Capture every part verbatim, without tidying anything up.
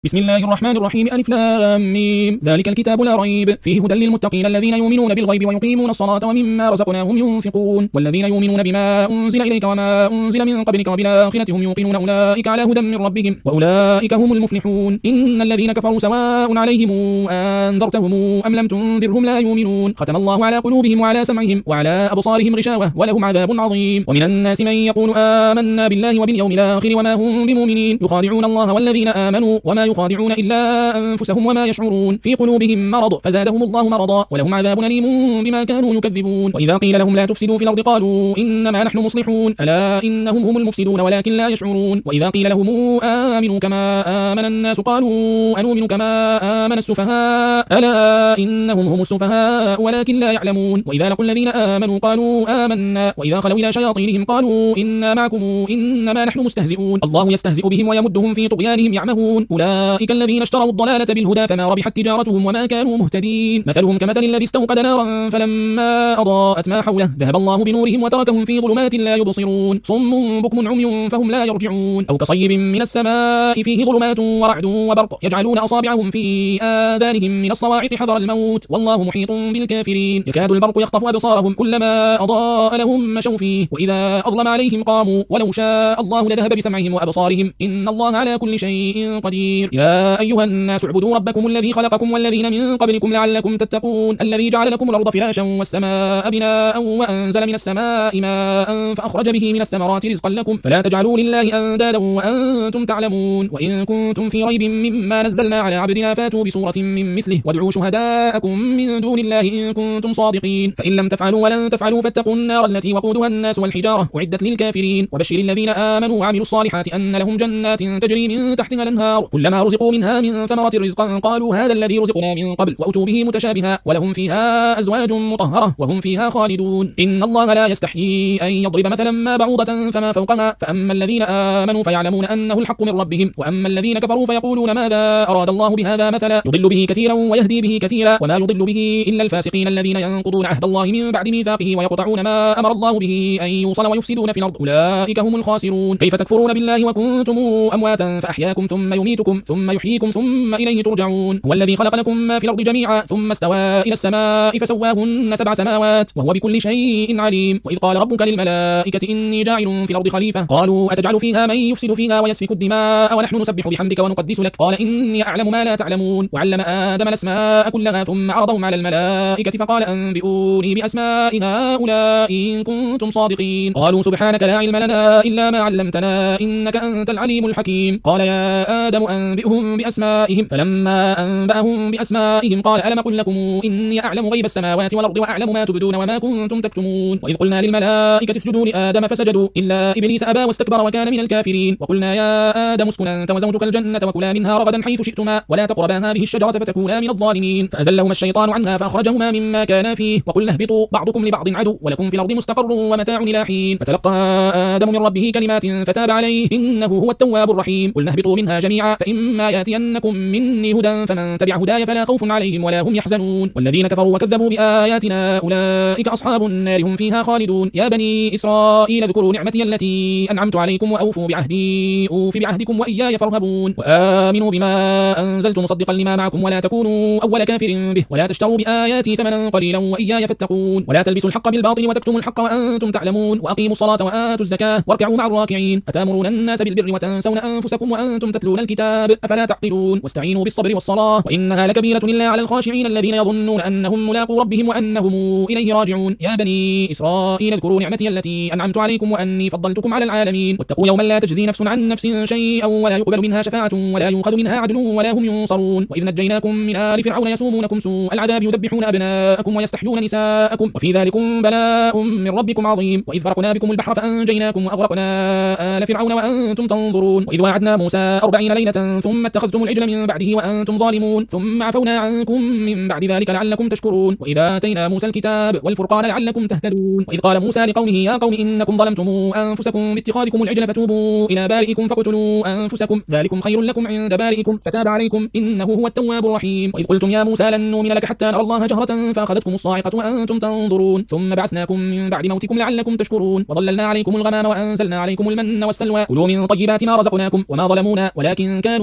بسم الله الرحمن الرحيم. ألف لام ميم. ذلك الكتاب لا ريب فيه هدى للمتقين الذين يؤمنون بالغيب ويقيمون الصلاة ومما رزقناهم ينفقون والذين يؤمنون بما أنزل إليك وما أنزل من قبلك وبالآخرة هم يوقنون أولئك على هدى من ربهم وأولئك هم المفلحون. إن الذين كفروا سواء عليهم أنذرتهم أم لم تنذرهم لا يؤمنون. ختم الله على قلوبهم وعلى سمعهم وعلى أبصارهم غشاوة ولهم عذاب عظيم. ومن الناس من يقول آمنا بالله وباليوم الآخر وما هم بمؤمنين يخادعون الله والذين آمنوا وما يخادعون إلا أنفسهم وما يشعرون. في قلوبهم مرض فزادهم الله مرضا ولهم عذاب أليم بما كانوا يكذبون. وإذا قيل لهم لا تفسدوا في الأرض قالوا إنما نحن مصلحون ألا إنهم هم المفسدون ولكن لا يشعرون. وإذا قيل لهم آمنوا كما آمن الناس قالوا أنؤمن كما آمن السفهاء ألا إنهم هم السفهاء ولكن لا يعلمون. وإذا لقوا الذين آمنوا قالوا آمنا وإذا خلوا إلى شياطينهم قالوا إنا معكم إنما نحن مستهزئون. الله يستهزئ بهم ويمدهم في طغيانهم يعمهون. أولئك الذين اشتروا الضلالة بالهدى فما ربحت تجارتهم وما كانوا مهتدين. مثلهم كمثل الذي استوقد نارا فلما أضاءت ما حوله ذهب الله بنورهم وتركهم في ظلمات لا يبصرون. صم بكم عمي فهم لا يرجعون. أو كصيب من السماء فيه ظلمات ورعد وبرق يجعلون أصابعهم في آذانهم من الصواعق حذر الموت والله محيط بالكافرين. يكاد البرق يخطف أبصارهم كلما أضاء لهم مشوا فيه وإذا أظلم عليهم قاموا ولو شاء الله لذهب بسمعهم وأبصارهم إن الله على كل شيء قدير. يا أيها الناس اعبدوا ربكم الذي خلقكم والذين من قبلكم لعلكم تتقون الذي جعل لكم الأرض فراشا والسماء بناء وأنزل من السماء ماء فأخرج به من الثمرات رزقا لكم فلا تجعلوا لله أندادا وأنتم تعلمون. وإن كنتم في ريب مما نزلنا على عبدنا فاتوا بسورة من مثله وادعوا شهداءكم من دون الله إن كنتم صادقين فإن لم تفعلوا ولن تفعلوا فاتقوا النار التي وقودها الناس والحجارة أعدت للكافرين. وبشر الذين آمنوا وعملوا الصالحات أن لهم جنات تجري من تحتها الأنهار كلما رزقوا منها من ثمرة رزقا قالوا هذا الذي رزقنا من قبل وأتوا به متشابها ولهم فيها أزواج مطهرة وهم فيها خالدون. إن الله لا يستحيي أن يضرب مثلا ما بعوضة فما فوقها فأما الذين آمنوا فيعلمون أنه الحق من ربهم وأما الذين كفروا فيقولون ماذا أراد الله بهذا مثلا يضل به كثيرا ويهدي به كثيرا وما يضل به إلا الفاسقين الذين ينقضون عهد الله من بعد ميثاقه ويقطعون ما أمر الله به أن يوصل ويفسدون في الأرض أولئك هم الخاسرون. كيف تكفرون بالله وكنتم أمواتا فأحياكم ثم يميتكم ثم يحييكم ثم إليه ترجعون. هو الذي خلق لكم ما في الأرض جميعا ثم استوى إلى السماء فسواهن سبع سماوات وهو بكل شيء عليم. وإذ قال ربك للملائكة إني جاعل في الأرض خليفة قالوا أتجعل فيها من يفسد فيها ويسفك الدماء ونحن نسبح بحمدك ونقدس لك قال إني أعلم ما لا تعلمون. وعلم آدم الأسماء كلها ثم عرضهم على الملائكة فقال أنبئوني بأسماء هؤلاء إن كنتم صادقين قالوا سبحانك لا علم لنا إلا ما علمتنا إنك أنت العليم الحكيم. قال يا آدم أنبئهم بأسمائهم فلما أنبأهم بأسمائهم قال ألم أقل لكم إني أعلم غيب السماوات والأرض وأعلم ما تبدون وما كنتم تكتمون. وإذ قلنا للملائكة اسجدوا لآدم فسجدوا إلا إبليس أبى واستكبر وكان من الكافرين. وقلنا يا آدم اسكن أنت وزوجك الجنة وكلا منها رغدا حيث شئتما ولا تقربا هذه الشجرة فتكونا من الظالمين فأزلهما الشيطان عنها فأخرجهما مما كانا فيه وقلنا اهبطوا بعضكم لبعض عدو ولكم في الأرض مستقر ومتاع إلى حين. فتلقى آدم من ربه كلمات فتاب عليه إنه هو التواب الرحيم. قلنا اهبطوا منها جميعا فإما يأتينكم مني هدى فمن تبع هداي فلا خوف عليهم ولا هم يحزنون. والذين كفروا وكذبوا بآياتنا أولئك أصحاب النار هم فيها خالدون. يا بني إسرائيل اذكروا نعمتي التي أنعمت عليكم وأوفوا بعهدي أوف بعهدكم وإياي فارهبون. وآمنوا بما أنزلت مصدقا لما معكم ولا تكونوا أول كافر به ولا تشتروا بآياتي ثمنا قليلا وإياي فاتقون. ولا تلبسوا الحق بالباطل وتكتموا الحق وأنتم تعلمون وأقيموا الصلاة وآتوا الزكاة واركعوا مع الراكعين. أتأمرون الناس بالبر وتنسون أنفسكم وأنتم تتلون الكتاب أفلا تعقلون. واستعينوا بالصبر والصلاة وإنها لكبيرة إلا على الخاشعين الذين يظنون أنهم ملاقو ربهم وأنهم إليه راجعون. يا بني إسرائيل اذكروا نعمتي التي أنعمت عليكم وأني فضلتكم على العالمين. واتقوا يوما لا تجزي نفس عن نفس شيئا ولا يقبل منها شفاعة ولا يؤخذ منها عدل ولا هم ينصرون. وإذ نجيناكم من آل فرعون يسومونكم سوء العذاب يذبحون أبناءكم ويستحيون نساءكم وفي ذلكم بلاء من ربكم عظيم. وإذ فرقنا بكم البحر فأنجيناكم وأغرقنا آل فرعون وأنتم تنظرون. وإذ واعدنا موسى أربعين ليلة ثم اتخذتم العجل من بعده وأنتم ظالمون ثم عفونا عنكم من بعد ذلك لعلكم تشكرون. وإذا آتينا موسى الكتاب والفرقان لعلكم تهتدون. وإذ قال موسى لقومه يا قوم إنكم ظلمتم أنفسكم باتخاذكم العجل فتوبوا إلى بارئكم فاقتلوا أنفسكم ذلكم خير لكم عند بارئكم فتاب عليكم إنه هو التواب الرحيم. وإذ قلتم يا موسى لن نؤمن لك حتى نرى الله جهرة فأخذتكم الصاعقة وأنتم تنظرون ثم بعثناكم من بعد موتكم لعلكم تشكرون. وظللنا عليكم الغمام وأنزلنا عليكم المن والسلوى كلوا من طيبات ما رزقناكم وما ظلمونا ولكن كانوا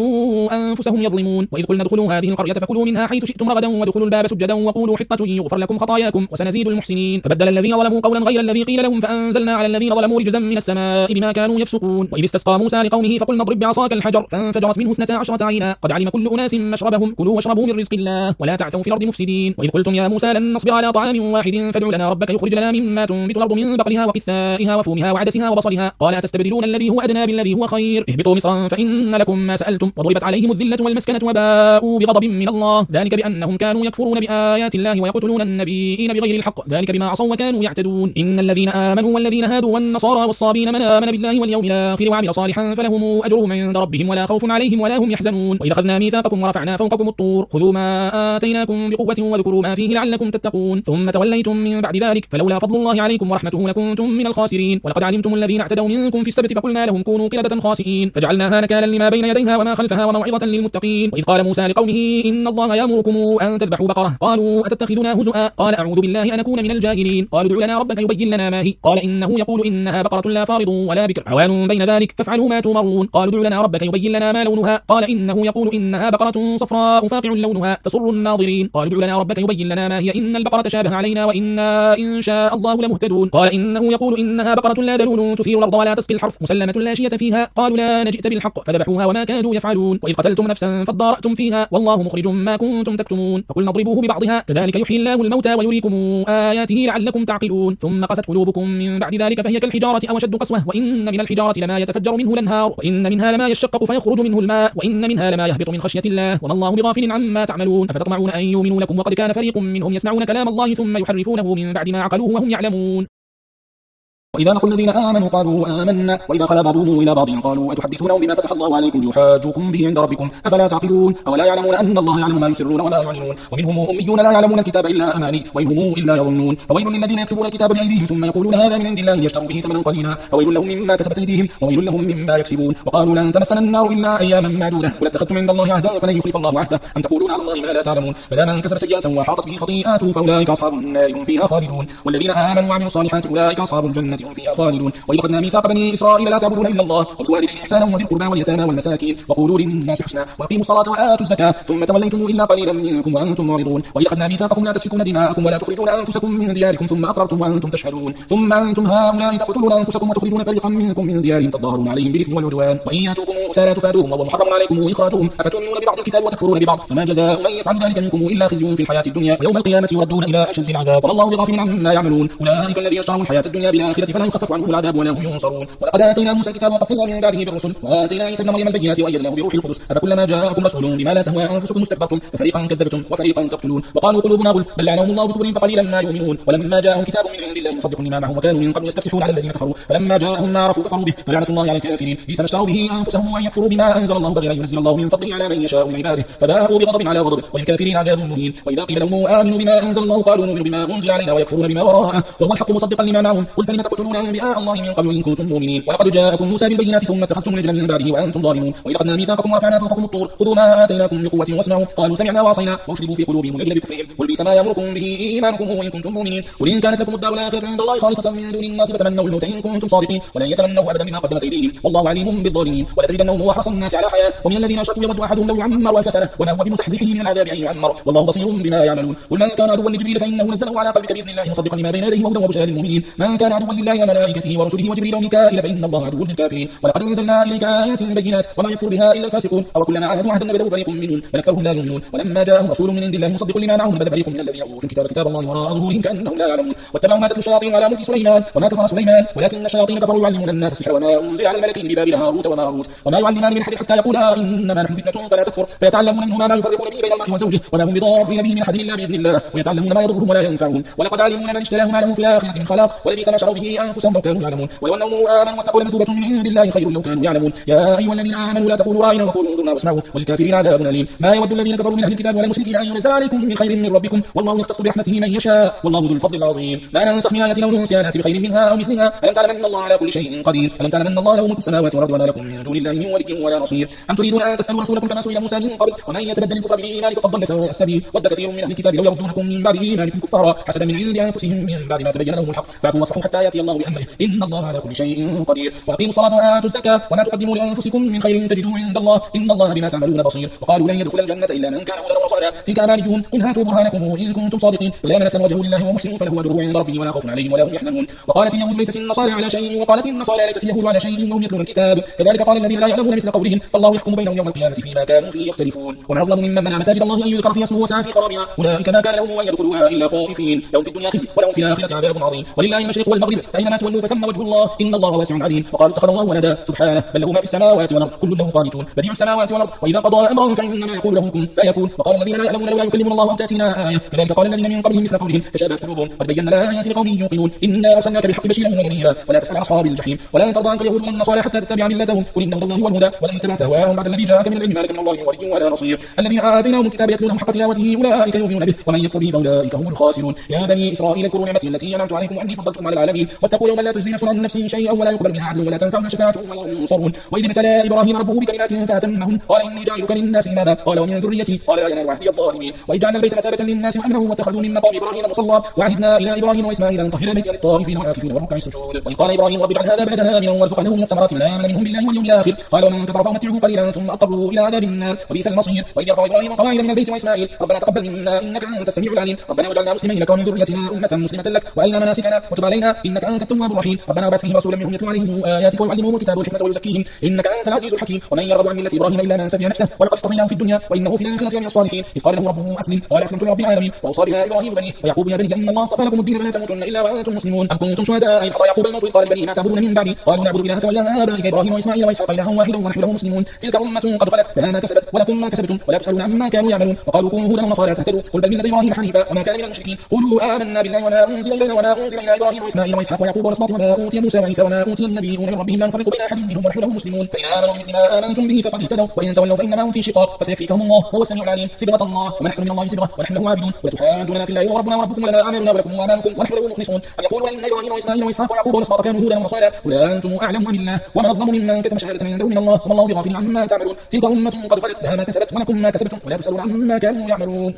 كانوا أنفسهم يظلمون. وإذ قلنا ادخلوا هذه القرية فكلوا منها حيث شئتم رغدا وادخلوا الباب سجدا وقولوا حطة يغفر لكم خطاياكم وسنزيد المحسنين. فبدل الذين ظلموا قولا غير الذي قيل لهم فأنزلنا على الذين ظلموا رجزا من السماء بما كانوا يفسقون. وإذ استسقى موسى لقومه فقلنا اضرب بعصاك الحجر فانفجرت منه اثنتا عشرة عينا قد علم كل أناس مشربهم كلوا واشربوا من رزق الله ولا تعثوا في الأرض مفسدين. وإذ قلتم يا موسى لن نصبر على طعام واحد فادع لنا ربك يخرج لنا مما تنبت الأرض من بقلها وقثائها وفومها وعدسها وبصلها قال أتستبدلون الذي هو أدنى بالذي هو خير اهبطوا مصرا فإن لكم ما سألتم وضربت عليهم الذلة والمسكنة وباءوا بغضب من الله ذلك بأنهم كانوا يكفرون بآيات الله ويقتلون النبيين بغير الحق ذلك بما عصوا وكانوا يعتدون. إن الذين آمنوا والذين هادوا والنصارى والصابين من آمن بالله واليوم الآخر وعمل صالحا فلهم أجرهم عند ربهم ولا خوف عليهم ولا هم يحزنون. وإذا أخذنا ميثاقكم ورفعنا فوقكم الطور خذوا ما آتيناكم بقوة واذكروا ما فيه لعلكم تتقون ثم توليتم من بعد ذلك فلولا فضل الله عليكم ورحمته لكنتم من الخاسرين. ولقد علمتم الذين اعتدوا منكم في السبت فقلنا لهم كونوا قردة خاسئين فجعلناها نكالا لما بين يديها وما خلفها وموعظة للمتقين. وإذ قال موسى لقومه إن الله يأمركم أن تذبحوا بقرة قالوا أتتخذنا هزؤا قال أعوذ بالله أن أكون من الجاهلين. قالوا ادع لنا ربك يبين لنا ما هي قال إنه يقول إنها بقرة لا فارض ولا بكر عوان بين ذلك فافعلوا ما تؤمرون. قالوا ادع لنا ربك يبين لنا ما لونها قال إنه يقول إنها بقرة صفراء فاقع لونها تسر الناظرين. قالوا ادع لنا ربك يبين لنا ما هي إن البقرة تشابه علينا وإنا إن شاء الله لمهتدون. قال إنه يقول إنها بقرة لا ذلول تثير الأرض ولا تسقي الحرث مسلمة لا شية فيها قالوا لا نجئت بالحق فذبحوها وما كادوا يفعلون. وإذ قتلتم نفسا فادارأتم فيها والله مخرج ما كنتم تكتمون فقلنا اضربوه ببعضها كذلك يحيي الله الموتى ويريكم آياته لعلكم تعقلون. ثم قست قلوبكم من بعد ذلك فهي كالحجارة أو أشد قسوة وإن من الحجارة لما يتفجر منه الأنهار وإن منها لما يشقق فيخرج منه الماء وإن منها لما يهبط من خشية الله وما الله بغافل عما تعملون. أفتطمعون أن يؤمنوا لكم وقد كان فريق منهم يسمعون كلام الله ثم يحرفونه من بعد ما عقلوه وهم يعلمون. وإذا لقوا الذين آمنوا قالوا آمنا وإذا خلا بعضهم إلى بعض قالوا أتحدثونهم بما فتح الله عليكم ليحاجوكم به عند ربكم أفلا تعقلون أولا يعلمون أن الله يعلم ما يسرون وما يعلنون ومنهم أميون لا يعلمون الكتاب إلا أماني وإن هم إلا يظنون فويل للذين يكتبون الكتاب بأيديهم ثم يقولون هذا من عند الله ليشتروا به ثمنا قليلا فويل لهم مما كتبت أيديهم وويل لهم مما يكسبون. وقالوا لن تمسنا النار إلا أياما معدودة قل اتخذتم عند الله عهدا فلن يخلف الله عهده أم تقولون على الله ما لا تعلمون بلى من كسب سيئة وحاطت به خطيئاته فأولئك أصحاب النار هم فيها خالدون والذين آمنوا وعملوا الصالحات أولئك أصحاب الجنة هم فيها خالدون. وإذ أخذنا ميثاق بني إسرائيل لا تعبدون إلا الله وبالوالدين إحسانا وذي القربى واليتامى والمساكين وقولوا للناس حسنا وأقيموا الصلاة وآتوا الزكاة ثم توليتم إلا قليلا منكم وأنتم معرضون. وإذ أخذنا ميثاقكم لا تسفكون دماءكم ولا تخرجون أنفسكم من دياركم ثم أقررتم وأنتم تشهدون ثم أنتم هؤلاء تقتلون أنفسكم وتخرجون فريقا منكم من ديارهم تظاهرون عليهم بالإثم والعدوان وإن يأتوكم أسارى تفادوهم وهو محرم عليكم إخراجهم أفتؤمنون ببعض الكتاب وتكفرون ببعض فما جزاء من يفعل ذلك منكم إلا خزي في الحياة الدنيا ويوم القيامة يردون إلى أشد العذاب وما الله بغافل عما يعملون أولئك الذين اشتروا الحياة الدنيا بالآخرة فلا يخفف عنهم العذاب ولا هم ينصرون. ولقد آتينا موسى الكتاب وقفنا من بعده بالرسل وآتينا عيسى ابن مريم البينات وأيدناه بروح القدس أفكلما جاءكم رسول بما لا تهوى أنفسكم استكبرتم ففريقا كذبتم وفريقا تقتلون وقالوا قلوبنا غلف بل لعنهم الله بكفرهم فقليلا ما يؤمنون. ولما جاءهم كتاب من عند الله مصدق لما معهم وكانوا من قبل يستفتحون على الذين كفروا فلما جاءهم ما عرفوا كفروا به فلعنة الله على الكافرين بئس ما اشتروا به أنفسهم وأن يكفروا بما أنزل الله بغيا ينزل الله من فضله على من يشاء من عباده فباءوا بغضب على غضب وللكافرين عذاب مهين. وإذا قيل لهم آمنوا بما أنزل الله قالوا نؤمن بما أنزل علينا ويكفرون بما وراءه وهو الحق مصدقا لما معهم قل فلم تقتلون أنبياء الله من قبل إن كنتم مؤمنين ولقد جاءكم موسى بالبينات ثم اتخذتم العجل من بعده وأنتم ظالمون. وإذا أخذنا ميثاقكم ورفعنا فوقكم الطور خذوا ما آتيناكم بقوة واسمعوا قالوا سمعنا وعصينا وأشربوا في قلوبهم العجل بكفرهم قل بئس ما يأمركم به إيمانكم وإن كنتم مؤمنين قل إن كانت لكم الدار الآخرة عند الله خالصة من دون الناس فتمنوا الموت إن كنتم صادقين ولن يتمنوا أبدا بما قدمت أيديهم والله عليم بالظالمين. ولتجدنهم أحرص الناس على حياة ومن الذين أشركوا يود أحدهم لو يعمر ألف سنة وما هو بمزحزحه من العذاب أن يعمر والله بصير بما يعملون. قل من كان عدوا لجبريل فإنه نزله على قلبك بإذن الله مصدقا لما بين يديه وهدى وبشرى للمؤمنين من كان عدوا لله وملائكته ورسله وجبريل وميكائيل فإن الله عدو للكافرين. ولقد أنزلنا إليك آيات بينات وما يكفر بها إلا الفاسقون أو كلما عاهدوا عهدا نبذه فريق منهم بل أكثرهم لا يؤمنون. ولما جاءهم رسول من عند الله مصدق لما معهم نبذ فريق من الذين أوتوا الكتاب كتاب الله وراء ظهورهم كأنهم لا يعلمون واتبعوا ما تتلو الشياطين على ملك سليمان وما كفر سليمان ولكن الشياطين كفروا يعلمون الناس السحر وما أنزل على الملكين ببابل هاروت وماروت وما يعلمان من أحد حتى يقولا إنما نحن فتنة فلا تكفر فيتعلمون منهما ما يفرقون به بين المرء وزوجه وما هم بضارين به من أحد إلا بإذن الله ويتعلمون ما يضرهم ولا ينفعهم ولقد علموا من اشتراه ما له في الآخرة من خلاق ولبئس ما شروا به أنفسهم لو كانوا يعلمون ولو أنهم آمنوا واتقوا لمثوبة من عند الله خير لو كانوا يعلمون. يا أيها الذين آمنوا لا تقولوا راعنا وقولوا انظرنا واسمعوا وللكافرين عذاب أليم. ما يود الذين كفروا من أهل الكتاب ولا المشركين أن ينزل عليكم من خير من ربكم والله يختص برحمته من يشاء والله ذو الفضل العظيم. ما ننسخ من آية أو ننسها نأتي بخير منها أو مثلها ألم تعلم أن الله على كل شيء قدير ألم تعلم أن الله له ملك السماوات والأرض وما لكم من دون الله من ولي ولا نصير. أم تريدون أن تسألوا رسولكم كما سئل موسى من قبل ومن يتبدل الكفر بالإيمان فقد ضل سواء السبيل ود كثير من أهل الكتاب لو يردونكم من بعد إيمانكم كفارا حسدا من عند أنفسهم من بعد ما تبين لهم الحق فاعفوا واصفحوا حتى يأتي الله بأمره إن الله على كل شيء قدير وأقيموا الصلاة وآتوا الزكاة وما تقدموا لأنفسكم من خير تجدوه عند الله إن الله بما تعملون بصير وقالوا لن يدخل الجنة إلا من كان هودا وصالا تلك أمانيهم قل هاتوا برهانكم إن كنتم صادقين بل من أسلم وجهه لله وهو محسن فله أجره عند ربه ولا خوف عليهم ولا هم يحزنون وقالت اليهود ليست النصارى على شيء وقالت النصارى ليست اليهود على شيء وهم يتلون الكتاب كذلك قال الذين لا يعلمون مثل قولهم فالله يحكم بينهم يوم القيامة فيما كانوا فيه يختلفون ومن أظلم ممن منع مساجد الله أن يذكر فيها اسمه وسعى في خرابها أولئك ما كان لهم أن يدخلوها إلا خائفين لهم في الدنيا خزي ولهم في الآخرة عذاب عظيم ولله المشرق والمغرب فأينما تولوا فثم وجه الله إن الله واسع عليم وقالوا اتخذ الله ولدا سبحانه بل له ما في السماوات والأرض كل له قانتون بديع السماوات والأرض وإذا قضى أمرا فإنما يقول له كن فيكون وقال الذين لا يعلمون لولا يكلمنا الله أو تأتينا آية كذلك قال الذين من قبلهم مثل قولهم تشابهت قلوبهم قد بينا الآيات لقوم يوقنون إنا أرسلناك بالحق بشيرا ونذيرا ولا تسأل عن أصحاب الجحيم ولا ترضى عنك اليهود ولا النصارى حتى تتبع ملتهم قل إن هدى الله هو الهدى ولئن اتبعت أهواءهم بعد الذي جاءك من العلم ما لك من الله من ولي ولا نصير الذين آتيناهم الكتاب يتلونه حق تلاوته أولئك يؤمنون به ومن يكفر به فأولئك هم الخاسرون يا بني إسرائيل اذكروا نعمتي التي أنعمت عليكم وأني فضلتكم على العالمين واتقوا يوما لا تجزي نفس عن نفس شيئا ولا يقبل منها عدل ولا تنفعها شفاعة ولا هم ينصرون وإذ ابتلى إبراهيم ربه بكلمات فأتمهن قال إني جاعلك للناس إماما قال ومن ذريتي قال لا ينال عهدي الظالمين وإذ جعلنا البيت مثابة للناس وأمنا واتخذوا من مقام إبراهيم مصلى وعهدنا إلى إبراهيم وإسماعيل أن طهر بيتي للطائفين والعاكفين والركع السجود وإذ قال إبراهيم رب اجعل هذا بلدا آمنا وارزق أهله من الثمرات من آمن منهم بالله واليوم الآخر قال ومن كفر فأمتعه قليلا ثم أضطره إلى عذاب النار وبئس المصير وإذ يرفع إبراهيم قواعد من البيت وإسماعيل ربنا تقبل منا إنك أنت السميع العليم ربنا واجعلنا مسلمين لك ومن ذريتنا أمة مسلمة لك وأرنا مناسكنا وتب علينا إنك أنت التواب الرحيم ربنا وابعث فيهم رسولا منهم يتلو عليهم آياتك ويعلمهم الكتاب والحكمة ويزكيهم إنك أنت العزيز الحكيم ومن يرغب عن ملة إبراهيم إلا من سفه نفسه ولقد اصطفيناه في الدنيا وإنه في الآخرة من الصالحين إذ قال له ربه أسلم قال أسلمت لرب العالمين وأوصى بها إبراهيم بنيه ويعقوب يا بني إن الله اصطفى لكم الدين فلا تموتن إلا وأنتم مسلمون أم كنتم شهداء إذ حضر يعقوب الموت إذ قال لبنيه ما تعبدون من بعدي قالوا نعبد إلهك وإله آبائك إبراهيم وإسماعيل وإسحاق إلها واحدا ونحن له مسلمون تلك أمة قد خلت لها ما كسبت ولكم ما كسبتم ولا تسألون عما كانوا يعملون وقالوا كونوا هودا ونصارى تهتدوا قل بل ملة إبراهيم حنيفا وما كان من المشركين قولوا آمنا بالله وما أنزل إلينا وما أنزل إلى إبراهيم وإسماعيل وإسحاق ويعقوب والأسباط وما أوتي موسى وعيسى وما أوتي النبيون من ربهم لا نفرق بين أحد منهم ونحن له مسلمون فإن آمنوا بمثل ما آمنتم به فقد اهتدوا وإن تولوا فإنما هم في شقاق فسيكفيكهم الله وهو السميع العليم صبغة الله ومن أحسن من الله صبغة ونحن له عابدون وتحاجوننا في الله وربنا وربكم لنا أعمالنا ولكم أعمالكم ونحن له مخلصون أم يقولون إن إبراهيم وإسماعيل وإسحاق ويعقوب والأسباط كانوا هودا ونصارى قل أنتم أعلم أم الله ومن أظلم ممن كتم شهادة عنده من الله وما الله بغافل عما تعملون تلك أمة قد خلت لها ما كسبت ولكم ما كسبتم ولا تسألون عما كانوا يعملون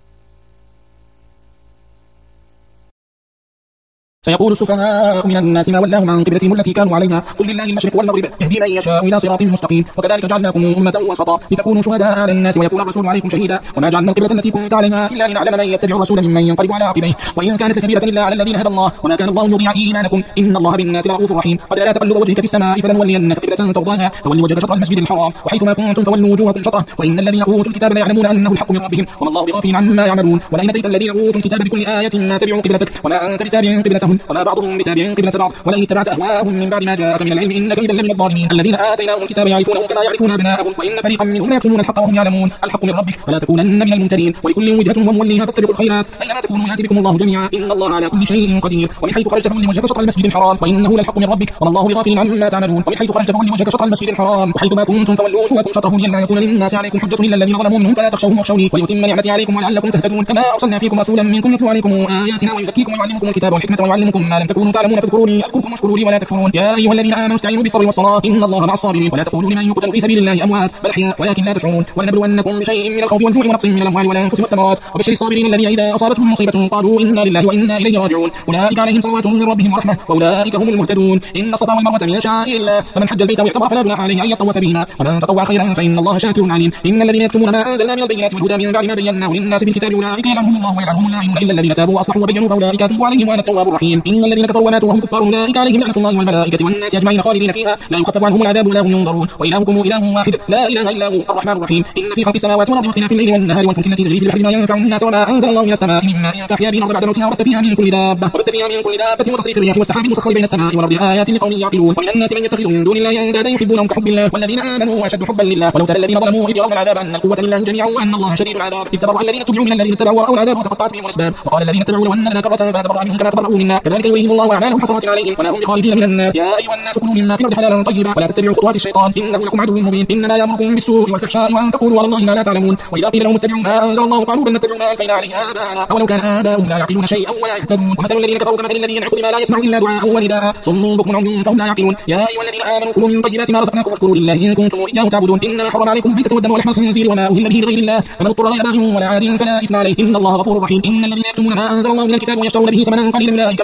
سيقول السفهاء من الناس ما ولاهم عن قبلتهم التي كانوا عليها قل لله المشرق والمغرب يهدي من يشاء إلى صراط مستقيم وكذلك جعلناكم أمة وسطا لتكونوا شهداء على الناس ويكون الرسول عليكم شهيدا وما جعلنا القبلة التي كنت عليها إلا لنعلم من يتبع الرسول ممن ينقلب على عقبيه وإن كانت لكبيرة إلا على الذين هدى الله وما كان الله يضيع إيمانكم إن الله بالناس لرؤوف رحيم قد لا تقلب وجهك في السماء فلنولينك قبلة ترضاها فول وجهك شطر المسجد الحرام وحيثما كنتم فولوا وجوهكم شطره وإن الذين أوتوا الكتاب لا يعلمون أنه الحق من ربهم وما الله بغافل عما يعملون ولئن أتيت الذين أوتوا الكتاب بكل آية ما تبعوا قبلتك وما أنت بتابع قبلتهم وما بعضهم بتابع قبلة بعض ولئن اتبعت أهواءهم من بعد ما جاءك من العلم إنك إذا لمن الظالمين الذين آتيناهم الكتاب يعرفونه كما يعرفون أبناءهم وإن فريقا منهم لا يكتمون الحق وهم يعلمون الحق من ربك فلا تكونن من الممترين ولكل وجهة هم موليها فاستبقوا الخيرات أينما تكونوا يأتي بكم الله جميعا إن الله على كل شيء قدير ومن حيث خرجت فولي وجهك شطر المسجد الحرام وإنه للحق من ربك وما الله بغافل عما تعملون ومن حيث خرجت فولي وجهك شطر المسجد الحرام وحيث ما كنتم فولوا وجوهكم شطره لئلا يكون للناس عليكم حجة إلا الذين ظلموا منهم فلا تخشوهم واخشوني وليتم نعمتي عليكم ولعلكم تهتدون كما أرسلنا فيكم رسولا منكم يتلو عليكم آياتنا ويزكيكم ويعلمكم الكتاب والحكمة ويعلمكم ما لم تكونوا تعلمون فاذكروني أذكركم واشكروا لي ولا تكفرون يا أيها الذين آمنوا استعينوا بالصبر والصلاة إن الله مع الصابرين ولا تقولوا لمن يقتل في سبيل الله أموات بل أحياء ولكن لا تشعرون ولنبلونكم بشيء من الخوف والجوع ونقص من الأموال والأنفس والثمرات وبشر الصابرين الذين إذا أصابتهم مصيبة قالوا إنا لله وإنا إليه راجعون أولئك عليهم صلوات من ربهم ورحمة وأولئك هم المهتدون إن الصفا والمروة من شعائر الله فمن حج البيت واعتمر فلا جناح عليه أن يطوف بهما ومن تطوع خيرا فإن الله شاكر عليم إن الذين يكتمون ما أنزلنا من البينات والهدى من بعد ما بيناه للناس بالكتاب أولئك يلعنهم الله ويلعنهم اللاعنون إلا الذين تابوا وأصلحوا وبينوا فأولئك أتوب عليهم وأنا التواب الرحيم إن الذين كفروا وماتوا وهم كفار أولئك عليهم لعنة الله والملائكة والناس أجمعين خالدين فيها لا يخفف عنهم العذاب ولا هم ينظرون وإلهكم إله واحد لا إله إلا هو الرحمن الرحيم إن في خلق السماوات والأرض واختلاف الليل والنهار والفلك التي تجري في البحر ما ينفع الناس وما أنزل الله من السماء من ماء فأحيا به الأرض بعد موتها وبث فيها من كل دابة وبث فيها من كل دابة وتصريف الرياح والسحاب المسخر بين السماء والأرض آيات لقوم يعقلون ومن الناس من يتخذ من دون الله أندادا يحبونهم كحب الله والذين آمنوا أشد حبا لله ولو ترى الذين ظلموا إذ يرون العذاب أن القوة لله جميعا وأن الله شديد العذاب إذ تبرأ الذين اتبعوا من الذين اتبعوا ورأوا العذاب وتقطعت بهم الأسباب وقال الذين اتبعوا لو أن لنا كرة فنتبرأ منهم كما تبرأوا منا كذلك يريهم الله أعمالهم حسرات عليهم ولا هم بخارجين من النار يا أيها الناس كلوا مما في الأرض حلالا طيبا ولا تتبعوا خطوات الشيطان إنه لكم عدو مبين إنما يأمركم بالسوء والفحشاء وأن تقولوا على الله ما لا تعلمون وإذا قيل لهم اتبعوا ما أنزل الله قالوا بل نتبع ما ألفينا عليه آباءنا أولو كان آباؤهم لا يعقلون شيئا ولا يهتدون ومثل الذين كفروا كمثل الذي ينعق بما لا يسمع إلا دعاء ونداء صم بكم عمي فهم لا يعقلون يا أيها الذين آمنوا كلوا من طيبات ما رزقناكم واشكروا لله إن كنتم إياه تعبدون إنما حرم عليكم الميتة والدم ولحم الخنزير وما أهل به لغير الله فمن اضطر غير باغ ولا عاد فلا إثم عليه إن الله غفور رحيم إن الذين يكتمون ما أنزل الله من الكتاب ويشترون به ثمنا قليلا أولئك ما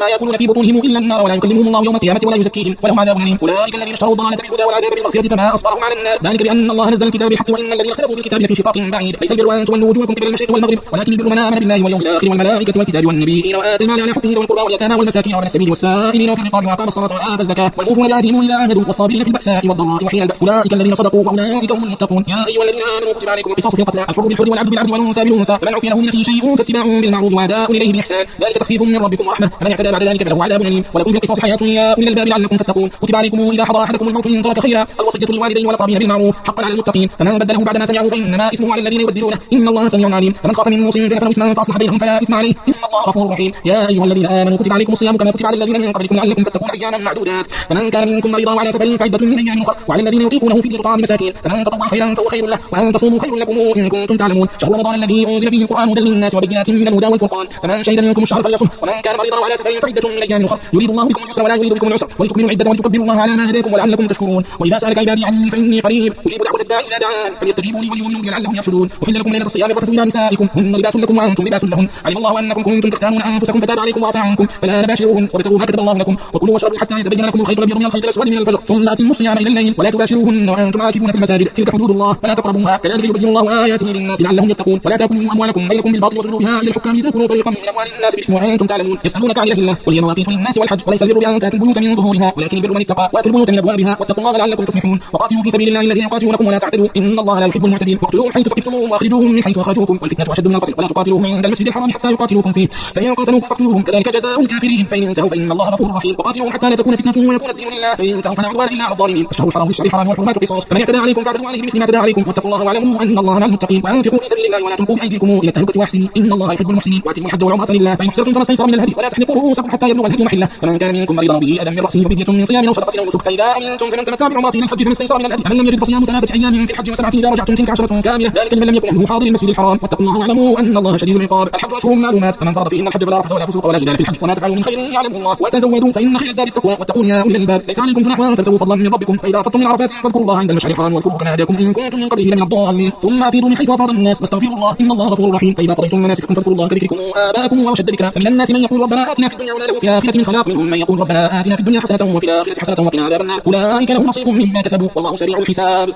لا يأكلون في بطونهم إلا النار ولا يكلمهم الله يوم القيامة ولا يزكيهم ولهم عذاب أليم. أولئك الذين اشتروا الضلالة بالهدى والعذاب بالمغفرة فما أصبرهم على النار ذلك بأن الله نزل الكتاب بالحق وإن الذين اختلفوا في الكتاب لفي شقاق بعيد. ليس البر أن تولوا وجوهكم قبل المشرق والمغرب ولكن البر من آمن بالله واليوم الآخر والملائكة والكتاب والنبيين وآتى المال على حقه ذوي القربى واليتامى والمساكين وابن السبيل والسائلين وفي الرقاب وأقام الصلاة وآتى الزكاة والموفون بعهدهم إذا عاهدوا والصابرين في البأساء والضراء وحين البأس أولئك الذين صدقوا وأولئك هم المتقون. يا أيها الذين آمنوا كتب عليكم القصاص في القتلى الحر بالحر والعبد بالعبد والأنثى بالأنثى فمن عفي له من أخيه شيء فاتباع بالمعروف وأداء إليه بإحسان ذلك تخفيف من ربكم ورحمة فمن اعتدى بعد ذلك فله عذاب أليم. ولكم في القصاص حياة يا أولي الألباب لعلكم تتقون. كتب عليكم إذا حضر أحدكم الموت إن ترك خيرا الوصية للوالدين والأقربين بالمعروف حقا على المتقين فمن بدله بعد ما سمعه فإنما إثمه على الذين يبدلونه إن الله سميع عليم. فمن خاف من موص جنفا إثما فأصلح بينهم فلا إثم عليه إن الله غفور رحيم. يا أيها الذين آمنوا كتب عليكم الصيام كما كتب على الذين من قبلكم لعلكم تتقون أياما معدودات. فمن كان منكم مريضا وعلى سفر فعدة من أيام أخرى وعلى الذين يطيقونه فدية طعام مساكين فمن تطوع خيرا فهو خير له وأن تصوموا خير لكم إن كنتم تعلمون. شهر رمضان الذي أنزل فيه القرآن هدى للناس وبينات من الهدى والفرقان فمن شهد منكم الشهر فليصم ومن كان مريضا وعلى سفر فعدة من أيام أخرى يريد الله بكم اليسر ولا يريد بكم العسر ولتكملوا العدة ولتكبروا الله على ما هداكم ولعلكم تشكرون. وإذا سألك عبادي عني فإني قريب أجيب دعوة الداعي إذا دعان فليستجيبوا لي وليؤمنوا بي لعلهم يرشدون. أحل لكم ليلة الصيام الرفث إلى نسائكم هن لباس لكم وأنتم لباس لهن علم الله أنكم كنتم تختانون أنفسكم فتاب عليكم وعفى عنكم فلا نباشروهن وابتغوا ما كتب الله لكم وكلوا واشربوا حتى يتبين لكم الخيط الأبيض من الخيط الأسود من الفجر ثم أتموا الصيام إلى الليل ولا تباشروهن وأنتم عاكفون في المساجد تلك حدود الله فلا تقربوها كذلك يبين الله آياته للناس لعلهم يتقون. ولا تأكلوا أموالكم بينكم بالباطل وتدلوا بها إلى الحكام لتأكلوا فريقا من أموال الناس بالإثم وأنتم تعلمون. يسألونك عن إله الله قل هي مواقيت للناس والحج وليس البر بأن تأتوا البيوت من ظهورها ولكن البر من اتقى وأتوا البيوت من أبوابها واتقوا الله لعلكم تفلحون. وقاتلوا في سبيل الله الذين يقاتلونكم ولا تعتدوا إن الله لا يحب المعتدين. واقتلوهم حيث ثقفتموهم وأخرجوهم من حيث أخرجوكم والفتنة أشد من القتل ولا تقاتلوهم عند المسجد الحرام حتى يقاتلوكم فيه فإن قاتلوكم فاقتلوهم كذلك جزاء الكافرين فإن انتهوا فإن الله غفور رحيم. وقاتلوهم حتى لا تكون فتنة ويكون الدين لله فإن انتهوا فلا عدوان إلا على الظالمين. الشهر الحرام بالشهر الحرام والحرمات قصاص فمن اعتدى عليكم فاعتدوا عليه بمثل ما اعتدى عليكم واتقوا الله واعلموا أن الله مع المتقين. وأنفقوا في سبيل الله ولا تلقوا بأيديكم إلى التهلكة واحسنوا إن الله يحب المحسنين. وأتموا الحج والعمرة لله فإن أحسنتم فما استيسر من الهدي ولا تحلقوا رؤوسكم حتى يبلغ الهدي محله فمن كان منكم مريضا به أذى من رأسه ففدية من صيام أو صدقة أو نسك فإذا أمنتم فمن تمتع بعمرة إلى الحج فما استيسر من الهدي فمن لم يجد فصيام ثلاثة أيام في الحج وسبعة إذا رجعتم تلك عشرة كاملة ذلك لمن لم يكن أهله حاضر المسجد الحرام واتقوا الله واعلموا أن الله شديد العقاب. الحج أشهر معلومات فمن فرض فيهن الحج فلا رفث ولا فسوق ولا جدال في الحج وما تفعلوا من خير يعلمه الله وتزودوا فإن خير الزاد التقوى واتقون يا أولي الألباب. ليس عليكم جناح أن تبتغوا فضلا من ربكم فإذا أفضتم من عرفات فاذكروا الله عند المشعر الحرام واذكروه كما هداكم إن كنتم من قبله لمن الضالين ثم أفيضوا من حيث أفاض الناس واستغفروا الله إن الله غفور رحيم. فإذا قضيتم مناسككم فاذكروا الله كذكركم آباءكم وأشد ذكرا. فمن الناس من يقول ربنا آتنا في الدنيا وما له في الآخرة من خلاق منهم من يقول ربنا آتنا في الدنيا حسنة وفي الآخرة حسنة وقنا عذاب النار أولئك لهم نصيب مما كسبوا والله سريع الحساب.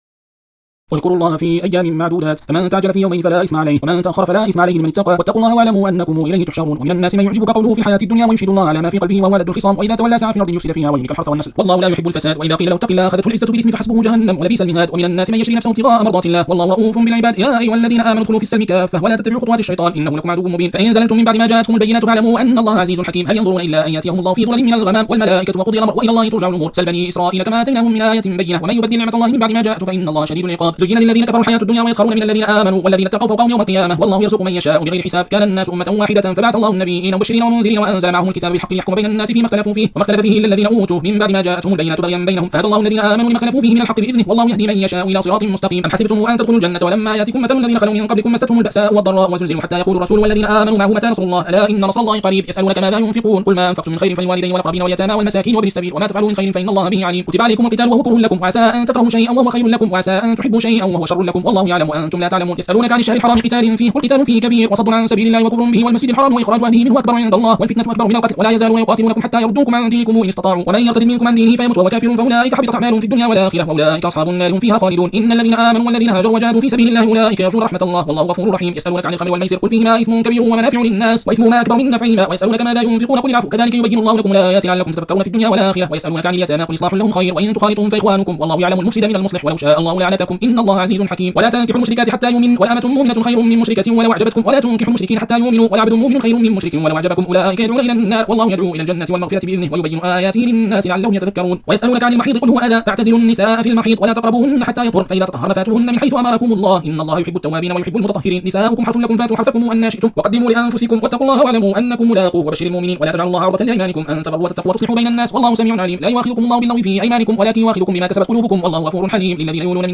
واذكروا الله في أيام معدودات فمن تعجل في يومين فلا إثم عليه ومن تأخر فلا إثم عليه لمن اتقى واتقوا الله واعلموا أنكم إليه تحشرون. ومن الناس من يعجبك قوله في الحياة الدنيا ويشهد الله على ما في قلبه وهو لد الخصام وإذا تولى سعى في الأرض يفسد فيها ويهلك الحرث والنسل والله لا يحب الفساد. وإذا قيل له اتق الله أخذته العزة بالإثم فحسبه جهنم ولبئس المهاد. ومن الناس من يشري نفسه ابتغاء مرضات الله والله رؤوف بالعباد. يا أيها الذين آمنوا ادخلوا في السلم كافة ولا تتبعوا خطوات الشيطان إنه لكم عدو مبين. فإن زللتم من بعد ما جاءتكم البينات فاعلموا أن الله عزيز حكيم. هل ينظرون إلا أن يأتيهم الله في ظلل من الغمام والملائكة وقضي الأمر وإلى الله ترجع الأمور. سل بني إسرائيل كما آتيناهم من آية بينة ومن يبدل نعمة الله من بعد ما جاءته فإن الله شديد العقاب. زين للذين كفروا الحياة الدنيا ويسخرون من الذين آمنوا والذين اتقوا فوقهم يوم القيامة والله يرزق من يشاء بغير حساب. كان الناس أمة واحدة فبعث الله النبيين مبشرين ومنذرين وأنزل معهم الكتاب بالحق ليحكم بين الناس فيما اختلفوا فيه وما اختلف فيه إلا الذين أوتوه من بعد ما جاءتهم البينات بغيا بينهم فهدى الله الذين آمنوا لما اختلفوا فيه من الحق بإذنه والله يهدي من يشاء إلى صراط مستقيم. أم حسبتم أن تدخلوا الجنة ولما يأتكم مثل الذين خلوا من قبلكم مستهم البأساء والضراء وزلزلوا حتى يقول الرسول والذين آمنوا معه متى نصر الله ألا إن نصر الله قريب. يسألونك ماذا ينفقون قل ما أنفقتم من خير فللوالدين والأقربين واليتامى والمساكين وابن السبيل وما تفعلوا من خير فإن الله به عليم. كتب عليكم القتال وهو كره لكم وعسى أن تكرهوا شيئا وهو خير لكم وعسى أن تحبوا شيئا وهو شر لكم والله يعلم وأنتم لا تعلمون. يسألونك عن الشهر الحرام قتال فيه قل قتال فيه كبير وصد عن سبيل الله وكفر به والمسجد الحرام وإخراج أهله منه أكبر عند الله والفتنة أكبر من القتل ولا يزالون يقاتلونكم حتى يردوكم عن دينكم إن استطاعوا ومن يرتد منكم عن دينه فيمت وهو كافر فأولئك حبطت أعمالهم في الدنيا والآخرة وأولئك أصحاب النار هم فيها خالدون. إن الذين آمنوا والذين هاجروا وجاهدوا في سبيل الله أولئك يرجون رحمة الله والله غفور رحيم. يسألونك عن الخمر والميسر قل فيهما إثم كبير ومنافع للناس وإثمهما أكبر من نفعهما ويسألونك ماذا ينفقون قل العفو كذلك يبين الله لكم الآيات لعلكم تتفكرون في الدنيا والآخرة. ويسألونك عن اليتامى قل إصلاح لهم خير وإن تخالطوهم فإخوانكم والله يعلم المفسد من المصلح ولو شاء الله لعنتكم إن الله عزيز حكيم. ولا تنكحوا المشركات حتى يؤمنوا ولا أمة مؤمنة خير من مشركة ولو أعجبتكم ولا تنكحوا المشركين حتى يؤمنوا ولا عبد مؤمن خير من مشرك ولو أعجبكم أولئك يدعون إلى النار والله يدعو إلى الجنة والمغفرة بإذنه ويبين آياته للناس لعلهم يتذكرون. ويسألونك عن المحيض قل هو أذى فاعتزلوا النساء في المحيض ولا تقربوهن حتى يطهرن فإذا تطهرن فاتوهن من حيث أمركم الله إن الله يحب التوابين ويحب المتطهرين. نساؤكم حرث لكم فاتوا حرثكم أن شئتم وقدموا لأنفسكم واتقوا الله واعلموا أنكم ملاقوه وبشر المؤمنين. ولا تجعلوا الله عرضة لأيمانكم أن تبروا وتتقوا وتصلحوا بين الناس والله سميع عليم. لا يؤاخذكم الله باللغو في أيمانكم ولكن يؤاخذكم بما كسبت قلوبكم والله غفور حليم. للذين يقولون من نسائهم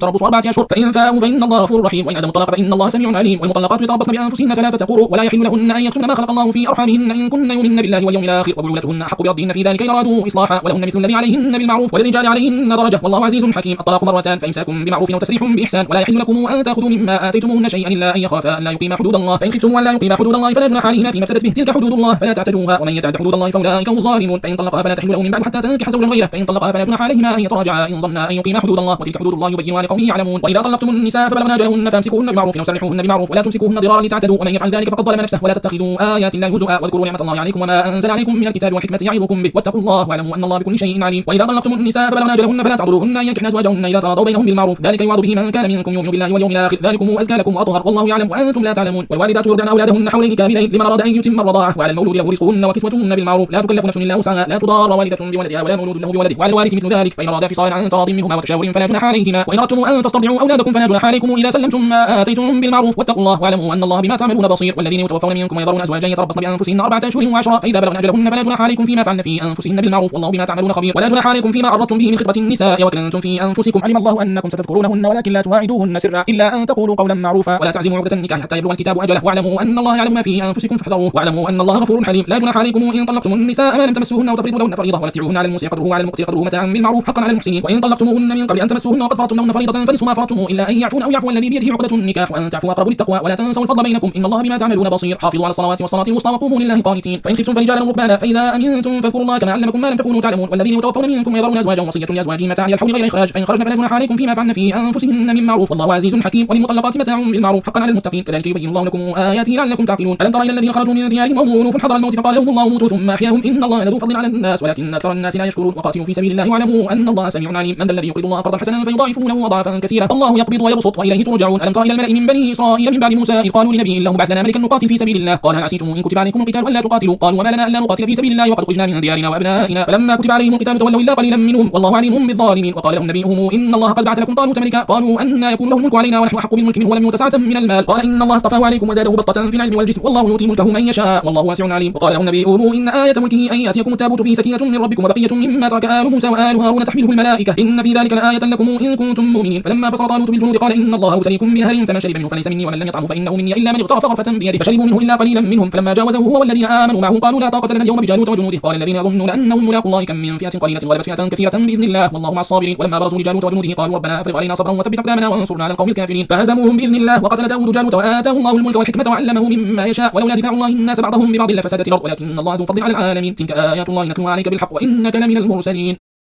تربص أربعة أشهر فإن فاءوا فإن الله غفور رحيم وإن عزموا الطلاق فإن الله سميع عليم والمطلقات يتربصن بأنفسهن ثلاثة قروء ولا يحل لهن أن يكتمن ما خلق الله في أرحامهن إن كن يؤمن بالله واليوم الآخر وبعولتهن أحق بردهن في ذلك إن أرادوا إصلاحا ولهن مثل الذي عليهن بالمعروف وللرجال عليهن درجة والله عزيز حكيم. الطلاق مرتان فإمساك بمعروف أو تسريح بإحسان ولا يحل لكم أن تأخذوا مما آتيتموهن شيئا إلا أن يخافا أن لا يقيما حدود الله فإن خفتم أن لا يقيما حدود الله فلا جناح عليهما فيما افتدت به تلك حدود الله فلا تعتدوها ومن يتعد حدود الله فأولئك هم الظالمون. فإن طلقها فلا تحل له من بعد حتى تنكح زوجا غيره فإن طلقها فلا جناح عليهما أن يتراجعا إن ظنا أن يقيما حدود الله وتلك حدود الله يبينها لقوم يعلمون. وإذا طلقتم النساء فبلغن أجلهن فامسكوهن بمعروف أو سرحوهن بمعروف ولا تمسكوهن ضرارا لتعتدوا ومن يفعل ذلك فقد ظلم نفسه ولا تتخذوا آيات الله هزوا واذكروا نعمة الله عليكم وما أنزل عليكم من الكتاب والحكمة يعظكم به واتقوا الله واعلموا أن الله بكل شيء عليم. وإذا طلقتم النساء فبلغن أجلهن فلا تعضلوهن أن ينكحن أزواجهن إذا تراضوا بينهم بالمعروف ذلك يوعظ به من كان منكم يؤمن بالله واليوم الآخر ذلكم أزكى لكم وأطهر والله يعلم وأنتم لا تعلمون. والوالدات يرضعن أولادهن حولين كاملين لمن أراد أن يتم الرضاعة وعلى المولود له رزقهن وكسوتهن بالمعروف لا تكلف نفس إلا وسعها لا تضار والدة بولدها ولا مولود له بولده وعلى الوارث مثل ذلك فإن أرادا فصالا عن تراض منهما وتشاور فلا جناح عليهما وإن أردتم أن تسترضعوا أولادكم فلا جناح عليكم إذا سلمتم ما آتيتم بالمعروف واتقوا الله واعلموا أن الله بما تعملون بصير. والذين يتوفون منكم ويذرون أزواجا يتربصن بأنفسهن أربعة أشهر وعشرا فإذا بلغن أجلهن فلا جناح عليكم فيما فعلن في أنفسهن بالمعروف والله بما تعملون خبير. ولا جناح عليكم فيما أردتم به من خطبة النساء وكنتم في أنفسكم علم الله أنكم ستذكرونهن ولكن لا تواعدوهن سرا إلا أن تقولوا قولا معروفا ولا تعزموا عقدة النكاح حتى يبلغ الكتاب أجله واعلموا أن الله يعلم ما في أنفسكم فاحذروه واعلموا أن الله غفور حليم. لا جناح عليكم إن طلقتم النساء ما لم تمسوهن وتفرضوا لهن فريضة ومتعوهن على الموسع قدره وعلى المقتر قدره متاعا بالمعروف حقا على المحسنين. وإن طلقتموهن من قبل أن تمسوهن وقد فرضتم لهن فريضة فنصف ما فرضتم إلا أن يعفون أو يعفو الذي بيده عقدة النكاح وأن تعفوا أقرب للتقوى ولا تنسوا الفضل بينكم إن الله بما تعملون بصير. حافظوا على الصلوات والصلاة الوسطى وقوموا لله قانتين. فإن خفتم فرجالا وركبانا فإذا أمنتم فاذكروا الله كما علمكم ما لم تكونوا تعلمون. والذين يتوفون منكم ويذرون أزواجا وصية لأزواجهم متاعا إلى الحول غير إخراج فإن خرجن فلا جناح عليكم فيما فعلن في أنفسهن من معروف والله عزيز حكيم. وللمطلقات متاع بالمعروف حقا على المتقين كذلك يبين الله لكم آياته لعلكم تعقلون. ألم تر إلى الذين خرجوا من ديارهم وهم ألوف حذر الموت فقال لهم الله موتوا ثم أحياهم إن الله لذو فضل على الناس ولكن أكثر الناس لا يشكرون. وقاتلوا في سبيل الله واعلموا أن الله سميع عليم. من ذا الذي يقرض الله قرضا حسنا فيضاعفه له أضعافا كثيرة الله يقبض ويبسط وإليه ترجعون. ألم تر إلى الملأ من بني إسرائيل من بعد موسى إذ قالوا لنبي لهم بعث لنا ملكا نقاتل في سبيل الله قال هل عسيتم إن كتب عليكم القتال ألا تقاتلوا قالوا وما لنا ألا نقاتل في سبيل الله وقد خرجنا من ديارنا وأبنائنا فلما كتب عليهم القتال تولوا إلا قليلا منهم والله عليم بالظالمين. وقال لهم نبيهم إن الله قد بعث لكم طالوت ملكا قالوا أن يكون له الملك علينا ونحن أحق بالملك منه ولم يؤت سعة من المال قال إن الله اصطفاه عليكم وزاده بسطة في العلم والجسم والله يؤتي ملكه من يشاء والله واسع عليم. وقال لهم نبيهم إن آية ملكه أن يأتيكم التابوت فيه سكينة من ربكم وبقية مما ترك آل موسى وآل هارون تحمله الملائكة إن في ذلك لآية لكم إن كنتم مؤمنين. فلما بصر طالوت بالجنود قال إن الله مبتليكم بنهر فمن شرب منه فليس مني ومن لم يطعمه فإنه مني إلا من اغترف غرفة بيده فشربوا منه إلا قليلا منهم فلما جاوزه هو والذين آمنوا معه قالوا لا طاقة لنا اليوم بجالوت وجنوده قال الذين يظنون أنهم ملاقوا الله كم من فئة قليلة غلبت فئة كثيرة بإذن الله والله مع الصابرين. ولما برزوا لجالوت وجنوده قالوا ربنا أفرغ علينا صبرا وثبت أقدامنا وانصرنا على القوم الكافرين فهزموهم بإذن الله. وقتل داود جالوت وآتاه الله الملك والحكمة وعلمه مما يشاء ولولا دفاع الله الناس بعضهم ببعض لفسدت الأرض ولكن الله ذو فضل على العالمين. تلك آيات الله نتلوها عليك بالحق وإنك لمن المرسلين.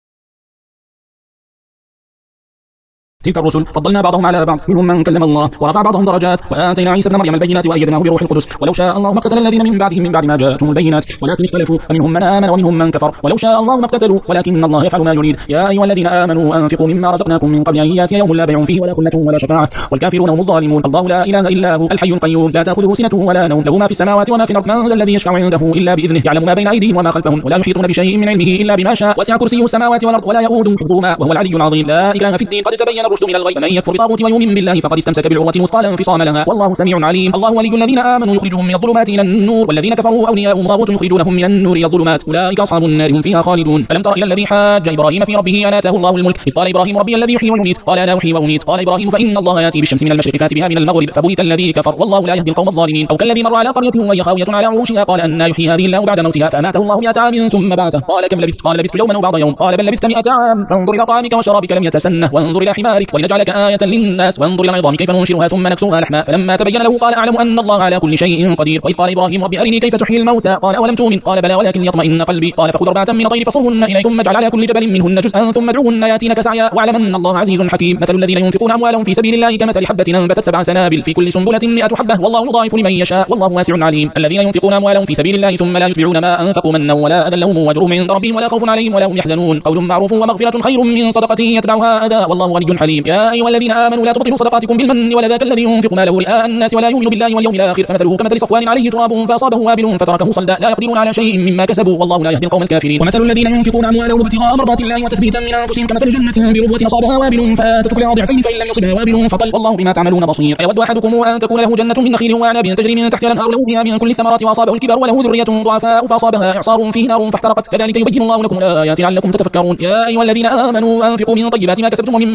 تلك الرسل فضلنا بعضهم على بعض منهم من كلم الله ورفع بعضهم درجات وآتينا عيسى ابن مريم البينات وأيدناه بروح القدس ولو شاء الله ما اقتتل الذين من بعدهم من بعد ما جاءتهم البينات ولكن اختلفوا فمنهم من آمن ومنهم من كفر ولو شاء الله ما اقتتلوا ولكن الله يفعل ما يريد. يا أيها الذين آمنوا أنفقوا مما رزقناكم من قبل أن يأتي يوم لا بيع فيه ولا خلة ولا شفاعة والكافرون هم الظالمون. الله لا إله إلا هو الحي القيوم لا تأخذه سنة ولا نوم له ما في السماوات وما في الأرض من ذا الذي يشفع عنده إلا بإذنه يعلم ما بين أيديهم وما خلفهم ولا يحيطون بشيء من علمه إلا بما شاء وسع كرسيه السماوات والأرض ولا يؤوده حفظهما وهو العلي العظيم. لا إكراه في الدين قد تبين الرشد من الغي فمن يكفر بالطاغوت ويؤمن بالله فقد استمسك بالعروة الوثقى لا انفصام لها والله سميع عليم. الله ولي الذين آمنوا يخرجهم من الظلمات إلى النور والذين كفروا أولياؤهم طاغوت يخرجونهم من النور إلى الظلمات أولئك أصحاب النار هم فيها خالدون. ألم تر إلى الذي حاج إبراهيم في ربه أن آتاه الله الملك إذ قال إبراهيم ربي الذي يحيي ويميت قال أنا أحيي وأميت قال إبراهيم فإن الله يأتي بالشمس من المشرق فأت بها من المغرب فبهت الذي كفر والله لا يهدي القوم الظالمين. أو كالذي مر على قرية وهي خاوية على عروشها قال أن يحيي هذه الله بعد موتها فأماته الله مئة عام ثم بعثه قال كم لبثت قال لبثت يوما أو بعض يوم قال بل لبثت مئة عام فانظر إلى طعامك وشرابك لم يتسنه وانظر إلى حمارك ولنجعلك آية للناس وانظر إلى العظام كيف ننشرها ثم نكسوها لحما فلما تبين له قال أعلم أن الله على كل شيء قدير. وإذ قال إبراهيم رب أرني كيف تحيي الموتى قال أولم تؤمن قال بلى ولكن يطمئن قلبي قال فخذ أربعة من الطير فصرهن إليك ثم اجعل على كل جبل منهن جزءا ثم ادعوهن ياتينك سعيا واعلم أن الله عزيز حكيم. مثل الذين ينفقون أموالهم في سبيل الله كمثل حبة أنبتت سبع سنابل في كل سنبلة مئة حبة والله يضاعف لمن يشاء والله واسع عليم. الذين ينفقون أموالهم في سبيل الله ثم لا يتبعون ما أنفقوا منا ولا أذى لهم وأجرهم عند ربهم ولا خوف عليهم ولا هم يحزنون قول معروف ومغفرة خير من صدقة يتبعها أذى والله غني حليم. يا أيها الذين آمنوا لا تبطلوا صدقاتكم بالمن ولا ذاك الذي ينفق ماله رئاء الناس ولا يؤمن بالله واليوم الآخر فمثله كمثل صفوان عليه تراب فأصابه وابل فتركه صلدا لا يقدرون على شيء مما كسبوا والله لا يهدي القوم الكافرين. ومثل الذين ينفقون أموالهم ابتغاء مرضات الله وتثبيتا من أنفسهم كمثل جنة بربوة أصابها وابل فآتت كلها ضعفين فإن لم يصبها وابل فطل والله بما تعملون بصير. يود أحدكم أن تكون له جنة من نخيل وأعناب تجري من تحتها الأنهار له فيها من كل الثمرات وأصابه الكبر وله ذرية ضعفاء فأصابها إعصار فيه نار فاحترقت كذلك يبين الله لكم الآيات لعلكم تتفكرون. يا أيها الذين آمنوا أنفقوا من طيبات ما كسبتم ومما أخرجنا لكم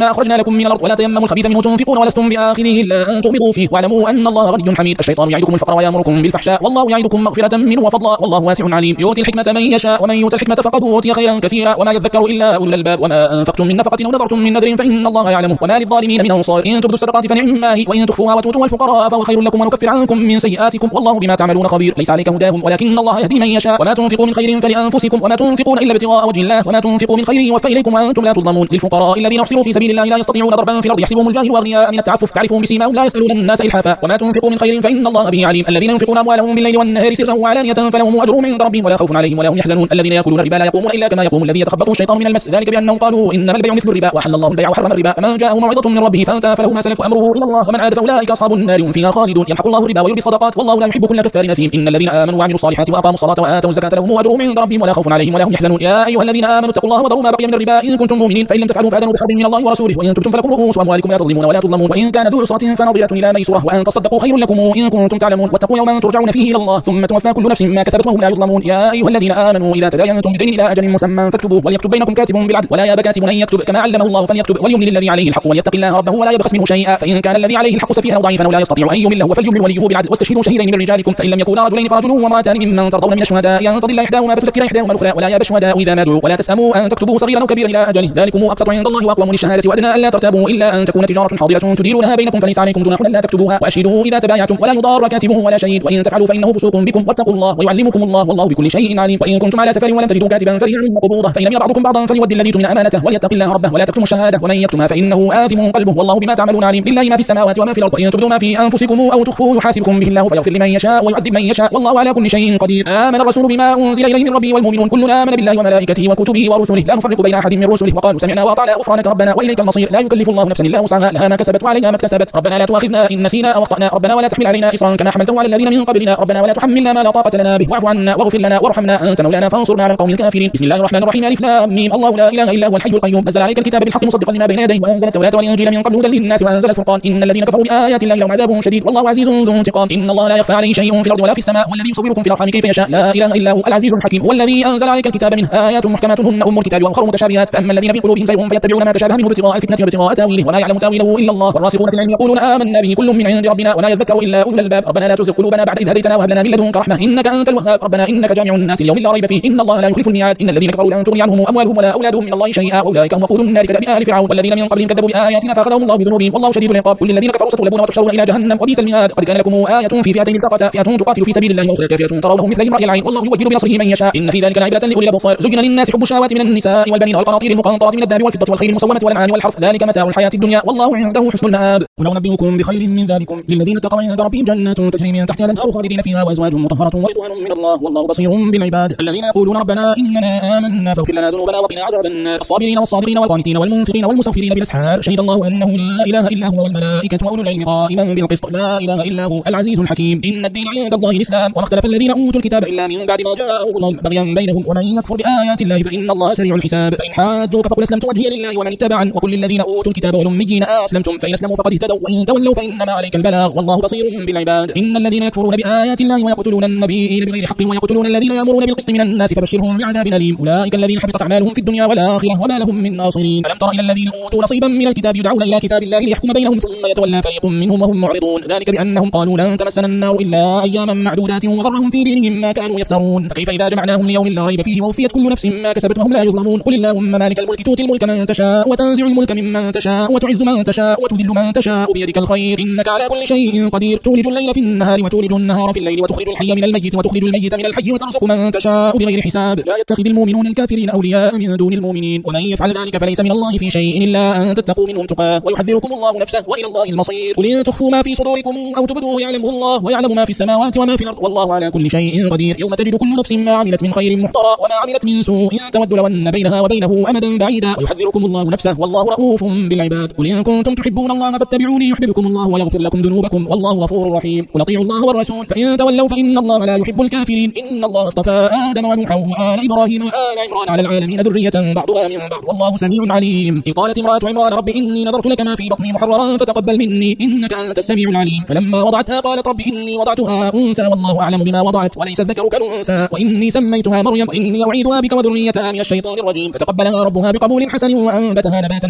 بكم من الأرض ولا تيمموا الخبيث منه تنفقون ولستم بآخذه إلا أن تغمضوا فيه واعلموا أن الله غني حميد. الشيطان يعدكم الفقر ويأمركم بالفحشاء والله يعدكم مغفرة منه وفضلا والله واسع عليم. يؤتي الحكمة من يشاء ومن يؤت الحكمة فقد أوتي خيرا كثيرا وما يذكر إلا أولو الألباب. وما أنفقتم من نفقة أو نذرتم من نذر فإن الله يعلمه وما للظالمين من أنصار. إن تبدوا الصدقات فنعما هي وإن تخفوها وتؤتوها الفقراء فهو خير لكم ونكفر عنكم من سيئاتكم والله بما تعملون خبير. ليس عليك هداهم ولكن الله يهدي من يشاء. وما تنفقوا من خير فلأنفسكم وما تنفقون إلا ابتغاء وجه الله وما تنفقوا من خير يوفى إليكم وأنتم لا تظلمون. للفقراء الذين أحصروا في سبيل الله لا يستطيعون ضربا في الأرض يحسبهم الجاهل أغنياء من التعفف تعرفهم بسيماهم لا يسألون الناس إلحافا. وما تنفقوا من خير فإن الله به عليم. الذين ينفقون أموالهم بالليل والنهار سرا وعلانية فلهم أجرهم عند ربهم ولا خوف عليهم ولا هم يحزنون. الذين يأكلون الربا لا يقومون إلا كما يقوم الذي يتخبطه الشيطان من المس ذلك بأنهم قالوا إنما البيع مثل الربا وأحل الله البيع وحرم الربا. فمن جاءه موعظة من ربه فانتهى فله ما سلف وأمره إلى الله ومن عاد فأولئك أصحاب النار هم فيها خالدون. يمحق الله الربا ويربي الصدقات والله لا يحب كل كفار نثيم. إن الذين آمنوا وعملوا الصالحات وأقاموا الصلاة وآتوا الزكاة لهم أجرهم عند ربهم ولا خوف عليهم ولا هم يحزنون. يا أيها الذين آمنوا اتقوا الله وذروا ما بقي من الربا إن كنتم مؤمنين فإن لم تفعلوا فأذنوا بحرب من الله ورسوله وإن تبتم فلكم رؤوس أموالكم لا تظلمون ولا تظلمون وإن كان ذو عسرة فنظرة إلى ميسرة وأن تصدقوا خير لكم إن كنتم تعلمون واتقوا يوما ترجعون فيه إلى الله ثم توفى كل نفس ما كسبت وهم لا يظلمون. يا أيها الذين آمنوا إذا تداينتم بدين إلى أجل مسمى فاكتبوه وليكتب بينكم كاتب بالعدل ولا يأبى كاتب أن يكتب كما علمه الله فليكتب وليملل الذي عليه الحق وليتق الله ربه ولا يبخس منه شيئا فإن كان الذي عليه الحق سفيها أو ضعيفا أو لا يستطيع أن يمل هو فليملل وليه بالعدل واستشهدوا شهيدين من رجالكم فإن لم يكونا رجلين فرجل وامرأتان ممن ترضون من الشهداء أن تضل إحداهما فتذكر إحداهما الأخرى ولا يأبى الشهداء إذا ما دعوا ولا تسأموا أن تكتبوه صغيرا أو كبيرا إلى أجله ذلكم أقسط عند الله وأقوم للشهادة وأدنى ألا ترتابوا إلا أن تكون تجارة حاضرة تديرونها بينكم فليس عليكم جناح ألا تكتبوها وأشهدوا إذا تبايعتم ولا يضار كاتب ولا شهيد وإن تفعلوا فإنه فسوق بكم واتقوا الله ويعلمكم الله والله بكل شيء عليم. وإن كنتم على سفر ولم تجدوا كاتبا فرهان مقبوضة فإن لم يرى بعضكم بعضا فليؤدي الذي اؤتمن أمانته وليتق الله ربه ولا تكتموا الشهادة ومن يكتمها فإنه آثم قلبه والله بما تعملون عليم. لله ما في السماوات وما في الأرض وإن تبدوا ما في أنفسكم أو تخفوه يحاسبكم به الله فيغفر لمن يشاء ويعذب من يشاء والله على كل شيء قدير. آمن الرسول بما أنزل إليه من ربه والمؤمنون كل آمن بالله وملائكته وكتبه ورسله لا نفرق بين أحد من رسله وقالوا سمعنا وأطعنا غفرانك ربنا وإليك المصير. لا يكلف الله نفسا إلا وسعها لها ما كسبت وعليها ما اكتسبت. ربنا لا تؤاخذنا إن نسينا أو أخطأنا ربنا ولا تحمل علينا إصرا كما حملته على الذين من قبلنا ربنا ولا تحملنا ما لا طاقة لنا به واعف عنا واغفر لنا وارحمنا أنت مولانا فانصرنا على القوم الكافرين. بسم الله الرحمن الرحيم ألف لام ميم الله لا إله إلا هو الحي القيوم نزل عليك الكتاب بالحق مصدقا لما بين يديه وأنزل التوراة والإنجيل من قبل هدى للناس وأنزل الفرقان إن الذين كفروا بآيات الله لهم عذاب شديد والله عزيز ذو انتقام. إن الله لا يخفى عليه شيء في الأرض ولا في السماء والذي يصوركم في الأرحام كيف يشاء لا إله إلا هو العزيز الحكيم. والذي أنزل عليك الكتاب منه آيات محكمات هن أم الكتاب وأخر متشابهات فأما الذين في قلوبهم زيغ فيتبعون ما تشابه منه ابتغاء الفتنة وابتغاء تاويله ولا يعلم تاويله إلا الله والراسخون في العلم يقولون آمنا به كل من عند ربنا ولا يذكر إلا أولو الألباب. ربنا لا تزغ قلوبنا بعد إذ هديتنا وهب لنا من لدنك رحمة إنك أنت الوهاب. ربنا إنك جامع الناس ليوم لا ريب فيه إن الله لا يخلف الميعاد. إن الذين كفروا لن تغني عنهم أموالهم ولا أولادهم من الله شيئا أولئك هم وقود النار كدأب آل فرعون والذين من قبلهم كذبوا بآياتنا فأخذهم الله بذنوبهم والله شديد العقاب. كل الذين كفروا ستغلبون وتحشرون إلى جهنم وبئس المهاد. قد كان لكم آية في فئتين التقتا فئة تقاتل في سبيل الله وأخرى كافرة ترونهم مثلهم رأي العين والله يوجه بنصره من يشاء إن في ذلك لعبرة لأولي الأبصار. زين للناس حب الشهوات من النساء والبنين والقناطير المقنطرة من الذهب والفضة والخيل المسومة والأنعام والحرث ذلك متاع الحياة الدنيا والله عنده حسن المآب. ولو نبئكم بخير من ذلكم للذين اتقوا عند ربهم جنات تجري من تحتها الأنهار خالدين فيها وأزواج مطهرة ورضوان من الله والله بصير بالعباد. الذين يقولون ربنا إننا آمنا فاغفر لنا ذنوبنا وقنا عذاب النار. الصابرين والصادقين والقانتين والمنفقين والمستغفرين بالأسحار. شهد الله أنه لا إله إلا هو والملائكة وأولو العلم قائما بالقسط لا إله إلا هو العزيز الحكيم. إن الدين عند الله الإسلام وما اختلف الذين أوتوا الكتاب إلا من بعد ما جاءهم العلم بغيا بينهم ومن يكفر بآيات الله فإن الله سريع الحساب. فإن حاجوك فقل أسلمت وجهي لله ومن اتبعني وقل للذين أوتوا الكتاب والأميين أسلمتم فإن أسلموا فقد اهتدوا وإن تولوا فإنما عليك البلاغ والله بصير بالعباد. إن الذين يكفرون بآيات الله ويقتلون النبيين بغير حق ويقتلون الذين يأمرون بالقسط من الناس فبشرهم بعذاب أليم. أولئك الذين حبطت أعمالهم في الدنيا والآخرة وما لهم من ناصرين. ألم تر إلى الذين أوتوا نصيبا من الكتاب يدعون إلى كتاب الله ليحكم بينهم ثم يتولى فريق منهم وهم معرضون ذلك بأنهم قالوا لن تمسنا النار إلا أياما معدودات وغرهم في دينهم ما كانوا يفترون. فكيف إذا جمعناهم ليوم لا ريب فيه ووفيت كل نفس ما كسبت وهم لا يظلمون. قل اللهم مالك الملك تؤتي الملك من تشاء وتنزع الملك ممن تشاء وتعز من تشاء وتذل من تشاء بيدك الخير إنك على كل شيء قدير. تولج الليل في النهار وتولج النهار في الليل وتخرج الحي من الميت وتخرج الميت من الحي وترزق من تشاء بغير حساب. لا يتخذ المؤمنون الكافرين أولياء من دون المؤمنين ومن يفعل ذلك فليس من الله في شيء إلا أن تتقوا منهم تقاه ويحذركم الله نفسه وإلى الله المصير. قل إن تخفوا ما في صدوركم أو تبدوه يعلمه الله ويعلم ما في السماوات وما في الأرض والله على كل شيء قدير. يوم تجد كل نفس ما عملت من خير محضرا وما عملت من سوء تود لو أن بينها وبينه أمدا بعيدا ويحذركم الله نفسه والله رؤوف بالعباد. قل إن كنتم تحبون الله فاتبعوني يحببكم الله ويغفر لكم ذنوبكم والله غفور رحيم. قل أطيعوا الله والرسول فإن تولوا فإن الله لا يحب الكافرين. إن الله اصطفى آدم ونوحا وآل إبراهيم وآل عمران على العالمين ذرية بعضها من بعض والله سميع عليم. إذ قالت امرأة عمران رب إني نذرت لك ما في بطني محررا فتقبل مني إنك أنت السميع العليم. فلما وضعتها قالت رب إني وضعتها أنثى والله أعلم بما وضعت وليس الذكر كالأنثى وإني سميتها مريم وإني أعيذها بك وذريتها من الشيطان الرجيم. فتقبلها ربها بقبول حسن وأنبتها نباتا حسنا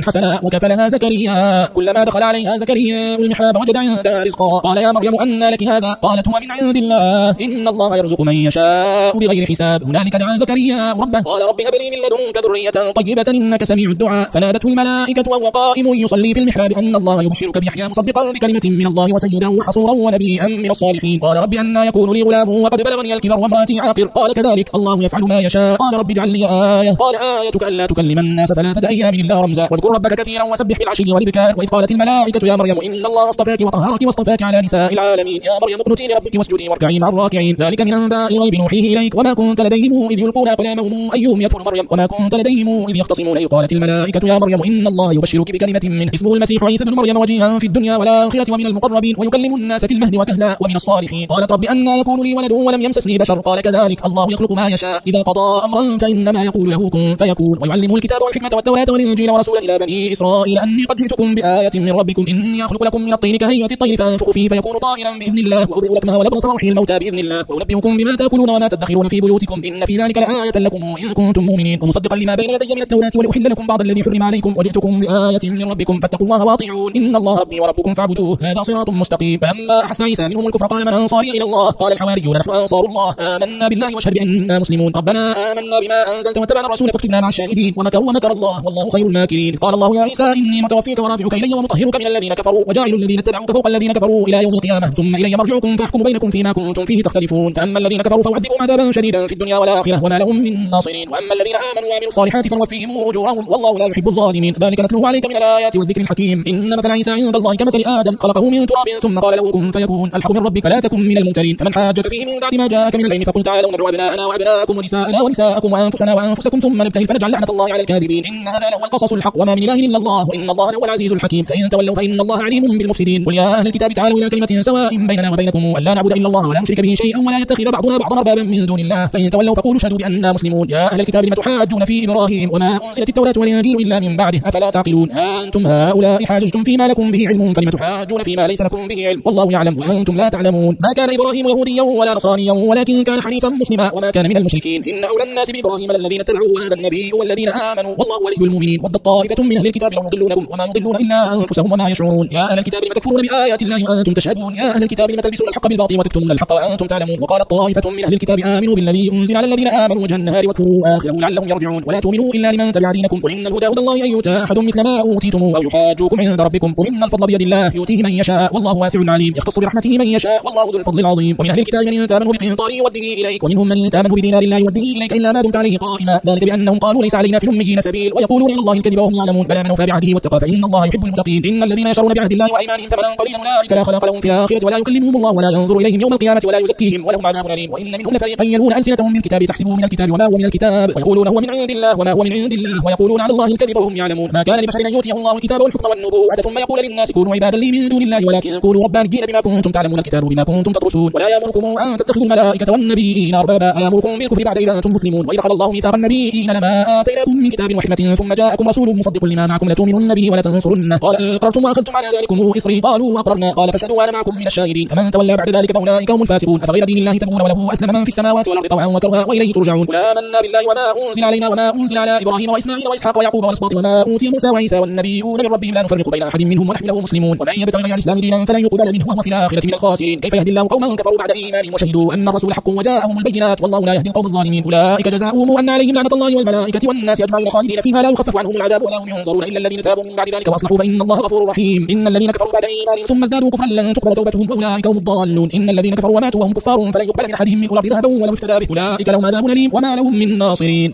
وكفلها زكريا. كلما دخل عليها زكريا المحراب وجد عندها رزقا قال يا مريم أنى لك هذا؟ قالت هو من عند الله إن الله يرزق من يشاء بغير حساب. هنالك دعا زكريا ربه قال رب هب لي من لدنك ذرية طيبة إنك سميع الدعاء. فنادته الملائكة وهو قائم يصلي في المحراب أن الله يبشرك بيحيى مصدقا بكلمة من الله وسيدا وحصورا ونبيا من الصالحين. قال رب أنى يكون لي غلام وقد بلغني الكبر وامرأتي عاقر قال كذلك الله يفعل ما يشاء. قال رب اجعل لي آية قال آيتك ألا تكلم الناس ثلاثة أيام إلا رمزا واذكر ربك كثيرا وسبح بالعشي والإبكار. وإذ قالت الملائكة يا مريم إن الله اصطفاك وطهرك واصطفاك على نساء العالمين يا مريم اقنتي لربك واسجدي واركعي مع الراكعين. ذلك من أنباء الغيب نوحيه إليك وما كنت لديهم إذ يلقون أقلامهم أيهم يكفر مريم وما كنت لديهم إذ يختصمون. إذ قالت الملائكة يا مريم إن الله يبشرك بكلمة من اسمه المسيح عيسى بن مريم وجيها في الدنيا والآخرة ومن المقربين ويكلم الناس في المهد وكهلا ومن الصالحين. قالت رب أنى يكون لي ولد ولم يمسسني بشر قال كذلك الله يخلق ما يشاء إذا قضى أمرا فإنما يقول له كن فيكون. ويعلمه الكتاب والحكمة والتوراة والإنجيل ورسولا إلى بني إسرائيل أني قد جئتكم بآية من ربكم إني أخلق لكم من الطين كهيئة الطير فأنفخ فيه فيكون طائرا بإذن الله وأبرئ لكمه والأبرص وأحيي الموتى بإذن الله وأنبئكم بما تأكلون وما تدخرون في بيوتكم إن في ذلك لآية لكم إن كنتم مؤمنين. ومصدقا لما بين يدي من التوراة ولأحل لكم بعض الذي حرم عليكم وجئتكم بآية من ربكم فاتقوا الله واطيعون إن الله ربي وربكم فاعبدوه هذا صراط مستقيم. فلما أحس عيسى منهم الكفر قال من أنصاري إلى الله قال الحواريون نحن أنصار الله آمنا بالله واشهد بأننا مسلمون. ربنا آمنا بما أنزلت واتبعنا الرسول فاكتبنا مع الشاهدين ومكروا ومكر الله والله خير الماكرين. قال الله يا عيسى إني متوفيك ورافعك إلي ومطهرك من الذين كفروا وجاعل الذين اتبعوك فوق الذين كفروا إلى يوم القيامة ثم إلي مرجعكم فاحكم بينكم فيما كنتم فيه تختلفون. فأما الذين كفروا فأعذبهم عذابا شديدا في الدنيا والآخرة وما لهم من ناصرين وأما الذين آمنوا وعملوا الصالحات فنوفيهم أجورهم والله لا يحب الظالمين. ذلك نتلوه عليك من الآيات والذكر الحكيم. إن مثل عيسى عند الله كمثل آدم خلقه من تراب ثم قال له كن فيكون الحق من ربك لا تكن من الممترين. فمن حاجك فيه من بعد ما جاءك من العلم فقل تعالوا ندعو أبناءنا وأبناءكم ونساءنا ونساءكم وأنفسنا وأنفسكم ثم نبتهل فنجعل لعنة الله على الكاذبين. إن هذا لهو القصص الحق وما من إله إلا الله وإن الله هو العزيز الحكيم. فإن تولوا فإن الله عليم بالمفسدين. قل يا أهل الكتاب تعالوا إلى كلمة سواء بيننا وبينكم ألا نعبد إلا الله ولا نشرك به شيئا ولا يتخذ بعضنا بعضا أربابا من دون الله. فإن تولوا فقولوا اشهدوا بأننا مسلمون. يا أهل الكتاب لم تحاجون في إبراهيم وما أنزلت التوراة والإنجيل إلا من بعده أفلا تعقلون. أنتم هؤلاء حاججتم فيما لكم به علم فلم تحاجون فيما ليس لكم به علم والله يعلم وأنتم لا تعلمون. ما كان إبراهيم يهوديا ولا نصرانيا ولكن كان حنيفا مسلما وما كان من المشركين. إن أولى الناس بإبراهيم الذين اتبعوا هذا النبي والذين آمنوا والله ولي المؤمنين. ودت طائفة من أهل الكتاب لو يضلونكم وما يضلون إلا أنفسهم وما يشعرون. يا أهل الكتاب لم تكفرون بآيات الله وأنتم تشهدون. يا أهل الكتاب لم تلبسون الحق بالباطل وتكتمون الحق وأنتم تعلمون. وقالت طائفة من أهل الكتاب آمنوا بالذي أنزل على الذين آمنوا وجه النهار واكفروا آخره لعلهم يرجعون. ولا تؤمنوا إلا لمن تبع دينكم. قل إن الهدى هدى الله أن يؤتى أحد مثل ما أوتيتم أو يحاجوكم عند ربكم. قل إن الفضل بيد الله يؤتيه من يشاء والله واسع عليم يختص برحمته من يشاء والله ذو الفضل العظيم. ومن أهل الكتاب من تآمنه بقنطار يوده إليك ومنهم من تآمنه بدينار لا يوده إليك إلا ما دمت عليه قائما. ذلك بأنهم قالوا ليس علينا في الأميين سبيل ويقولون على الله الكذب وهم يعلمون. بلى من أوفى بعهده واتقى فإن الله يحب المتقين. إن الذين يشرون بعهد الله وأيمانهم ثمنا قليلا أولئك لا خلاق لهم في الآخرة ولا يكلمهم الله ولا ينظر إليهم يوم القيامة ولا يزكيهم ولهم عذاب أليم. وإن منهم لفريقا يلوون ألسنتهم بالكتاب تحسبوه من الكتاب وما هو من الكتاب ويقولون هو من عند الله وما هو من عند الله ويقولون على الله الكذب وهم يعلمون. ما كان لبشر أن يؤتيه الله الكتاب والحكم والنبوة ثم يقول للناس كونوا عبادا لي من دون الله ولكن كونوا ربانيين بما كنتم تعلمون الكتاب بما كنتم تدرسون. ولا يأمركم أن تتخذوا الملائكة والنبيين أربابا أيأمركم بالكفر بعد إذا أنتم مسلمون. وإذا أخذ الله ميثاق النبيين لما آتيناكم من كتاب وحكمة ثم جاءكم رسول مصدق لما معكم لتؤمنن به ولتنصرنه. قال أقررتم وأخذتم على ذلكم إصري قالوا أقررنا قال فاشهدوا وأنا معكم من الشاهدين. فمن تولى بعد ذلك فأولئك هم الفاسقون. أفغير دين الله تبغون وله أسلم من في السماوات والأرض طوعا وكرها وإليه ترجعون. قل آمنا بالله وما أنزل علينا وما أنزل على إبراهيم وإسماعيل وإسحاق ويعقوب والأسباط وما أوتي موسى وعيسى والنبيون من ربهم لا نفرق بين أحد منهم ونحن له مسلمون. ومن يبتغي غير الإسلام دينا فلن يقبل منه وهو في الآخرة من الخاسرين. كيف يهدي الله قوما كفروا بعد إيمانهم وشهدوا أن الرسول حق وجاءهم البينات والله لا يهدي القوم الظالمين. أولئك جزاؤهم أن عليهم لعنة الله والملائكة والناس أجمعين خالدين فيها لا يخفف عنهم العذاب ولا هم ينظرون إلا الذين تابوا من بعد ذلك وأصلحوا فإن الله غفور رحيم. إن الذين كفروا بعد إيمانهم ثم ازدادوا كفرا لن تقبل توبتهم وأولئك هم الضالون. إن الذين كفروا وماتوا وهم كفار فلن يقبل من أحدهم من الأرض ذهبا ولو افتدى به أولئك لهم عذاب أليم وما لهم من ناصرين.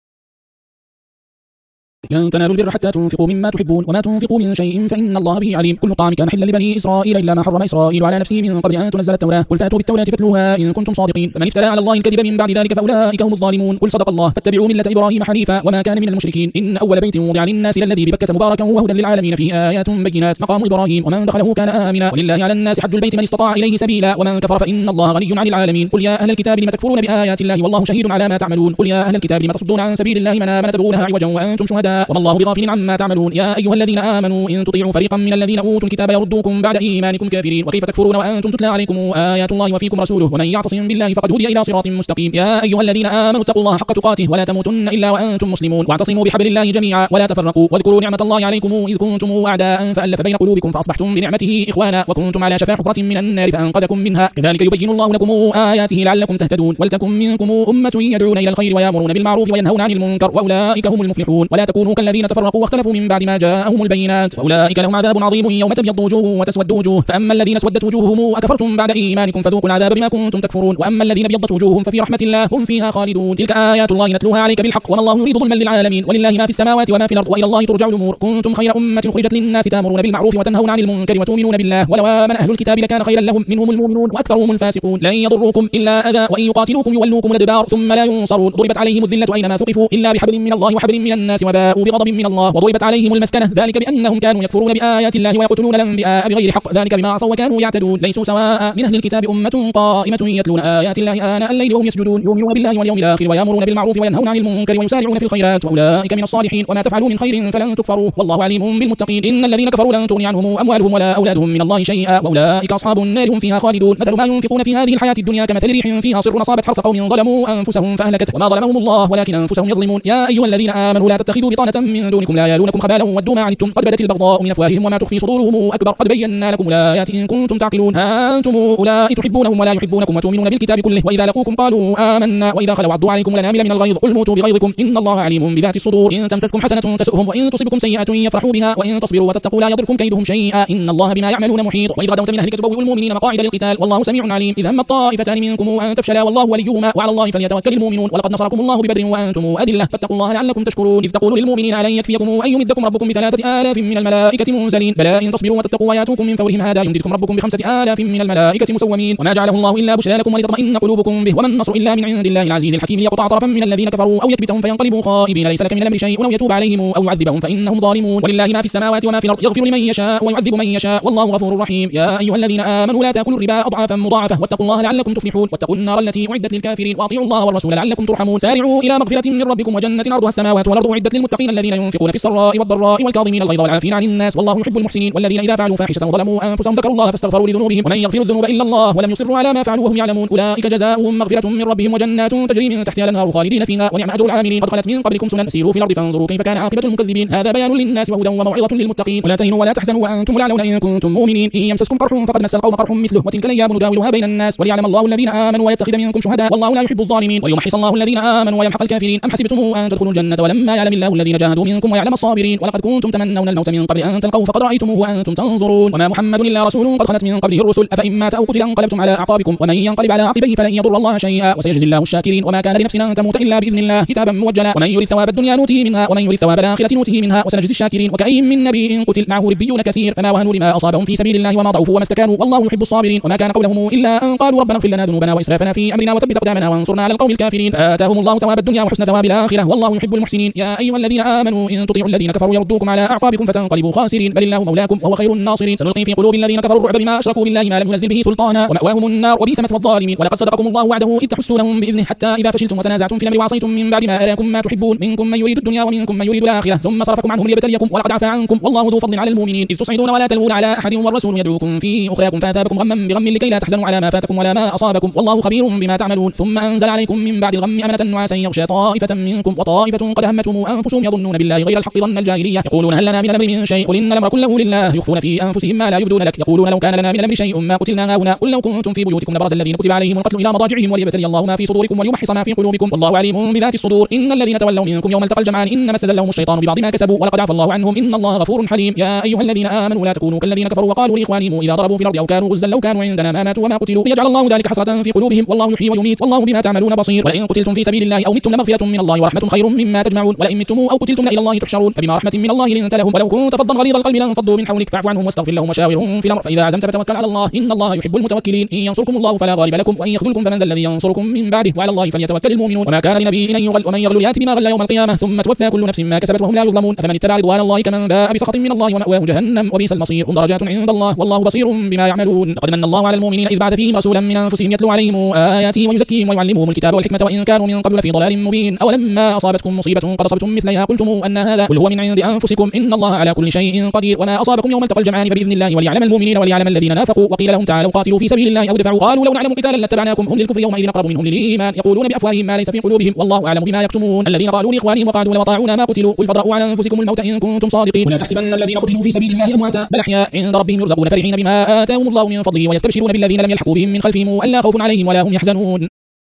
لن تنالوا البر حتى تنفقوا مما تحبون وما تنفقوا من شيء فإن الله به عليم. كل الطعام كان حلا لبني إسرائيل إلا ما حرم إسرائيل على نفسه من قبل أن تنزل التوراة. قل فأتوا بالتوراة فاتلوها إن كنتم صادقين. فمن افترى على الله الكذب من بعد ذلك فأولئك هم الظالمون. قل صدق الله فاتبعوا ملة إبراهيم حنيفا وما كان من المشركين. إن أول بيت وضع للناس للذي ببكة مباركا وهدى للعالمين فيه آيات بينات مقام إبراهيم ومن دخله كان آمنا ولله على الناس حج البيت من استطاع إليه سبيلا ومن كفر فإن الله غني عن العالمين. قل يا أهل الكتاب لم تكفرون بآيات الله والله شهيد على ما تعملون. قل يا أهل الكتاب لم تصدون عن سبيل الله من آمن تبغونها عوجا وأنتم شهداء شيئا وما الله بغافل عما تعملون. يا أيها الذين آمنوا إن تطيعوا فريقا من الذين أوتوا الكتاب يردوكم بعد إيمانكم كافرين وكيف تكفرون وأنتم تتلى عليكم آيات الله وفيكم رسوله ومن يعتصم بالله فقد هدي إلى صراط مستقيم. يا أيها الذين آمنوا اتقوا الله حق تقاته ولا تموتن إلا وأنتم مسلمون واعتصموا بحبل الله جميعا ولا تفرقوا واذكروا نعمة الله عليكم إذ كنتم أعداء فألف بين قلوبكم فأصبحتم بنعمته إخوانا وكنتم على شفا حفرة من النار فأنقذكم منها كذلك يبين الله لكم آياته لعلكم تهتدون. ولتكن منكم أمة يدعون إلى الخير ويأمرون بالمعروف وينهون عن المنكر وأولئك هم المفلحون. ولا تكونوا كالذين تفرقوا واختلفوا من بعد ما جاءهم البينات وأولئك لهم عذاب عظيم يوم تبيض وجوه وتسود وجوه فأما الذين اسودت وجوههم أكفرتم بعد إيمانكم فذوقوا العذاب بما كنتم تكفرون وأما الذين ابيضت وجوههم ففي رحمة الله هم فيها خالدون. تلك آيات الله نتلوها عليك بالحق وما الله يريد ظلما للعالمين ولله ما في السماوات وما في الأرض وإلى الله ترجع الأمور. كنتم خير أمة أخرجت للناس تأمرون بالمعروف وتنهون عن المنكر وتؤمنون بالله ولو آمن أهل الكتاب لكان خيرا لهم منهم المؤمنون وأكثرهم الفاسقون. لن يضروكم إلا أذى وإن يقاتلوكم يولوكم الأدبار ثم لا ينصرون. ضربت عليهم الذلة أينما ثقفوا إلا بحبل من الله وحبل من الناس وباءوا بغضب من الله وضربت عليهم المسكنة ذلك بأنهم كانوا يكفرون بآيات الله ويقتلون الأنبياء بغير حق ذلك بما عصوا وكانوا يعتدون. ليسوا سواء من أهل الكتاب أمة قائمة يتلون آيات الله آناء الليل وهم يسجدون يؤمنون بالله واليوم الآخر ويأمرون بالمعروف وينهون عن المنكر ويسارعون في الخيرات وأولئك من الصالحين وما تفعلوا من خير فلن تكفروه والله عليم بالمتقين. إن الذين كفروا لن تغني عنهم أموالهم ولا أولادهم من الله شيئا وأولئك أصحاب النار هم فيها خالدون. مثل ما ينفقون في هذه الحياة الدنيا كمثل ريح فيها صر أصابت حرث قوم ظلموا أنفسهم فأهلكت وما ظلمهم الله ولكن أنفسهم يظلمون. يا أيها الذين آمنوا لا تتخذوا بطانة من دونكم لا يالونكم خبالا ودوا ما عنتم قد بدت البغضاء من أفواههم وما تخفي صدورهم أكبر قد بينا لكم الآيات إن كنتم تعقلون. ها أنتم أولئك تحبونهم ولا يحبونكم وتؤمنون بالكتاب كله وإذا لقوكم قالوا آمنا وإذا خلوا عضوا عليكم الأنامل من الغيظ قل موتوا بغيظكم إن الله عليم بذات الصدور. إن تمسسكم حسنة تسؤهم وإن تصبكم سيئة يفرحوا بها وإن تصبروا وتتقوا لا يضركم كيدهم شيئا إن الله بما يعملون محيط. وإذ غدوت من أهلك تبوئ المؤمنين مقاعد للقتال والله سميع عليم. إذا هم الطائفتان منكم أن تفشلا والله وليهما وعلى الله فليتوكل المؤمنون. ولقد نصركم الله ببدر وأنتم أذلة فاتقوا الله لعلكم تشكرون. إذ تقول للمؤمنين ألن يكفيكم أن يمدكم ربكم بثلاثة آلاف من الملائكة منزلين بلى إن تصبروا وتتقوا وياتوكم من فورهم هذا يمددكم ربكم بخمسة آلاف من الملائكة مسومين. وما جعله الله إلا بشرى لكم ولتطمئن قلوبكم به وما النصر إلا من عند الله العزيز الحكيم ليقطع طرفا من الذين كفروا أو يكبتهم فينقلبوا خائبين ليس لك من الأمر شيء أو يتوب عليهم أو يعذبهم فإنهم ظالمون. ولله ما في السماوات وما في الأرض يغفر لمن يشاء ويعذب من يشاء والله غفور رحيم. يا أيها الذين آمنوا لا تأكلوا الربا أضعافا مضاعفة واتقوا الله لعلكم تفلحون. واتقوا النار التي أعدت للكافرين وأطيعوا الله والرسول لعلكم ترحمون. سارعوا إلى مغفرة من ربكم وجنة عرضها السماوات والأرض أعدت للمتقين الذين ينفقون في السراء والضراء والكاظمين الغيظ والعافين عن الناس والله يحب المحسنين. والذين إذا فعلوا فاحشة وظلموا أنفسهم ذكروا الله فاستغفروا لذنوبهم ومن يغفر الذنوب إلا الله ولم يصروا على ما فعلوا وهم يعلمون أولئك جزاؤهم مغفرة من ربهم وجنات تجري من تحتها الأنهار خالدين فيها ونعم أجر العاملين. قد خلت من قبلكم سنن سيروا في الأرض فانظروا كيف كان عاقبة المكذبين هذا بيان للناس وهدى وموعظة للمتقين. ولا تهنوا ولا تحزنوا وأنتم الأعلون إن كنتم مؤمنين إن يمسسكم قرح فقد مس القوم قرح مثله وتلك الأيام نداولها بين الناس وليعلم الله الذين آمنوا ويتخذ منكم شهداء والله لا يحب الظالمين وليمحص الله الذين آمنوا ويمحق الكافرين. أم حسبتم أن تدخلوا الجنة ولما يعلم الله الذين جاهدوا منكم ويعلم الصابرين ولقد كنتم تمنون الموت من قبل أن تلقوه فقد رأيتموه وأنتم تنظرون. وما محمد إلا رسول قد خلت من قبله الرسل أفإن مات أو قتل انقلبتم على أعقابكم ومن ينقلب على عقبيه فلن يضر الله شيئا وسيجزي الله الشاكرين. وما كان لنفس أن تموت إلا بإذن الله كتابا موجلا ومن يرد ثواب الدنيا نؤته منها ومن يرد ثواب الآخرة نؤته منها وسنجزي الشاكرين. وكأي من نبي قتل معه ربيون كثير فما وهنوا لما أصابهم في سبيل الله وما ضعفوا وما استكانوا والله يحب الصابرين. وما كان قولهم إلا أن قالوا ربنا اغفر لنا ذنوبنا وإسرافنا في أمرنا وثبت أقدامنا وانصرنا على القوم الكافرين فآتاهم الله ثواب الدنيا وحسن ثواب الآخرة والله يحب المحسنين. يا أيها الذين آمنوا إن تطيعوا الذين كفروا يردوكم على أعقابكم فتنقلبوا خاسرين بل الله مولاكم وهو خير الناصرين. سنلقي في قلوب الذين كفروا الرعب بما أشركوا بالله ما لم ينزل به سلطانا ومأواهم النار وبئس مثوى الظالمين. ولقد صدقكم الله وعده إذ تحسونهم بإذنه حتى إذا فشلتم وتنازعتم في الأمر وعصيتم من بعد ما أراكم ما تحبون منكم من يريد الدنيا ومنكم من يريد الآخرة ثم صرفكم عنهم ليبتليكم ولقد عفا عنكم والله ذو فضل على المؤمنين. إذ تصعدون ولا تلوون على أحد والرسول يدعوكم في أخراكم فأثابكم غما بغم لكي لا تحزنوا على ما فاتكم ولا ما أصابكم والله خبير بما تعملون. ثم أنزل عليكم من بعد الغم أمنة نعاسا يغشى طائفة منكم وطائفة قد همتهم أنفسهم يظنون بالله غير الحق ظن الجاهلية يقولون هل لنا من الأمر من شيء قل إن الأمر كله لله يخفون في أنفسهم ما لا يبدون لك يقولون لو كان لنا من الأمر شيء ما قتلنا هاهنا قل لو كنتم في بيوتكم لبرز الذين كتب عليهم القتل إلى مضاجعهم وليبتلي الله ما في صدوركم وليمحص ما في قلوبكم والله عليم بذات الصدور. إن الذين تولوا منكم يوم التقى الجمعان إنما استزلهم الشيطان ببعض ما كسبوا ولقد عفا الله عنهم إن الله غفور حليم. يا أيها الذين آمنوا لا تكونوا كالذين كفروا وقالوا لإخوانهم إذا ضربوا في الأرض أو كانوا غزا لو كانوا عندنا ما ماتوا وما قتلوا ليجعل الله ذلك حسرة في قلوبهم والله يحيي ويميت والله بما تعملون بصير. ولئن قتلتم في سبيل الله أو متم لمغفرة من الله ورحمة خير مما تجمعون ولئن متم أو قتلتم إلى الله تحشرون فبما رحمة من الله لنت لهم ولو كنت فظا غليظ القلب لانفضوا من حولك فاعف عنهم واستغفر لهم وشاورهم في الأمر فإذا عزمت فتوكل على الله إن الله يحب المتوكلين. إن ينصركم الله فلا غالب لكم وإن يخذلكم فمن ذا الذي ينصركم من بعده وعلى الله فليتوكل المؤمنون. وما كان لنبي أن يغل ومن يغل يأتي بما غل يوم القيامة ثم توفى كل نفس ما كسبت وهم لا يظلمون. أفمن اتبع رضوان الله كمن باء بسخط من الله ومأواه جهنم وبئس المصير. هم درجات عند الله والله بصير بما يعملون. لقد من الله على المؤمنين إذ بعث فيهم رسولا من أنفسهم يتلو عليهم آياته ويزكيهم ويعلمهم الكتاب والحكمة وإن كانوا من قبل لفي ضلال مبين. أولما أصابتكم مصيبة قد أصبتم مثلها قلتم أن هذا قل هو من عند أنفسكم إن الله على كل شيء قدير وما أصابكم يوم التقى الجمعان فبإذن الله وليعلم المؤمنين وليعلم الذين نافقوا وقيل لهم تعالوا قاتلوا في سبيل الله أو ادفعوا قالوا لو نعلم قتالا لاتبعناكم هم للكفر يومئذ أقرب منهم للإيمان يقولون بأفواههم ما ليس في قلوبهم والله أعلم بما يكتمون الذين قالوا لإخوانهم وقعدوا لو أطاعونا ما قتلوا قل فادرءوا على أنفسكم الموت إن كنتم صادقين ولا تحسبن الذين قتلوا في سبيل الله أمواتا بل أحياء عند ربهم يرزقون فرحين بما آتاهم الله من فضله ويستبشرون بالذين لم يلحقوا بهم من خلفهم ألا خوف عليهم ولا هم يحزنون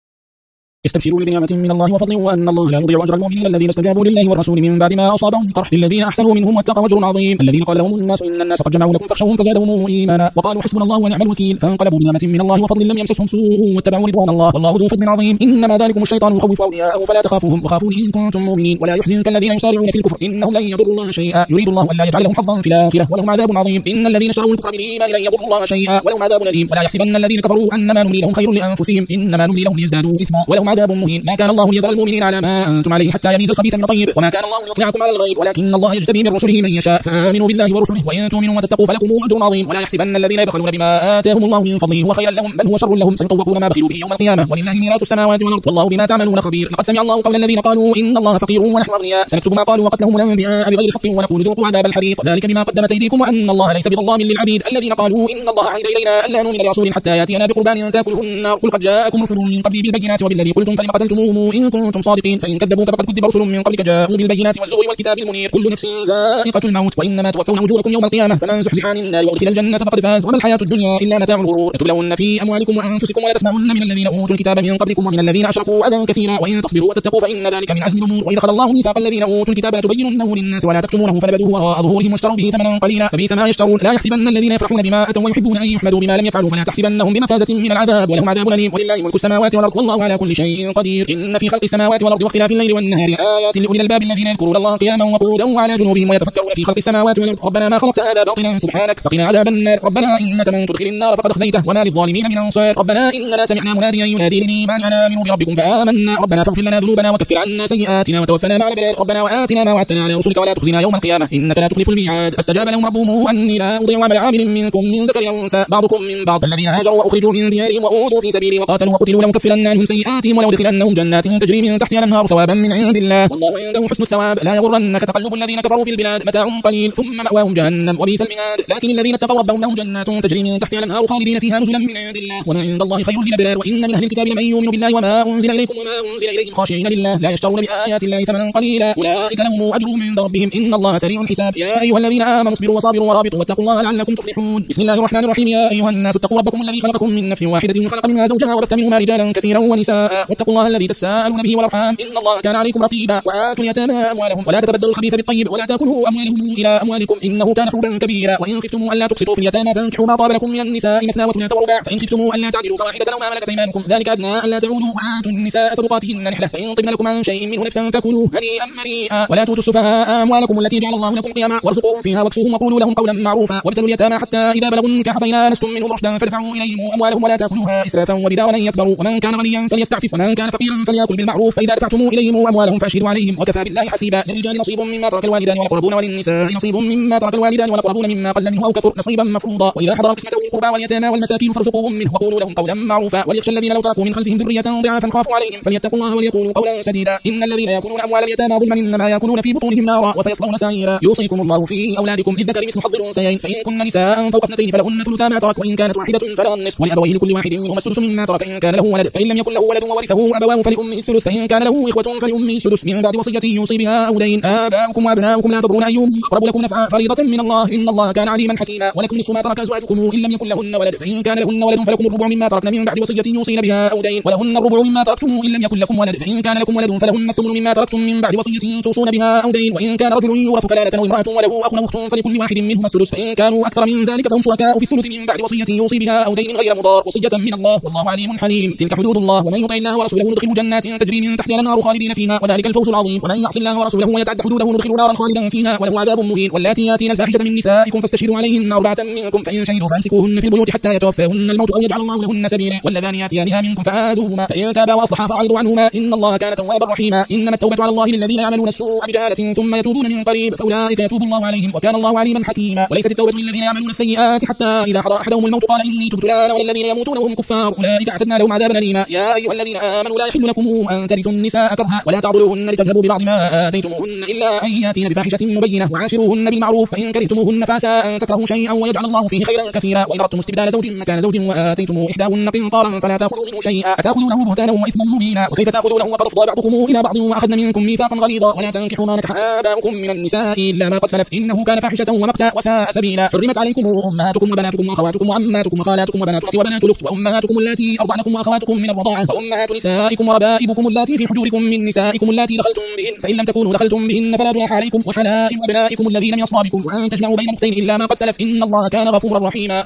استبشروا بنعمة من الله وفضل وأن الله لا يضيع أجر المؤمنين الذين استجابوا لله والرسول من بعد ما أصابهم قرح للذين أحسنوا منهم واتقوا أجر عظيم الذين قال لهم الناس إن الناس قد جمعوا لكم فاخشوهم فزادهم إيمانا وقالوا حسبنا الله ونعم الوكيل فانقلبوا بنعمة من الله وفضل لم يمسسهم سوء واتبعوا رضوان الله والله ذو فضل عظيم إنما ذلكم الشيطان يخوف أولياءه فلا تخافوهم وخافون إن كنتم مؤمنين ولا يحزنك الذين يسارعون في الكفر إنهم لن يضروا الله شيئا يريد الله أن لا يجعل لهم حظا في الآخرة ولهم عذاب عظيم إن الذين اشتروا الكفر بالإيمان لن يضروا الله شيئا ولهم عذاب أليم ولا يحسبن الذين كفروا أنما نملي لهم خير لأنفسهم إنما نملي لهم ليزدادوا إثما ولهم عذاب مهين ما كان الله ليذر المؤمنين على ما أنتم عليه حتى يميز الخبيث من الطيب وما كان الله ليطلعكم على الغيب ولكن الله يجتبي من رسله من يشاء فآمنوا بالله ورسله وإن تؤمنوا وتتقوا فلكم أجر عظيم ولا يحسبن الذين يبخلون بما آتاهم الله من فضله هو خيرا لهم بل هو شر لهم سيطوقون ما بخلوا به يوم القيامة ولله ميراث السماوات والأرض والله بما تعملون خبير لقد سمع الله قول الذين قالوا إن الله فقير ونحن أغنياء سنكتب ما قالوا وقتلهم الأنبياء بغير حق ونقول ذوقوا عذاب الحريق ذلك بما قدمت أيديكم وأن الله ليس بظلام للعبيد الذين قالوا إن الله عهد إلينا ألا نؤمن لرسول حتى يأتينا بقربان تأكله النار قل قد جاءكم رسل من قبلي بالبينات وبالذي قلتم فلم قتلتموهم إن كنتم صادقين فإن كذبوك فقد كذب رسل من قبلك جاءوا بالبينات والزور والكتاب المنير كل نفس ذائقة الموت وإنما توفون أجوركم يوم القيامة فمن زحزح عن النار وأدخل الجنة فقد فاز وما الحياة الدنيا إلا متاع الغرور لتبلون في أموالكم وأنفسكم ولا تسمعن من الذين أوتوا الكتاب من قبلكم ومن الذين أشركوا أذى كثيرا وإن تصبروا وتتقوا فإن ذلك من عزم الأمور وإذا أخذ الله ميثاق الذين أوتوا الكتاب لتبيننه للناس ولا تكتمونه فنبذوه وراء ظهورهم واشتروا به ثمنا قليلا فبئس ما يشترون لا يحسبن الذين يفرحون بما أتوا ويحبون أن يحمدوا بما لم يفعلوا فلا تحسبنهم بمفازة من العذاب ولهم عذاب أليم ولله ملك السماوات والأرض والله على كل شيء قدير إن في خلق السماوات والأرض واختلاف الليل والنهار آيات لأولي الألباب الذين يذكرون الله قياما وقعودا وعلى جنوبهم ويتفكرون في خلق السماوات والأرض ربنا ما خلقت هذا باطلا سبحانك فقنا عذاب النار ربنا إنك من تدخل النار فقد أخزيته وما للظالمين من أنصار ربنا إننا سمعنا مناديا ينادي للإيمان أن آمنوا بربكم فآمنا ربنا فاغفر لنا ذنوبنا وكفر عنا سيئاتنا وتوفنا مع الأبرار ربنا وآتنا ما وعدتنا على رسلك ولا تخزنا يوم القيامة إنك لا تخلف الميعاد فاستجاب لهم ربهم أني لا أضيع عمل عامل منكم من ذكر أو أنثى بعضكم من بعض الذين هاجروا وأخرجوا من ديارهم وأوذوا في سبيلي وقاتلوا وقتلوا لأكفرن عنهم سيئاتهم ولأدخلنهم جنات تجري من تحتها الأنهار ثوابا من عند الله والله عنده حسن الثواب لا يغرنك تقلب الذين كفروا في البلاد متاع قليل ثم مأواهم جهنم وبئس المهاد لكن الذين اتقوا ربهم لهم جنات تجري من تحتها الأنهار خالدين فيها نزلا من عند الله وما عند الله خير للأبرار وإن من أهل الكتاب لمن يؤمن بالله وما أنزل إليكم وما أنزل إليهم خاشعين لله لا يشترون بآيات الله ثمنا قليلا أولئك لهم أجرهم عند ربهم إن الله سريع الحساب يا أيها الذين آمنوا اصبروا وصابروا ورابطوا واتقوا الله لعلكم تفلحون بسم الله الرحمن الرحيم يا أيها الناس اتقوا ربكم الذي خلقكم من نفس واحدة وخلق منها زوجها وبث منهما رجالا كثيرا ونساء واتقوا الله الذي تساءلون به والأرحام إن الله كان عليكم رقيبا وآتوا اليتامى أموالهم ولا تتبدلوا الخبيث بالطيب ولا تأكلوا أموالهم إلى أموالكم إنه كان حوبا كبيرا وإن خفتم ألا تقسطوا في اليتامى فانكحوا ما طاب لكم من النساء مثنى وثلاث ورباع فإن خفتم ألا تعدلوا فواحدة أو ما ملكت أيمانكم ذلك أدنى ألا تعودوا وآتوا النساء صدقاتهن نحلة فإن طبن لكم عن شيء منه نفسا فكلوا هنيئا مريئا ولا تؤتوا السفهاء أموالكم التي جعل الله لكم قياما وارزقوهم فيها واكسوهم وقولوا لهم قولا معروفا وابتلوا اليتامى حتى إذا بلغوا النكاح فإن آنستم منهم رشدا فادفعوا إليهم أموالهم ولا تأكلوها إسرافا وبدارا أن يكبروا ومن كان غنيا فليستعفف ومن كان فقيرا فليأكل بالمعروف فإذا دفعتم إليهم أموالهم فأشهدوا عليهم وكفى بالله حسيبا للرجال نصيب مما ترك الوالدان والأقربون وللنساء نصيب مما ترك الوالدان والأقربون مما قل منه أو كثر نصيبا مفروضا وإذا حضر القسمة أولي القربى واليتامى والمساكين فارزقوهم منه وقولوا لهم قولا معروفا وليخشى الذين لو تركوا من خلفهم ذرية ضعافا خافوا عليهم فليتقوا الله وليقولوا قولا سديدا إن الذين يأكلون أموال اليتامى ظلما إنما يأكلون في بطونهم نارا وسيصلون سعيرا يوصيكم الله في أولادكم إذ ذكر مثل حظ الأنثيين فإن كن نساء فوق اثنتين فلهن ثلثا ما ترك وإن كانت واحدة فلها النصف ولأبويه لكل واحد منهما السدس مما ترك إن كان له ولد فإن لم يكن له ولد وورثه أبواه فلأمه الثلث فإن كان له إخوة فلأمه السدس من بعد وصية يوصي بها أو دين آباؤكم وأبناؤكم لا تدرون أيهم أقرب لكم نفعا فريضة من الله إن الله كان عليما حكيما ولكم نصف ما ترك أزواجكم إن لم يكن لهن ولد فإن كان لهن ولد فلكم الربع مما تركن من بعد وصية يوصين بها أو دين ولهن الربع مما تركتم إن لم يكن لكم ولد فإن كان لكم ولد فلهن الثمن مما تركتم من بعد وصية توصون بها أو دين وإن كان رجل يورث كلالة وامرأة وله أخ أو أخت فلكل واحد منهما السدس فإن كانوا أكثر من ذلك فهم شركاء في الثلث من بعد وصية يوصي بها أو دين غير مضار وصية من الله والله عليم حليم تلك حدود الله ومن يطع الله ورسوله ندخله جنات تجري من تحتها الأنهار خالدين فيها وذلك الفوز العظيم ومن يعص الله ورسوله ويتعد حدوده ندخله نارا خالدا فيها وله عذاب مهين واللاتي ياتين الفاحشة من نسائكم فاستشهدوا عليهن أربعة منكم فإن شهدوا فامسكوهن في البيوت حتى يتوفاهن الموت أو يجعل الله لهن سبيلا واللذان ياتيانها منكم فآذوهما فإن تابا وأصلحا فأعرضوا عنهما إن الله كان توابا رحيما إنما التوبة على الله للذين يعملون السوء بجهالة ثم يتوبون من قريب فأولئك يتوب الله عليهم وكان الله عليما حكيما وليست التوبة للذين يعملون السيئات حتى إذا حضر أحدهم الموت قال إني تبت الآن وللذين يموتون وهم كفار أولئك أعتدنا لهم عذابا أليما يا أيها الذين آمنوا لا يحل لكم أن ترثوا النساء كرها ولا تعضلوهن لتذهبوا ببعض ما آتيتموهن إلا أن يأتين بفاحشة مبينة وعاشروهن بالمعروف فإن كرهتموهن فعسى أن تكرهوا شيئا ويجعل الله فيه خيرا كثيرا وإن أردتم استبدال زوج مكان زوج وآتيتم إحداهن قنطارا فلا تأخذوا منه شيئا أتأخذونه بهتانا وإثما مبينا وكيف تأخذونه وقد أفضى بعضكم إلى بعض وأخذن منكم ميثاقا غليظا ولا تنكحوا ما نكح آباؤكم من النساء إلا ما قد سلف إنه كان فاحشة ومقتا وساء سبيلا حرمت عليكم أمهاتكم وبناتكم وأخواتكم وعماتكم وخالاتكم وبنات الأخت وبنات الأخت وأمهاتكم اللاتي أرضعنكم وأخواتكم من الرضاعة وأمهات نسائكم وربائبكم اللاتي في حجوركم من نسائكم اللاتي دخلتم بهن فإن لم تكونوا دخلتم بهن فلا جناح عليكم وحلائل أبنائكم الذين من أصلابكم وأن تجمعوا بين الأختين إلا ما قد سلف إن الله كان غفورا رحيما.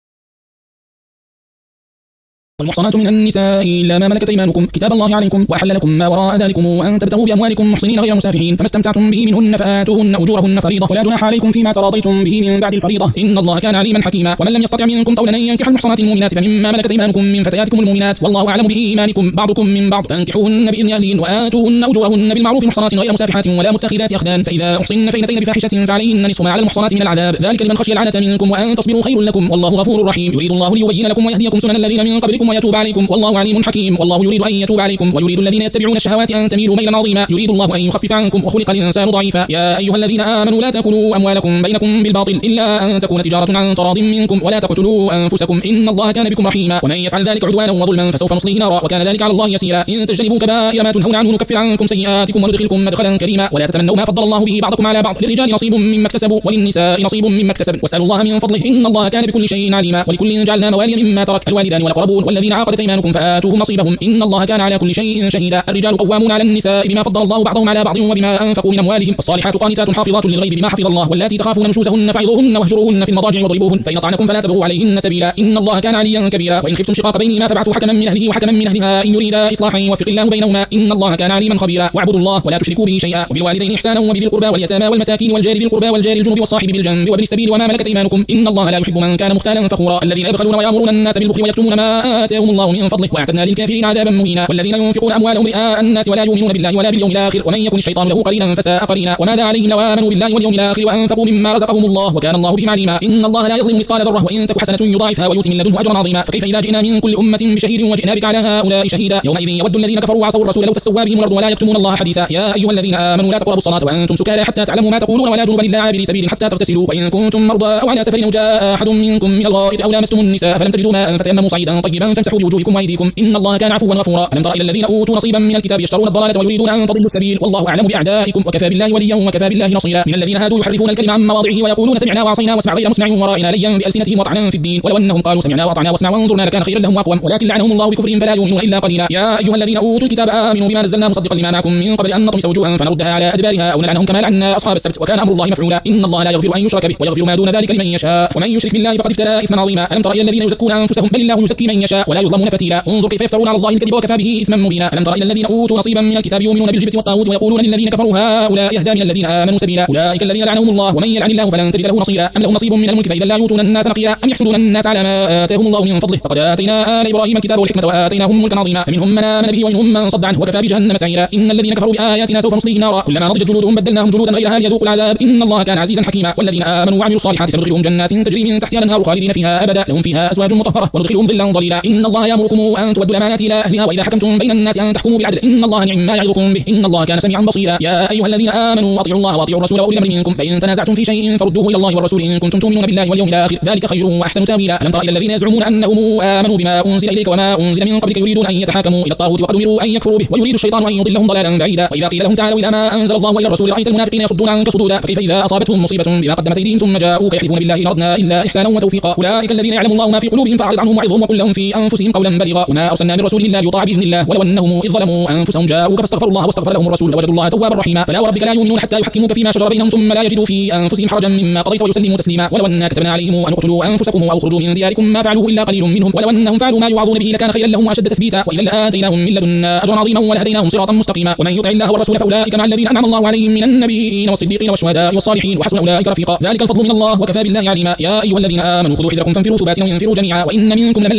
والمحصنات من النساء إلا ما ملكت أيمانكم كتاب الله عليكم وأحل لكم ما وراء ذلكم وأن تبتغوا بأموالكم محصنين غير مسافحين فما استمتعتم به منهن فآتوهن أجورهن فريضة ولا جناح عليكم فيما تراضيتم به من بعد الفريضة إن الله كان عليما حكيما. ومن لم يستطع منكم طولا أن ينكح المحصنات المؤمنات فمما ملكت أيمانكم من فتياتكم المؤمنات والله أعلم بإيمانكم بعضكم من بعض فانكحوهن بإذن أهلهن وآتوهن أجورهن بالمعروف محصنات غير مسافحات ولا متخذات أخدان فإذا أحصن فإن أتين بفاحشة فعليهن نصف ما على المحصنات من العذاب ذلك لمن خشي العنة منكم وأن تصبروا خير لكم والله غفور رحيم. يريد الله ليبين لكم ويهديكم سنن الذين من قبلكم ويتوب عليكم والله عليم حكيم. والله يريد أن يتوب عليكم ويريد الذين يتبعون الشهوات أن تميلوا ميلا عظيما يريد الله أن يخفف عنكم وخلق الإنسان ضعيفا. يا أيها الذين آمنوا لا تأكلوا أموالكم بينكم بالباطل إلا أن تكون تجارة عن تراض منكم ولا تقتلوا أنفسكم إن الله كان بكم رحيما. ومن يفعل ذلك عدوانا وظلما فسوف نصليه نارا وكان ذلك على الله يسيرا. إن تجتنبوا كبائر ما تنهون عنه نكفر عنكم سيئاتكم وندخلكم مدخلا كريما. ولا تتمنوا ما فضل الله به بعضكم على بعض للرجال نصيب مما اكتسبوا وللنساء نصيب مما اكتسبن واسألوا الله من فضله إن الله كان بكل شيء عليما. ولكل جعلنا موالي مما ترك الوالدان والأقربون والذين عقدت أيمانكم فآتوهم نصيبهم إن الله كان على كل شيء شهيدا. الرجال قوامون على النساء بما فضل الله بعضهم على بعض وبما أنفقوا من أموالهم الصالحات قانتات حافظات للغيب بما حفظ الله واللاتي تخافون نشوزهن فعظوهن واهجروهن في المضاجع واضربوهن فإن أطعنكم فلا تبغوا عليهن سبيلا إن الله كان عليا كبيرا. وإن خفتم شقاق بينهما فابعثوا حكما من أهله وحكما من أهلها إن يريدا إصلاحا يوفق الله بينهما إن الله كان عليما خبيرا. واعبدوا الله ولا تشركوا به شيئا وبالوالدين إحسانا وبذي القربى واليتامى والمساكين والجار ذي القربى والجار الجنب والصاحب بالجنب وابن السبيل وما ملكت أيمانكم إن الله لا يحب من كان مختالا فخورا. الذين يبخلون ويأمرون الناس بالبخل ويكتمون ما آتاهم الله من فضله وأعتدنا للكافرين عذابا مهينا. والذين ينفقون أموالهم رئاء الناس ولا يؤمنون بالله ولا باليوم الآخر ومن يكن الشيطان له قرينا فساء قرينا. وماذا عليهم لو آمنوا بالله واليوم الآخر وأنفقوا مما رزقهم الله وكان الله بهم عليما. إن الله لا يظلم مثقال ذرة وإن تك حسنة يضاعفها ويؤتي من لدنه أجرا عظيما. فكيف إذا جئنا من كل أمة بشهيد وجئنا بك على هؤلاء شهيدا يومئذ يود الذين كفروا وعصوا الرسول لو تسوى بهم الأرض ولا يكتمون الله حديثا. يا أيها الذين آمنوا لا تقربوا الصلاة وأنتم سكارى حتى تعلموا ما تقولون ولا جنبا إلا عابري سبيل حتى تغتسلوا وإن كنتم مرضى أو على سفر أو جاء أحد منكم من الغائط أو لامستم النساء فلم تجدوا ماء فتيمموا صعيدا طيبا فامسحوا بوجوهكم وأيديكم إن الله كان عفوا غفورا. ألم تر إلى الذين أوتوا نصيبا من الكتاب يشترون الضلالة ويريدون أن تضلوا السبيل والله أعلم بأعدائكم وكفى بالله وليا وكفى بالله نصيرا. من الذين هادوا يحرفون الكلم عن مواضعه ويقولون سمعنا وعصينا واسمع غير مسمع ورائنا ليا بألسنتهم وطعنا في الدين ولو أنهم قالوا سمعنا وأطعنا واسمع وانظرنا لكان خيرا لهم وأقوم ولكن لعنهم الله بكفرهم فلا يؤمنون إلا قليلا. يا أيها الذين أوتوا الكتاب آمنوا بما نزلنا مصدقا لما معكم من قبل أن نطمس وجوها فنردها على أدبارها أو نلعنهم كما لعنا أصحاب السبت وكان أمر الله مفعولا. إن الله لا يغفر أن يشرك به ويغفر ما دون ذلك لمن يشاء ومن يشرك بالله فقد افترى إثما عظيما. ألم تر إلى الذين يزكون أنفسهم بل الله يزكي من يشاء ولا يظلمون فتيلا. انظر كيف يفترون على الله الكذب وكفى به إثما مبينا. ألم تر إلى الذين أوتوا نصيبا من الكتاب يؤمنون بالجبت والطاغوت ويقولون للذين كفروا هؤلاء يهدى من الذين آمنوا سبيلا. أولئك الذين لعنهم الله ومن يلعن الله فلن تجد له نصيرا. أم لهم نصيب من الملك فإذا لا يؤتون الناس نقيرا أم يحسدون الناس على ما آتاهم الله من فضله. فقد آتينا آل إبراهيم الكتاب والحكمة وآتيناهم ملكا عظيما فمنهم من آمن به ومنهم من صد عنه وكفى بجهنم سعيرا. إن الذين كفروا بآياتنا سوف نصليهم نارا كلما نضجت جلودهم بدلناهم جلودا غيرها ليذوقوا العذاب إن الله كان عزيزا حكيما. والذين آمنوا وعملوا الصالحات سندخلهم جنات تجري من تحتها الأنهار خالدين فيها أبدا لهم فيها أزواج مطهرة وندخلهم ظلا ظليلا. إن الله يأمركم أن تؤدوا الأمانات إلى أهلها وإذا حكمتم بين الناس أن تحكموا بالعدل إن الله نعم ما يعظكم به إن الله كان سميعا بصيرا. يا أيها الذين آمنوا أطيعوا الله وأطيعوا الرسول وأولي الأمر منكم فإن تنازعتم في شيء فردوه إلى الله والرسول إن كنتم تؤمنون بالله واليوم الآخر ذلك خير وأحسن تأويلا. ألم تر إلى الذين يزعمون أنهم آمنوا بما أنزل إليك وما أنزل من قبلك يريدون أن يتحاكموا إلى الطاغوت وقد أمروا أن يكفروا به ويريد الشيطان أن يضلهم ضلالا بعيدا. وإذا قيل لهم تعالوا إلى ما أنزل الله وإلى الرسول رأيت المنافقين يصدون عنك صدودا. فكيف إذا أصابتهم مصيبة بما قدمت أيديهم ثم جاءوك يحلفون بالله إن أردنا إلا إحسانا وتوفيقا. أولئك الذين يعلم الله ما في قلوبهم فأعرض عنهم وعظهم وقل لهم في أنفسهم قولا بليغا. وما أرسلنا من رسول إلا ليطاع بإذن الله ولو أنهم إذ ظلموا أنفسهم جاءوك فاستغفروا الله واستغفر لهم الرسول لوجدوا الله توابا رحيما. فلا وربك لا يؤمنون حتى يحكموك فيما شجر بينهم ثم لا يجدوا في أنفسهم حرجا مما قضيت ويسلموا تسليما. ولو أننا كتبنا عليهم أن اقتلوا أنفسكم أو اخرجوا من دياركم ما فعلوه إلا قليل منهم ولو أنهم فعلوا ما يوعظون به لكان خيرا لهم وأشد تثبيتا وإذا لآتيناهم من لدنا أجرا عظيما ولهديناهم صراطا مستقيما. ومن يطع الله والرسول فأولئك مع الذين أنعم الله عليهم من النبيين والصديقين والشهداء والصالحين وحسن أولئك رفيقا. ذلك الفضل من الله وكفى بالله عليما. يا أيها الذين آمنوا خذوا حذركم فانفروا ثبات أو انفروا جميعا وإن منكم لمن لا يبطئن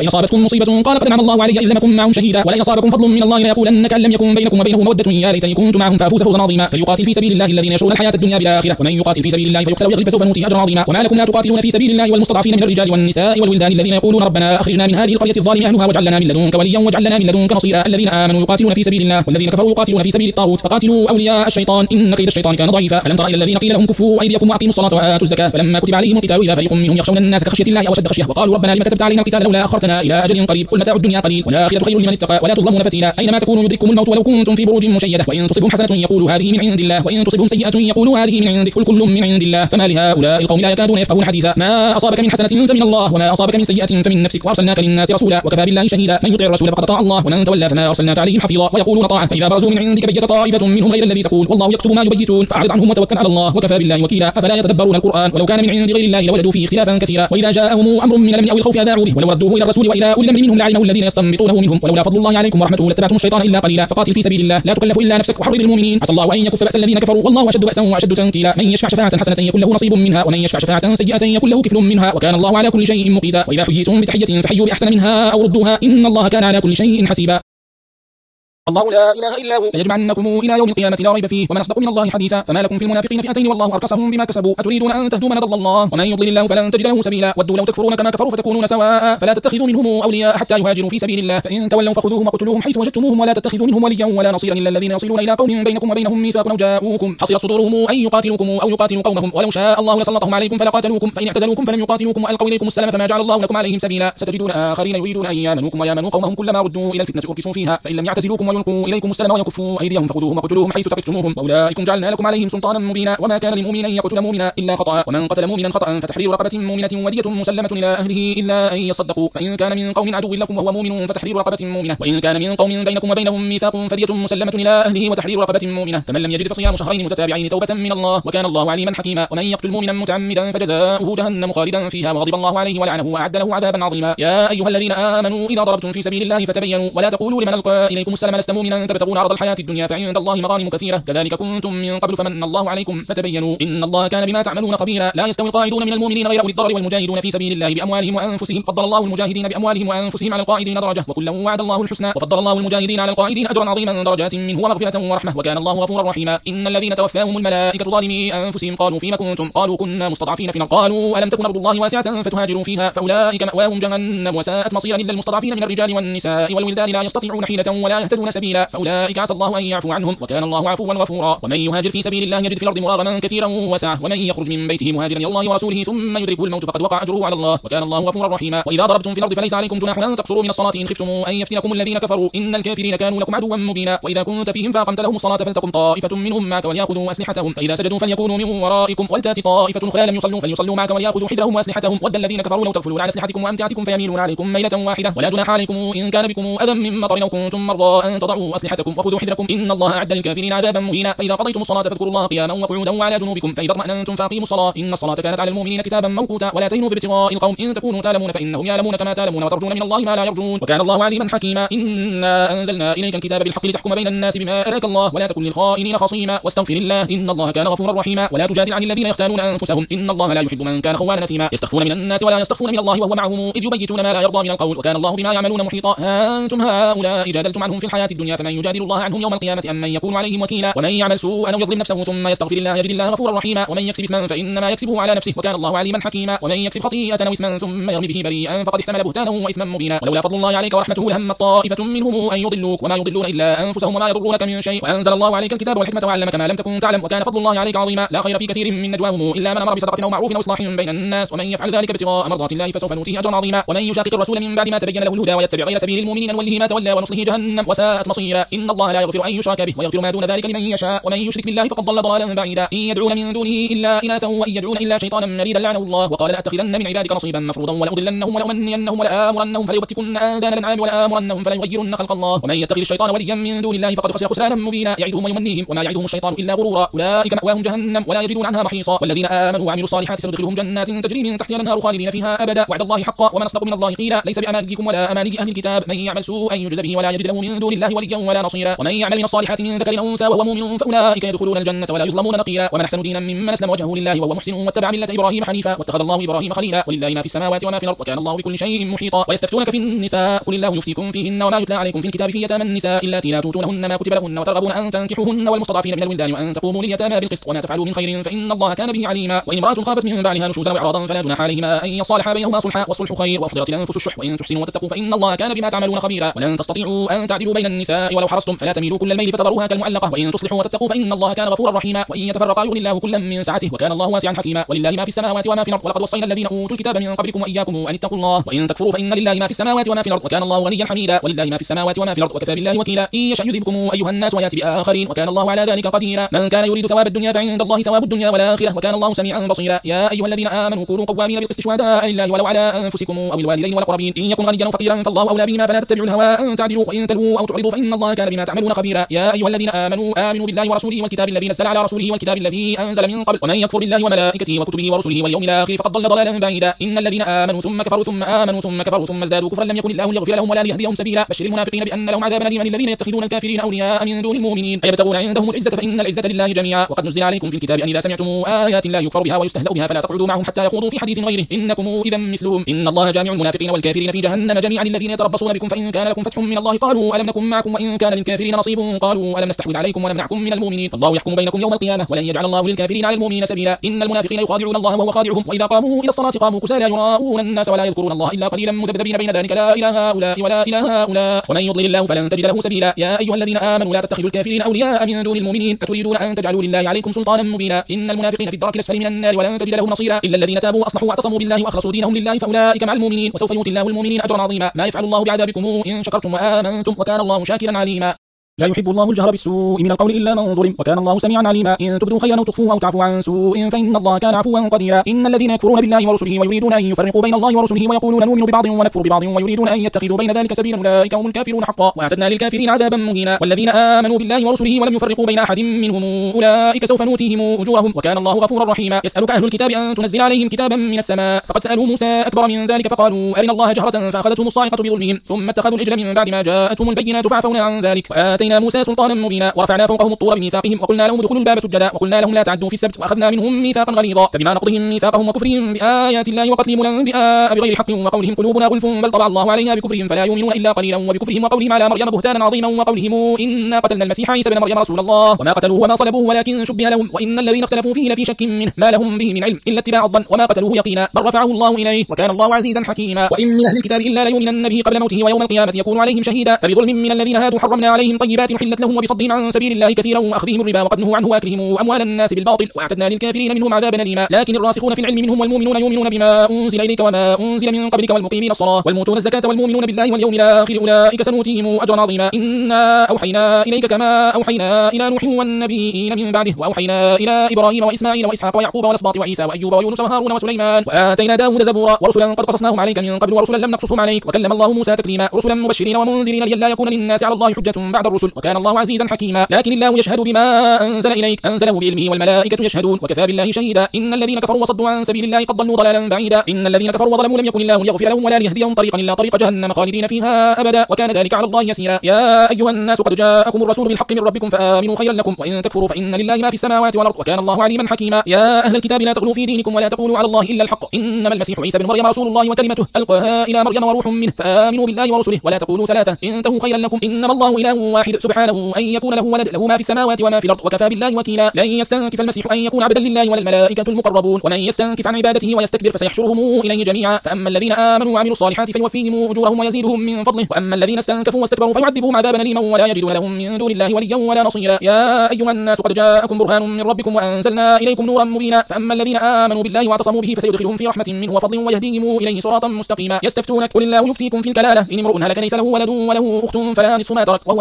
وإن أصابتكم مصيبة قال قد أنعم الله علي إذ لم أكن معهم شهيدا ولئن أصابكم فضل من الله ليقولن كأن لم يكن بينكم وبينه مودة يا ليتني كنت معهم فأفوز فوزا عظيما. فليقاتل في سبيل الله الذين يشرون الحياة الدنيا بالآخرة ومن يقاتل في سبيل الله فيقتل ويغلب فسوف نؤتيه أجرا عظيما. وما لكم لا تقاتلون في سبيل الله والمستضعفين من الرجال والنساء والولدان الذين يقولون ربنا أخرجنا من هذه القرية الظالم أهلها واجعل لنا من لدنك وليا واجعل لنا من لدنك نصيرا. الذين آمنوا يقاتلون في سبيل الله والذين كفروا يقاتلون في سبيل الطاغوت فقاتلوا أولياء الشيطان إن كيد الشيطان كان ضعيفا. ألم تر إلى الذين قيل لهم كفوا أيديكم وأقيموا الصلاة وآتوا الزكاة فلما كتب عليهم القتال إذا فريق منهم يخشون الناس كخشية الله أو أشد خشية وقالوا ربنا لم كتبت علينا القتال لولا أخرتنا إلى أجل قريب قل متاع الدنيا قليل والآخرة خير لمن اتقى ولا تظلمون فتيلا. أينما تكونوا يدرككم الموت ولو كنتم في بروج مشيدة وإن تصبهم حسنة يقولوا هذه من عند الله وإن تصبهم سيئة يقولوا هذه من عندك قل كل من عند الله فما لهؤلاء القوم لا يكادون يفقهون حديثا. ما أصابك من حسنة فمن الله وما أصابك من سيئة فمن نفسك وأرسلناك للناس رسولا وكفى بالله شهيدا. من يطع الرسول فقد أطاع الله ومن تولى فما أرسلناك عليهم حفيظا ويقولون طاعة فإذا برزوا من عندك بيت طائفة منهم غير الذي تقول والله يكتب ما يبيتون فأعرض عنهم وتوكل على الله وكفى بالله وكيلا. أفلا يتدبرون القرآن ولو كان من عند غير الله لوجدوا فيه اختلافا كثيرا وإذا جاءهم أمر من الأمن أو الخوف أذاعوا به ولو ردوه إلى الرسول وإلى أولي الأمر منهم لعلمه الذين يستنبطونه منهم ولولا فضل الله عليكم ورحمته لاتبعتم الشيطان إلا قليلا. فقاتل في سبيل الله لا تكلف إلا نفسك وحرض المؤمنين عسى الله أن يكف بأس الذين كفروا والله أشد بأسا وأشد تنكيلا. من يشفع شفاعة حسنة يكن له نصيب منها ومن يشفع شفاعة سيئة يكن له كفل منها وكان الله على كل شيء مقيتا. وإذا حييتم بتحية فحيوا بأحسن منها أو ردوها إن الله كان على كل شيء حسيبا. الله لا إله إلا هو ليجمعنكم إلى يوم القيامة لا ريب فيه ومن أصدق من الله حديثا. فما لكم في المنافقين فئتين والله أركسهم بما كسبوا أتريدون أن تهدوا من ضل الله ومن يضلل الله فلن تجد له سبيلا. ودوا لو تكفرون كما كفروا فتكونون سواء فلا تتخذوا منهم أولياء حتى يهاجروا في سبيل الله فإن تولوا فخذوهم وقتلوهم حيث وجدتموهم ولا تتخذوا منهم وليا ولا نصيرا إلا الذين يصلون إلى قوم بينكم وبينهم ميثاق أو جاءوكم حصرت صدورهم أن يقاتلوكم أو يقاتلوا قومهم ولو شاء الله لسلطهم عليكم فلقاتلوكم فإن اعتزلوكم فلم يقاتلوكم وألقوا إليكم السلام فما جعل الله لكم عليهم سبيلا. ستجدون آخرين يريدون أن يامنوكم ويامنوا قومهم كلما ردوا إلى الفتنة أركسوا فيها فإن لم يعتزلوكم ويلقوا إليكم السلام ويكفوا أيديهم فخذوهم وقتلوهم حيث ثقفتموهم وأولئكم جعلنا لكم عليهم سلطانا مبينا. وما كان لمؤمن أن يقتل مؤمنا إلا خطأ ومن قتل مؤمنا خطأ فتحرير رقبة مؤمنة ودية مسلمة إلى أهله إلا أن يصدقوا فإن كان من قوم عدو لكم وهو مؤمن فتحرير رقبة مؤمنة وإن كان من قوم بينكم وبينهم ميثاق فدية مسلمة إلى أهله وتحرير رقبة مؤمنة فمن لم يجد فصيام شهرين متتابعين توبة من الله وكان الله عليما حكيما. ومن يقتل مؤمنا متعمدا فجزاؤه جهنم خالدا فيها وغضب الله عليه ولعنه وأعد له عذابا عظيما. يا أيها الذين آمنوا إذا ضربتم في سبيل الله فتبينوا ولا تقولوا لمن ألقى إليكم السلام لست مؤمنا تبتغون عرض الحياة الدنيا فعند الله مغانم كثيرة كذلك كنتم من قبل فمن الله عليكم فتبينوا إن الله كان بما تعملون خبيرا. لا يستوي القاعدون من المؤمنين غير أولي الضرر والمجاهدون في سبيل الله بأموالهم وأنفسهم فضل الله المجاهدين بأموالهم وأنفسهم على القاعدين درجة وكلا وعد الله الحسنى وفضل الله المجاهدين على القاعدين أجرا عظيما درجات منه ومغفرة ورحمة وكان الله غفورا رحيما. إن الذين توفاهم الملائكة ظالمي أنفسهم قالوا فيما كنتم قالوا كنا مستضعفين في الأرض قالوا ألم تكن أرض الله واسعة فتهاجروا فيها فأولئك مأواهم جهنم وساءت مصيرا إلا المستضعفين من الرجال والنساء والولدان لا يستطيعون حيلة ولا يهتدون سبيلا فأولئك عسى الله أن يعفو عنهم وكان الله عفوا غفورا. ومن يهاجر في سبيل الله يجد في الأرض مراغما كثيرا وسعة ومن يخرج من بيته مهاجرا إلى الله ورسوله ثم يدركه الموت فقد وقع أجره على الله وكان الله غفورا رحيما. وإذا ضربتم في الأرض فليس عليكم جناح أن تقصروا من الصلاة إن خفتم أن يفتنكم الذين كفروا إن الكافرين كانوا لكم عدوا مبينا. وإذا كنت فيهم فأقمت لهم الصلاة فلتقم طائفة منهم معك وليأخذوا أسلحتهم فإذا سجدوا فليكونوا من ورائكم ولتأت طائفة أخرى لم يصلوا فليصلوا معك وليأخذوا حذرهم وأسلحتهم ود الذين كفروا لو تغفلون عن أسلحتكم وأمتعتكم فيميلون عليكم ميلة واحدة ولا جناح عليكم إن كان بكم أذى من مطر أو كنتم مرضى أن تضعوا أسلحتكم وخذوا حذركم إن الله أعد للكافرين عذابا مهينا. فإذا قضيتم الصلاة فاذكروا الله قياما وقعودا وعلى جنوبكم فإذا اطمأننتم فأقيموا الصلاة إن الصلاة كانت على المؤمنين كتابا موقوتا ولا تهنوا في ابتغاء القوم إن تكونوا تعلمون فإنهم يعلمون كما تعلمون وترجون من الله ما لا يرجون وكان الله عليما حكيما. إنا أنزلنا إليك الكتاب بالحق لتحكم بين الناس بما أراك الله ولا تكن للخائنين خصيما واستغفر الله إن الله كان غفورا رحيما. ولا تجادل عن الذين يختانون أنفسهم إن الله لا يحب من كان خوانا نثيما يستخفون من الناس ولا يستخفون من الله وهو معهم إذ يبيتون ما لا يرضى من القول وكان الله بما يعملون محيطا. ها أنتم هؤلاء جادلتم عنهم في الحياة الدنيا فمن يجادل الله عنهم يوم القيامة أم من يكون عليهم وكيلا. ومن يعمل سوءا أو يظلم نفسه ثم يستغفر الله يجد الله غفورا رحيما. ومن يكسب إثما فإنما يكسبه على نفسه وكان الله عليما حكيما. ومن يكسب خطيئة أو إثما ثم يرمي به بريئا فقد احتمل بهتانا وإثما مبينا. ولولا فضل الله عليك ورحمته لهم طائفة منهم أن يضلوك وما يضلون إلا أنفسهم وما يضرونك من شيء وأنزل الله عليك الكتاب والحكمة وعلمك ما لم تكن تعلم وكان فضل الله عليك عظيما. لا خير في كثير من نجواهم إلا من أمر بصدقة أو معروف أو إصلاح بين الناس ومن يفعل ذلك ابتغاء مرضات الله فسوف نؤتيه أجرا عظيما. ومن يشاقق الرسول من بعد ما تبين له الهدى ويتبع غير سبيل المؤمنين نوله ما تولى ونصله جهنم وساءت مصيرا. إن الله لا يغفر أن يشرك به ويغفر ما دون ذلك لمن يشاء ومن يشرك بالله فقد ضل ضلالا بعيدا. إن يدعون من دونه إلا إناثا وإن يدعون إلا شيطانا مريدا لعنه الله وقال لأتخذن من عبادك نصيبا مفروضا ولأضلنهم ولأمنينهم ولآمرنهم فليبتكن آذان الأنعام ولآمرنهم فليغيرن خلق الله ومن يتخذ الشيطان وليا من دون الله فقد خسر خسرانا مبينا. يعدهم ويمنيهم وما يعدهم الشيطان إلا غرورا أولئك مأواهم جهنم ولا يجدون عنها محيصا. والذين آمنوا وعملوا الصالحات سندخلهم جنات تجري من تحتها الأنهار خالدين فيها أبدا وعد الله حقا ومن أصدق من الله قيلا. ليس بأمانيكم ولا أماني أهل الكتاب من يعمل سوءا يجز به ولا يجد له من دون الله بالله وليا ولا نصيرا. ومن يعمل من الصالحات من ذكر أو أنثى وهو مؤمن فأولئك يدخلون الجنة ولا يظلمون نقيرا. ومن أحسن دينا ممن أسلم وجهه لله وهو محسن واتبع ملة إبراهيم حنيفا واتخذ الله إبراهيم خليلا. ولله ما في السماوات وما في الأرض وكان الله بكل شيء محيطا. ويستفتونك في النساء قل الله يفتيكم فيهن وما يتلى عليكم في الكتاب في يتامى النساء اللاتي لا تؤتونهن ما كتب لهن وترغبون أن تنكحوهن والمستضعفين من الولدان وأن تقوموا لليتامى بالقسط وما تفعلوا من خير فإن الله كان به عليما. وإن امرأة خافت من بعلها نشوزا وإعراضا فلا جناح عليهما أن يصالحا بينهما صلحا والصلح خير وأحضرت الأنفس الشح وإن تحسنوا وتتقوا فإن الله كان بما تعملون خبيرا. ولن تستطيعوا أن تعدلوا بين النساء ولو حرصتم فلا تميلوا كل الميل فتذروها كالمعلقة وإن تصلحوا وتتقوا فإن الله كان غفورا رحيما. وإن يتفرقا يغني الله كلا من سعته وكان الله واسعا حكيما. ولله ما في السماوات وما في الأرض ولقد وصينا الذين أوتوا الكتاب من قبلكم وإياكم أن اتقوا الله وإن تكفروا فإن لله ما في السماوات وما في الأرض وكان الله غنيا حميدا. ولله ما في السماوات وما في الأرض وكفى بالله وكيلا. إن يشأ يذهبكم أيها الناس ويأتي بآخرين وكان الله على ذلك قديرا. من كان يريد ثواب الدنيا فعند الله ثواب الدنيا والآخرة وكان الله سميعا بصيرا. يا أيها الذين آمنوا كونوا قوامين بالقسط شهداء لله ولو على أنفسكم أو الوالدين والأقربين إن يكن غنيا فقيرا فالله أولى بهما فلا تتبعوا الهوى أن تعدلوا وإن تلووا أو تعرضوا فإن الله كان بما تعملون خبيرا. يا أيها الذين آمنوا آمنوا بالله ورسوله والكتاب الذي نزل على رسوله والكتاب الذي أنزل من قبل ومن يكفر بالله وملائكته وكتبه ورسله واليوم الآخر فقد ضل ضلالا بعيدا. إن الذين آمنوا ثم كفروا ثم آمنوا ثم كفروا ثم ازدادوا كفرا لم يكن الله ليغفر لهم ولا ليهديهم سبيلا. بشر المنافقين بأن لهم عذابا أليما الذين يتخذون الكافرين أولياء من دون المؤمنين أيبتغون عندهم العزة فإن العزة لله جميعا. وقد نزل عليكم في الكتاب أن إذا سمعتم آيات الله يكفر بها ويستهزأ بها فلا تقعدوا معهم حتى يخوضوا في حديث غيره إنكم إذا مثلهم. إن الله جامع المنافقين والكافرين في جهنم جميعا الذين يتربصون بكم فإن كان لكم فتح من الله قالوا ألم نكن معكم وإن كان للكافرين نصيب قالوا ألم نستحوذ عليكم ونمنعكم من المؤمنين فالله يحكم بينكم يوم القيامة ولن يجعل الله للكافرين على المؤمنين سبيلا. إن المنافقين يخادعون الله وهو خادعهم وإذا قاموا إلى الصلاة قاموا كسالى يراءون الناس ولا يذكرون الله إلا قليلا مذبذبين بين ذلك لا إله هؤلاء ولا إله هؤلاء ومن يضلل الله فلن تجد له سبيلا. يا أيها الذين آمنوا لا تتخذوا الكافرين أولياء من دون المؤمنين أتريدون أن تجعلوا لله عليكم سلطانا مبينا. إن المنافقين في الدرك الأسفل من النار ولن تجد لهم نصيرا إلا الذين تابوا وأصلحوا واعتصموا بالله وأخلصوا دينهم لله فأولئك مع المؤمنين وسوف يؤتي الله المؤمنين أجرا عظيما. ما يفعل الله بعذابكم إن شكرتم وآمنتم وكان الله شاكرا عليما. لا يحب الله الجهر بالسوء من القول إلا من ظلم وكان الله سميعا عليما. إن تبدوا خيرا أو تخفوه أو تعفوا عن سوء فإن الله كان عفوا قديرا. إن الذين يكفرون بالله ورسله ويريدون أن يفرقوا بين الله ورسله ويقولون نؤمن ببعض ونكفر ببعض ويريدون أن يتخذوا بين ذلك سبيلا أولئك هم الكافرون حقا وأعتدنا للكافرين عذابا مهينا. والذين آمنوا بالله ورسله ولم يفرقوا بين أحد منهم أولئك سوف نؤتيهم أجورهم وكان الله غفورا رحيما. يسألك أهل الكتاب أن تنزل عليهم كتابا من السماء فقد سألوا موسى أكبر من ذلك فقالوا أرنا الله جهرة فأخذتهم الصاعقة بظلمهم ثم اتخذوا العجل من بعد ما جاءتهم البينات فعفونا عن ذلك وآتينا موسى سلطانا مبينا ورفعنا فوقهم الطور بميثاقهم وقلنا لهم ادخلوا الباب سجدا وقلنا لهم لا تعدوا في السبت وأخذنا منهم ميثاقا غليظا. فبما نقضهم ميثاقهم وكفرهم بآيات الله وقتلهم الأنبياء بغير حق وقولهم قلوبنا غلف بل طبع الله عليها بكفرهم فلا يؤمنون إلا قليلا وبكفرهم وقولهم على مريم بهتانا عظيما وقولهم إنا قتلنا المسيح عيسى بن مريم رسول الله وما قتلوه وما صلبوه ولكن شبه لهم وإن الذين اختلفوا فيه لفي شك منه ما لهم به من علم إلا اتباع الظن وما قتلوه يقينا بل رفعه الله إليه وكان الله عزيزا حكيما. وإن من أهل الكتاب إلا ليؤمنن به قبل موته ويوم القيامة يكون عليهم شهيدا. فبظلم من الذين هادوا حرمنا عليهم طيبات حلت لهم وبصدهم عن سبيل الله كثيرا وأخذهم الربا وقد نهوا عنه وأكلهم أموال الناس بالباطل وأعتدنا للكافرين منهم عذابا أليما. لكن الراسخون في العلم منهم والمؤمنون يؤمنون بما أنزل إليك وما أنزل من قبلك والمقيمين الصلاة والمؤتون الزكاة والمؤمنون بالله واليوم الآخر أولئك سنؤتيهم أجرا عظيما. إنا أوحينا إليك كما أوحينا إلى نوح والنبيين من بعده وأوحينا إلى إبراهيم وإسماعيل وإسحاق ويعقوب والأسباط وعيسى وأيوب ويونس وهارون وسليمان وآتينا داود زبورا ورسلا قد قصصناهم عليك من قبل ورسلا لم نقصصهم عليك وكلم الله موسى تكليما. رسلا مبشرين ومنذرين لئلا يكون للناس على الله حجة بعد الرسل وكان الله عزيزا حكيما. لكن الله يشهد بما أنزل إليك أنزله بعلمه والملائكة يشهدون وكفى بالله شهيدا. إن الذين كفروا وصدوا عن سبيل الله قد ضلوا ضلالا بعيدا. إن الذين كفروا وظلموا لم يكن الله ليغفر لهم ولا ليهديهم طريقا إلا طريق جهنم خالدين فيها أبدا وكان ذلك على الله يسيرا. يا أيها الناس قد جاءكم الرسول بالحق من ربكم فآمنوا خيرا لكم وإن تكفروا فإن لله ما في السماوات والأرض وكان الله عليما حكيما. يا أهل الكتاب لا تغلوا في دينكم ولا تقولوا على الله إلا الحق إنما المسيح عيسى بن مريم رسول الله وكلمته ألقاها إلى مريم وروح منه فآمنوا بالله ورسله ولا تقولوا ثلاثة انتهوا خيرا لكم إنما الله إله واحد سبحانه أن يكون له ولد له ما في السماوات وما في الأرض وكفى بالله وكيلا. لن يستنكف المسيح أن يكون عبدا لله ولا الملائكة المقربون ومن يستنكف عن عبادته ويستكبر فسيحشرهم إليه جميعا. فأما الذين آمنوا وعملوا الصالحات فيوفيهم أجورهم ويزيدهم من فضله وأما الذين استنكفوا واستكبروا فيعذبهم عذابا أليما ولا يجدون لهم من دون الله وليا ولا نصيرا. يا أيها الناس قد جاءكم برهان من ربكم وأنزلنا إليكم نورا مبينا. فأما الذين آمنوا بالله واعتصموا به فسيدخلهم في رحمة منه وفضل ويهديهم إليه صراطا مستقيما. يستفتونك قل الله يفتيكم في الكلالة إن امرؤ هلك ليس له ولد وله أخت فلا نصف ما ترك وهو يرثها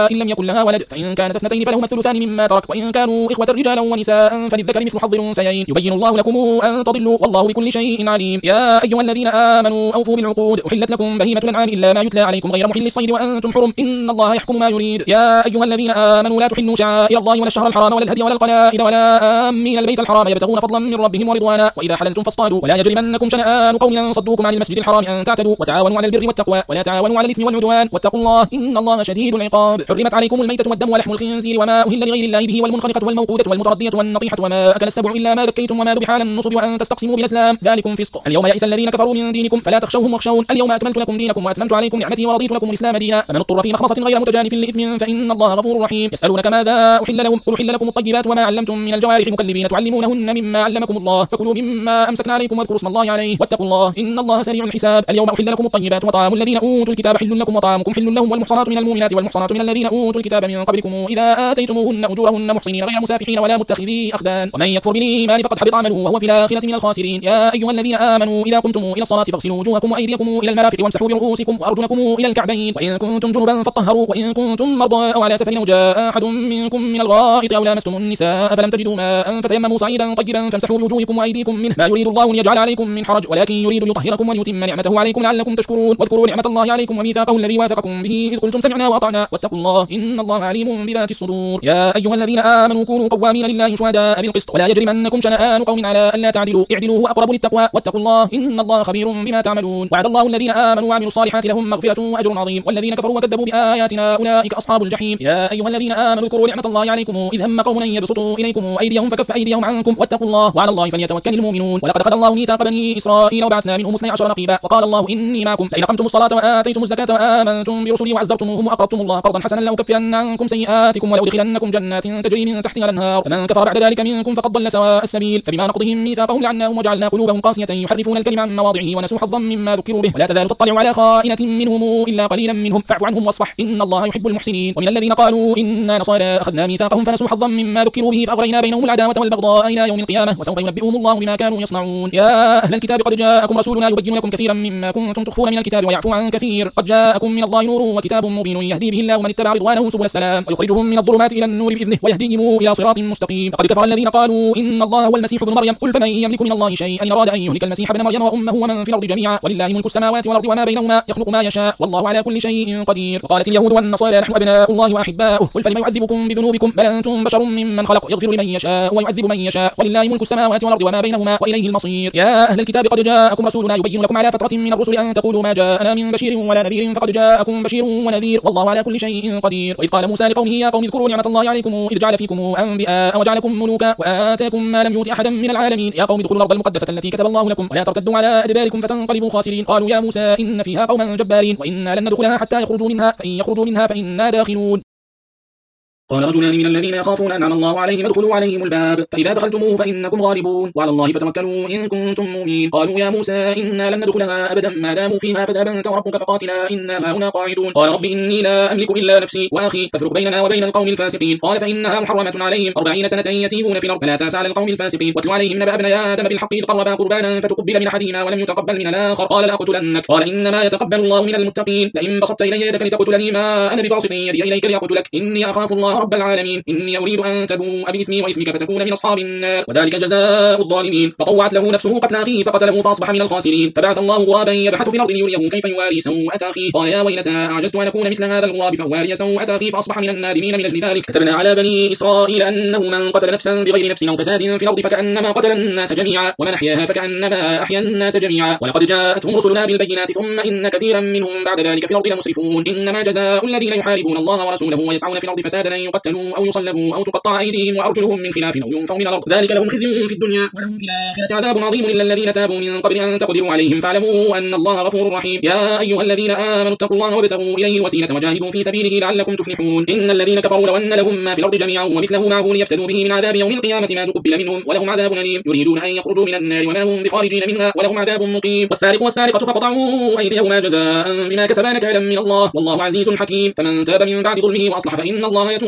إن لم يكن لها ولد، فإن كانت اثنتين فلهما الثلثان مما ترك، وإن كانوا إخوة رجالا ونساء فللذكر مثل حظ الأنثيين. يبين الله لكم أن تضلوا والله بكل شيء عليم. يا أيها الذين آمنوا أوفوا بالعقود، أحلت لكم بهيمة الأنعام إلا ما يتلى عليكم غير محل الصيد وأنتم حرم، إن الله يحكم ما يريد. يا أيها الذين آمنوا لا تحلوا شعائر الله ولا الشهر الحرام ولا الهدي ولا القلائد ولا آمين البيت الحرام يبتغون فضلا من ربهم ورضوانا، وإذا حللتم فاصطادوا ولا يجرمنكم شنآن قوم صدوكم عن المسجد الحرام أن تعتدوا، وتعاونوا على البر والتقوى ولا تعاونوا على الإثم والعدوان، واتقوا الله إن الله شديد العقاب. حرمت عليكم الميتة والدم ولحم الخنزير وما أهل لغير الله به والمنخنقة والموقوذة والمتردية والنطيحة وما أكل السبع إلا ما ذكيتم وما ذبح على النصب وأن تستقسموا بالأزلام ذلكم فسق. اليوم يئس الذين كفروا من دينكم فلا تخشوهم واخشون، اليوم أكملت لكم دينكم وأتممت عليكم نعمتي ورضيت لكم الإسلام دينا، فمن اضطر في مخمصة غير متجانف لإثم فإن الله غفور رحيم. يسألونك ماذا أحل لهم، قل أحل لكم الطيبات وما علمتم من الجوارح مكلبين تعلمونهن مما علمكم الله، فكلوا مما أمسكنا عليكم واذكروا اسم الله عليه واتقوا الله إن الله سريع الحساب. اليوم أحل لكم الطيبات وطعام الذين أوتوا الكتاب حل لكم وطعامكم حل لهم، والمحصنات من المؤمنات والمحصنات من الذين أوتوا الكتاب من قبلكم إذا آتيتموهن أجورهن محصنين غير مسافحين ولا متخذي أخدان، ومن يكفر بالإيمان فقد حبط عمله وهو في الآخرة من الخاسرين. يا أيها الذين آمنوا إذا قمتم إلى الصلاة فاغسلوا وجوهكم وأيديكم إلى المرافق وامسحوا برؤوسكم وأرجلكم إلى الكعبين، وإن كنتم جنبا فاطهروا، وإن كنتم مرضى أو على سفر أو جاء أحد منكم من الغائط أو لامستم النساء فلم تجدوا ماء فتيمموا صعيدا طيبا فامسحوا بوجوهكم وأيديكم منه، ما يريد الله ليجعل عليكم من حرج ولكن يريد يطهركم وليتم نعمته عليكم لعلكم تشكرون. واذكروا نعمة الله عليكم وميثاقه الذي واثقكم به إذ قلتم سمعنا وأطعنا واتقوا الله إن الله عليم بذات الصدور. يا أيها الذين آمنوا كونوا قوامين لله شهداء بالقسط ولا يجرمنكم شنآن قوم على ألا تعدلوا اعدلوا هو أقرب للتقوى واتقوا الله إن الله خبير بما تعملون. وعد الله الذين آمنوا وعملوا الصالحات لهم مغفرة وأجر عظيم، والذين كفروا وكذبوا بآياتنا أولئك أصحاب الجحيم. يا أيها الذين آمنوا اذكروا نعمة الله عليكم إذ هم قوم أن يبسطوا إليكم أيديهم فكف أيديهم عنكم واتقوا الله وعلى الله فليتوكل المؤمنون. ولقد أخذ الله ميثاق بني إسرائيل وبعثنا منهم اثني عشر نقيبا وقال الله إني معكم لئن أقمتم الصلاة وآتيتم الزكاة وآمنتم برسلي وعزرتموهم وأقرضتم الله قرضا حسنا لأكفرن عنكم سيئاتكم ولأدخلنكم جنات تجري من تحتها الأنهار، فمن كفر بعد ذلك منكم فقد ضل سواء السبيل. فبما نقضهم ميثاقهم لعناهم وجعلنا قلوبهم قاسية يحرفون الكلم عن مواضعه ونسوا حظا مما ذكروا به، ولا تزال تطلع على خائنة منهم إلا قليلا منهم فاعف عنهم واصفح إن الله يحب المحسنين. ومن الذين قالوا إنا نصارى أخذنا ميثاقهم فنسوا حظا مما ذكروا به فأغرينا بينهم العداوة والبغضاء إلى يوم القيامة وسوف ينبئهم الله بما كانوا يصنعون. يا أهل الكتاب قد جاءكم رسولنا يبين لكم كثيرا مما كنتم تخفون من الكتاب ويعفو عن كثير، قد جاءكم من الله نور وكتاب مبين يهدي به الله من اتبع رضوانه سبل السلام ويخرجهم من الظلمات إلى النور بإذنه ويهديهم إلى صراط مستقيم. فقد كفر الذين قالوا إن الله هو المسيح ابن مريم قل فمن يملك من الله شيئا إن أراد أن يهلك المسيح ابن مريم وأمه ومن في الأرض جميعا ولله ملك السماوات والأرض وما بينهما يخلق ما يشاء والله على كل شيء قدير. وقالت اليهود والنصارى نحن أبناء الله وأحباؤه قل فلم يعذبكم بذنوبكم بل أنتم بشر ممن خلق يغفر لمن يشاء ويعذب من يشاء ولله ملك السماوات والأرض وما بينهما وإليه المصير. يا أهل الكتاب قد جاءكم رسولنا يبين لكم على فترة من الرسل أن تقولوا ما جاءنا من بشير ولا نذير فقد جاءكم بشير ونذير والله على كل شيء قدير. وإذ قال موسى لقومه يا قوم اذكروا نعمة الله عليكم إذ جعل فيكم أنبياء وجعلكم ملوكا وآتاكم ما لم يؤت أحدا من العالمين يا قوم ادخلوا الأرض المقدسة التي كتب الله لكم ولا ترتدوا على أدباركم فتنقلبوا خاسرين. قالوا يا موسى إن فيها قوما جبارين وإنا لن ندخلها حتى يخرجوا منها فإن يخرجوا منها فإنا داخلون. قال رجلان من الذين يخافون أنعم الله عليهم ادخلوا عليهم الباب فإذا دخلتموه فإنكم غالبون وعلى الله فتوكلوا إن كنتم مؤمنين. قالوا يا موسى إنا لن ندخلها أبدا ما داموا فيها فاذهب أنت وربك فقاتلا إنا هنا قاعدون. قال رب إني لا أملك إلا نفسي وأخي فافرق بيننا وبين القوم الفاسقين. قال فإنها محرمة عليهم أربعين سنة يتيهون في الأرض فلا تأس على القوم الفاسقين. واتل عليهم نبأ ابني آدم بالحق إذ قربا قربانا فتقبل من أحدهما ولم يتقبل من الآخر قال لأقتلنك قال إنما يتقبل الله من المتقين لئن بسطت إلي يدك لتقتلني ما أنا بباسط يدي إليك لأقتلك إني أخاف الله رب العالمين إني أريد أن تبوء بإثمي وإثمك فتكون من أصحاب النار وذلك جزاء الظالمين. فطوعت له نفسه قتل أخيه فقتله فأصبح من الخاسرين. فبعث الله غرابا يبحث في الأرض ليريه كيف يواري سوءة أخيه قال يا ويلتى أعجزت أن أكون مثل هذا الغراب فأواري سوءة أخي فأصبح من النادمين. من أجل ذلك كتبنا على بني إسرائيل أنه من قتل نفسا بغير نفس أو فساد في الأرض فكأنما قتل الناس جميعا ومن أحياها فكأنما أحيا الناس جميعا. ولقد جاءتهم رسلنا بالبينات ثم إن كثيرا منهم بعد ذلك في الأرض لمسرفون. إنما جزاء الذين يحاربون الله ورسوله ويسعون في الأرض فسادا أن يقتلوا أو يصلبوا أو تقطع أيديهم وأرجلهم من خلاف أو ينفوا من الأرض ذلك لهم خزي في الدنيا ولهم في الآخرة عذاب عظيم إلا الذين تابوا من قبل أن تقدروا عليهم فاعلموا أن الله غفور رحيم. يا أيها الذين آمنوا اتقوا الله وابتغوا إليه الوسيلة وجاهدوا في سبيله لعلكم تفلحون. إن الذين كفروا لو أن لهم ما في الأرض جميعا ومثله معه ليفتدوا به من عذاب يوم القيامة ما تقبل منهم ولهم عذاب أليم يريدون أن يخرجوا من النار وما هم بخارجين منها ولهم عذاب مقيم. والسارق والسارقة فاقطعوا أيديهما جزاء بما كسبا نكالا من الله والله عزيز حكيم. فمن تاب من بعد ظلمه وأصلح فإن الله يتوب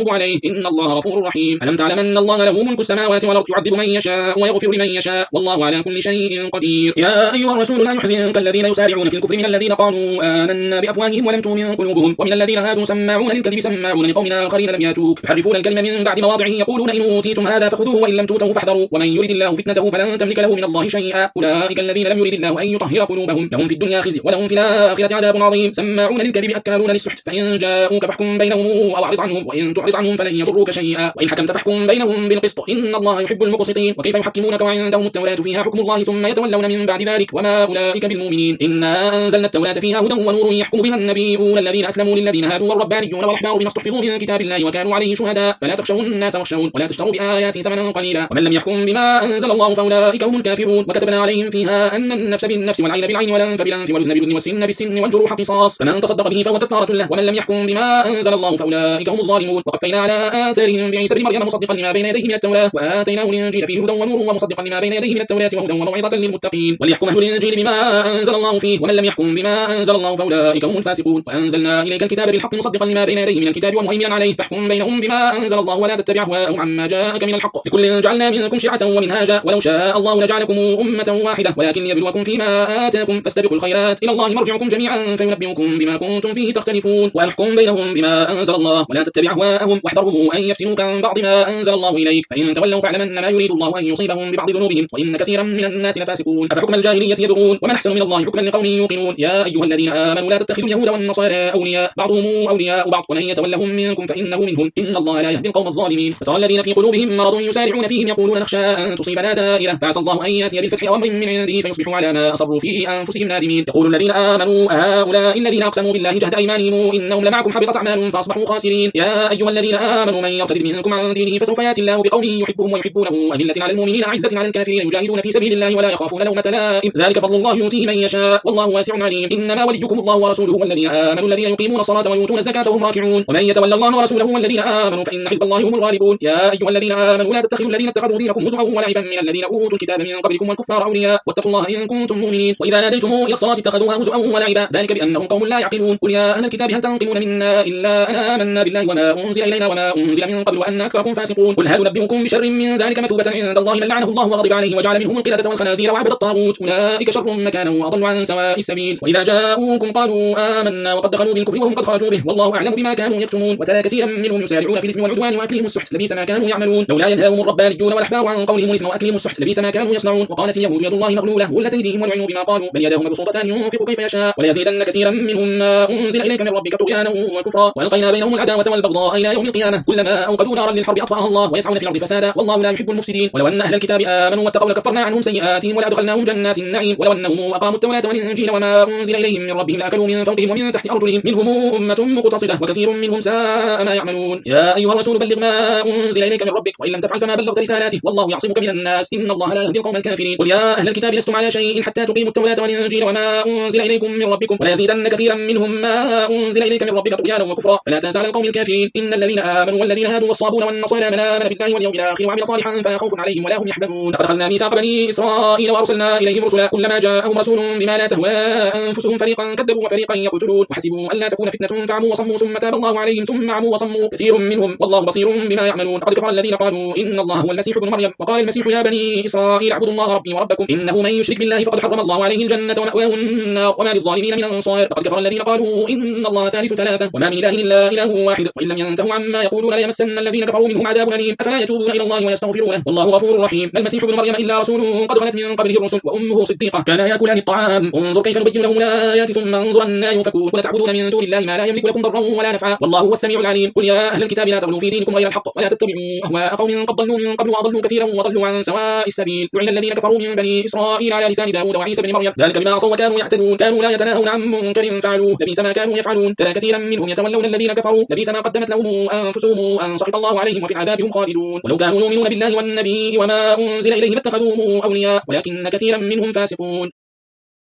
وأتوب عليه إن الله غفور رحيم. ألم تعلم أن الله له ملك السماوات والأرض يعذب من يشاء ويغفر لمن يشاء والله على كل شيء قدير. يا أيها الرسول لا يحزنك الذين يسارعون في الكفر من الذين قالوا آمنا بأفواههم ولم تؤمن قلوبهم ومن الذين هادوا سماعون للكذب سماعون لقوم آخرين لم يأتوك يحرفون الكلمة من بعد مواضعه يقولون إن أوتيتم هذا فخذوه وإن لم تؤتوه فاحذروا ومن يرد الله فتنته فلن تملك له من الله شيئا أولئك الذين لم يرد الله أن يطهر قلوبهم لهم في الدنيا خزي ولهم في الآخرة عذاب عظيم. سماعون للكذب أكالون للسحت فإن جاءوك فاحكم بينهم أو أعرض عنهم وإن تعرض عنهم فلن يضروك شيئا وإن حكمت فاحكم بينهم بالقسط إن الله يحب المقسطين. وكيف يحكمونك وعندهم التوراة فيها حكم الله ثم يتولون من بعد ذلك وما أولئك بالمؤمنين. إنا أنزلنا التوراة فيها هدى ونور يحكم بها النبيون الذين أسلموا للذين هادوا والربانيون والأحبار بما استحفظوا من كتاب الله وكانوا عليه شهداء فلا تخشوا الناس واخشون ولا تشتروا بآياتي ثمنا قليلا ومن لم يحكم بما أنزل الله فأولئك هم الكافرون. وكتبنا عليهم فيها أن النفس بالنفس والعين بالعين والأنف بالأنف والأذن بالأذن والسن بالسن والجروح قصاص فمن تصدق به فهو كفارة له ومن لم يحكم بما أنزل الله فأولئك هم الظالمون. وقفينا على آثارهم بعيسى بن مريم مصدقا لما بين يديه من التوراة وآتيناه الإنجيل فيه هدى ونور ومصدقا لما بين يديه من التوراة وهدى وموعظة للمتقين. وليحكم أهل الإنجيل بما أنزل الله فيه ومن لم يحكم بما أنزل الله فأولئك هم الفاسقون. وأنزلنا إليك الكتاب بالحق مصدقا لما بين يديه من الكتاب ومهيمنا عليه فاحكم بينهم بما أنزل الله ولا تتبع أهواءهم عما جاءك من الحق لكل جعلنا منكم شرعة ومنهاجا ولو شاء الله لجعلكم أمة واحدة ولكن ليبلوكم فيما آتاكم فاستبقوا الخيرات إلى الله مرجعكم جميعا فينبئكم بما كنتم فيه تختلفون. وأحكم بينهم بما أنزل الله ولا تتبع أهواءهم واحذرهم أن يفتنوك عن بعض ما أنزل الله إليك فإن تولوا فاعلم أنما يريد الله أن يصيبهم ببعض ذنوبهم وإن كثيرا من الناس لفاسقون. أفحكم الجاهلية يبغون ومن أحسن من الله حكما لقوم يوقنون. يا أيها الذين آمنوا لا تتخذوا اليهود والنصارى أولياء بعضهم أولياء بعض ومن يتولهم منكم فإنه منهم إن الله لا يهدي القوم الظالمين. فترى الذين في قلوبهم مرض يسارعون فيهم يقولون نخشى أن تصيبنا دائرة فعسى الله أن يأتي بالفتح أو أمر من عنده فيصبحوا على ما أصروا في أنفسهم نادمين. يقول الذين آمنوا هؤلاء الذين أقسموا بالله جهد أيمانهم إنهم لمعكم حبطت أعمالهم فأصبحوا خاسرين. يا أيها الذين آمنوا من يرتد منكم عن دينه فسوف يأتي الله بقوم يحبهم ويحبونه أذلة على المؤمنين أعزة على الكافرين يجاهدون في سبيل الله ولا يخافون لومة لائم ذلك فضل الله يؤتيه من يشاء والله واسع عليم. إنما وليكم الله ورسوله والذين آمنوا الذين يقيمون الصلاة ويؤتون الزكاة وهم راكعون ومن يتولى الله ورسوله والذين آمنوا فإن حزب الله هم الغالبون. يا أيها الذين آمنوا لا تتخذوا الذين اتخذوا دينكم هزوا ولعبا من الذين أوتوا الكتاب من قبلكم والكفار أولياء واتقوا الله إن كنتم مؤمنين. وإذا ناديتم إلى الصلاة اتخذوها هزوا ولعبا ذلك بأنهم قوم لا يعقلون. قل يا أهل الكتاب هل تنقمون منا إلا أن آمنا بالله وما أنزل إلينا وما أنزل من قبل وأن أكثركم فاسقون. قل هل ننبئكم بشر من ذلك مثوبة عند الله من لعنه الله وغضب عليه وجعل منهم القردة والخنازير وعبد الطاغوت أولئك شر مكانا وأضل عن سواء السبيل. وإذا جاءوكم قالوا آمنا وقد دخلوا بالكفر وهم قد خرجوا به والله أعلم بما كانوا يكتمون. وترى كثيرا منهم يسارعون في الإثم والعدوان وأكلهم السحت لبئس ما كانوا يعملون. لولا ينهاهم الربانيون والأحبار عن قولهم الإثم وأكلهم السحت لبئس ما كانوا يصنعون. وقالت اليهود يد الله مغلولة غلت أيديهم ولعنوا بما قالوا بل يداه مبسوطتان ينفق كيف يشاء وليزيدن كثيرا منهم ما أنزل إليك من ربك طغيانا وكفرا وألقينا بينهم العداوة والبغضاء إلى يوم القيامة كلما أوقدوا نارا للحرب أطفأها الله ويسعون في الأرض فسادا والله لا يحب المفسدين. ولو أن أهل الكتاب آمنوا واتقوا لكفرنا عنهم سيئاتهم ولأدخلناهم جنات النعيم ولو أنهم أقاموا التوراة والإنجيل وما أنزل إليهم من ربهم لأكلوا من فوقهم ومن تحت أرجلهم منهم أمة مقتصدة وكثير منهم ساء ما يعملون. يا أيها الرسول بلغ ما أنزل إليك من ربك وإن لم تفعل فما بلغت رسالاته والله يعصمك من الناس إن الله لا يهدي القوم الكافرين. قل يا أهل الكتاب لستم على شيء حتى تقيموا التوراة والإنجيل وما أنزل إليكم من ربكم ولا يزيدن كثيرا منهم ما أنزل إليك من ربك طغيانا وكفرا فلا تأس على القوم الكافرين. إن الذين آمنوا والذين هادوا والصابون والنصارى من آمن بالله واليوم الآخر وعمل صالحا فلا خوف عليهم ولا هم يحزنون. لقد أخذنا ميثاق بني إسرائيل وأرسلنا إليهم رسلا كلما جاءهم رسول بما لا تهوى أنفسهم فريقا كذبوا وفريقا يقتلون وحسبوا ألا تكون فتنة فعموا وصموا ثم تاب الله عليهم ثم عموا وصموا كثير منهم والله بصير بما يعملون. لقد كفر الذين قالوا إن الله هو المسيح ابن مريم وقال المسيح يا بني إسرائيل اعبدوا الله ربي وربكم إنه من يشرك بالله فقد حرم الله عليه الجنة ومأواه النار وما للظالمين من أنصار. لقد كفر الذين قالوا إن الله ثالث ثلاثة وما من إله إلا إله واحد وإن لم ينتهوا عما يقولون ليمسن الذين كفروا منهم عذاب أليم أفلا يتوبون إلى الله ويستغفرونه والله غفور رحيم. ما المسيح ابن مريم إلا رسول قد خلت من قبله الرسل وأمه صديقة كانا يأكلان الطعام انظر كيف نبين لهم الآيات ثم انظر أنا يؤفكون ولا تعبدون من دون الله ما لا يملك لكم ضرا ولا نفعا والله هو السميع العليم. قل يا أهل الكتاب لا تغلوا في دينكم غير الحق ولا تتبعوا أهواء قوم قد ضلوا من قبل وأضلوا كثيرا وضلوا عن سواء السبيل. لعن الذين كفروا من بني إسرائيل على لسان داود وعيسى بن مريم ذلك بما عصوا وكانوا يعتدون كانوا لا يتناهون عن منكر فعلوه لبئس ما كانوا يفعلون. ترى كثيرا منهم يتولون الذين كفروا لبئس ما قدمت لهم أنفسهم أن سخط الله عليهم وفي العذاب هم خالدون. ولو كانوا يؤمنون بالله والنبي وما أنزل إليه ما اتخذوه أولياء ولكن كثيرا منهم فاسقون.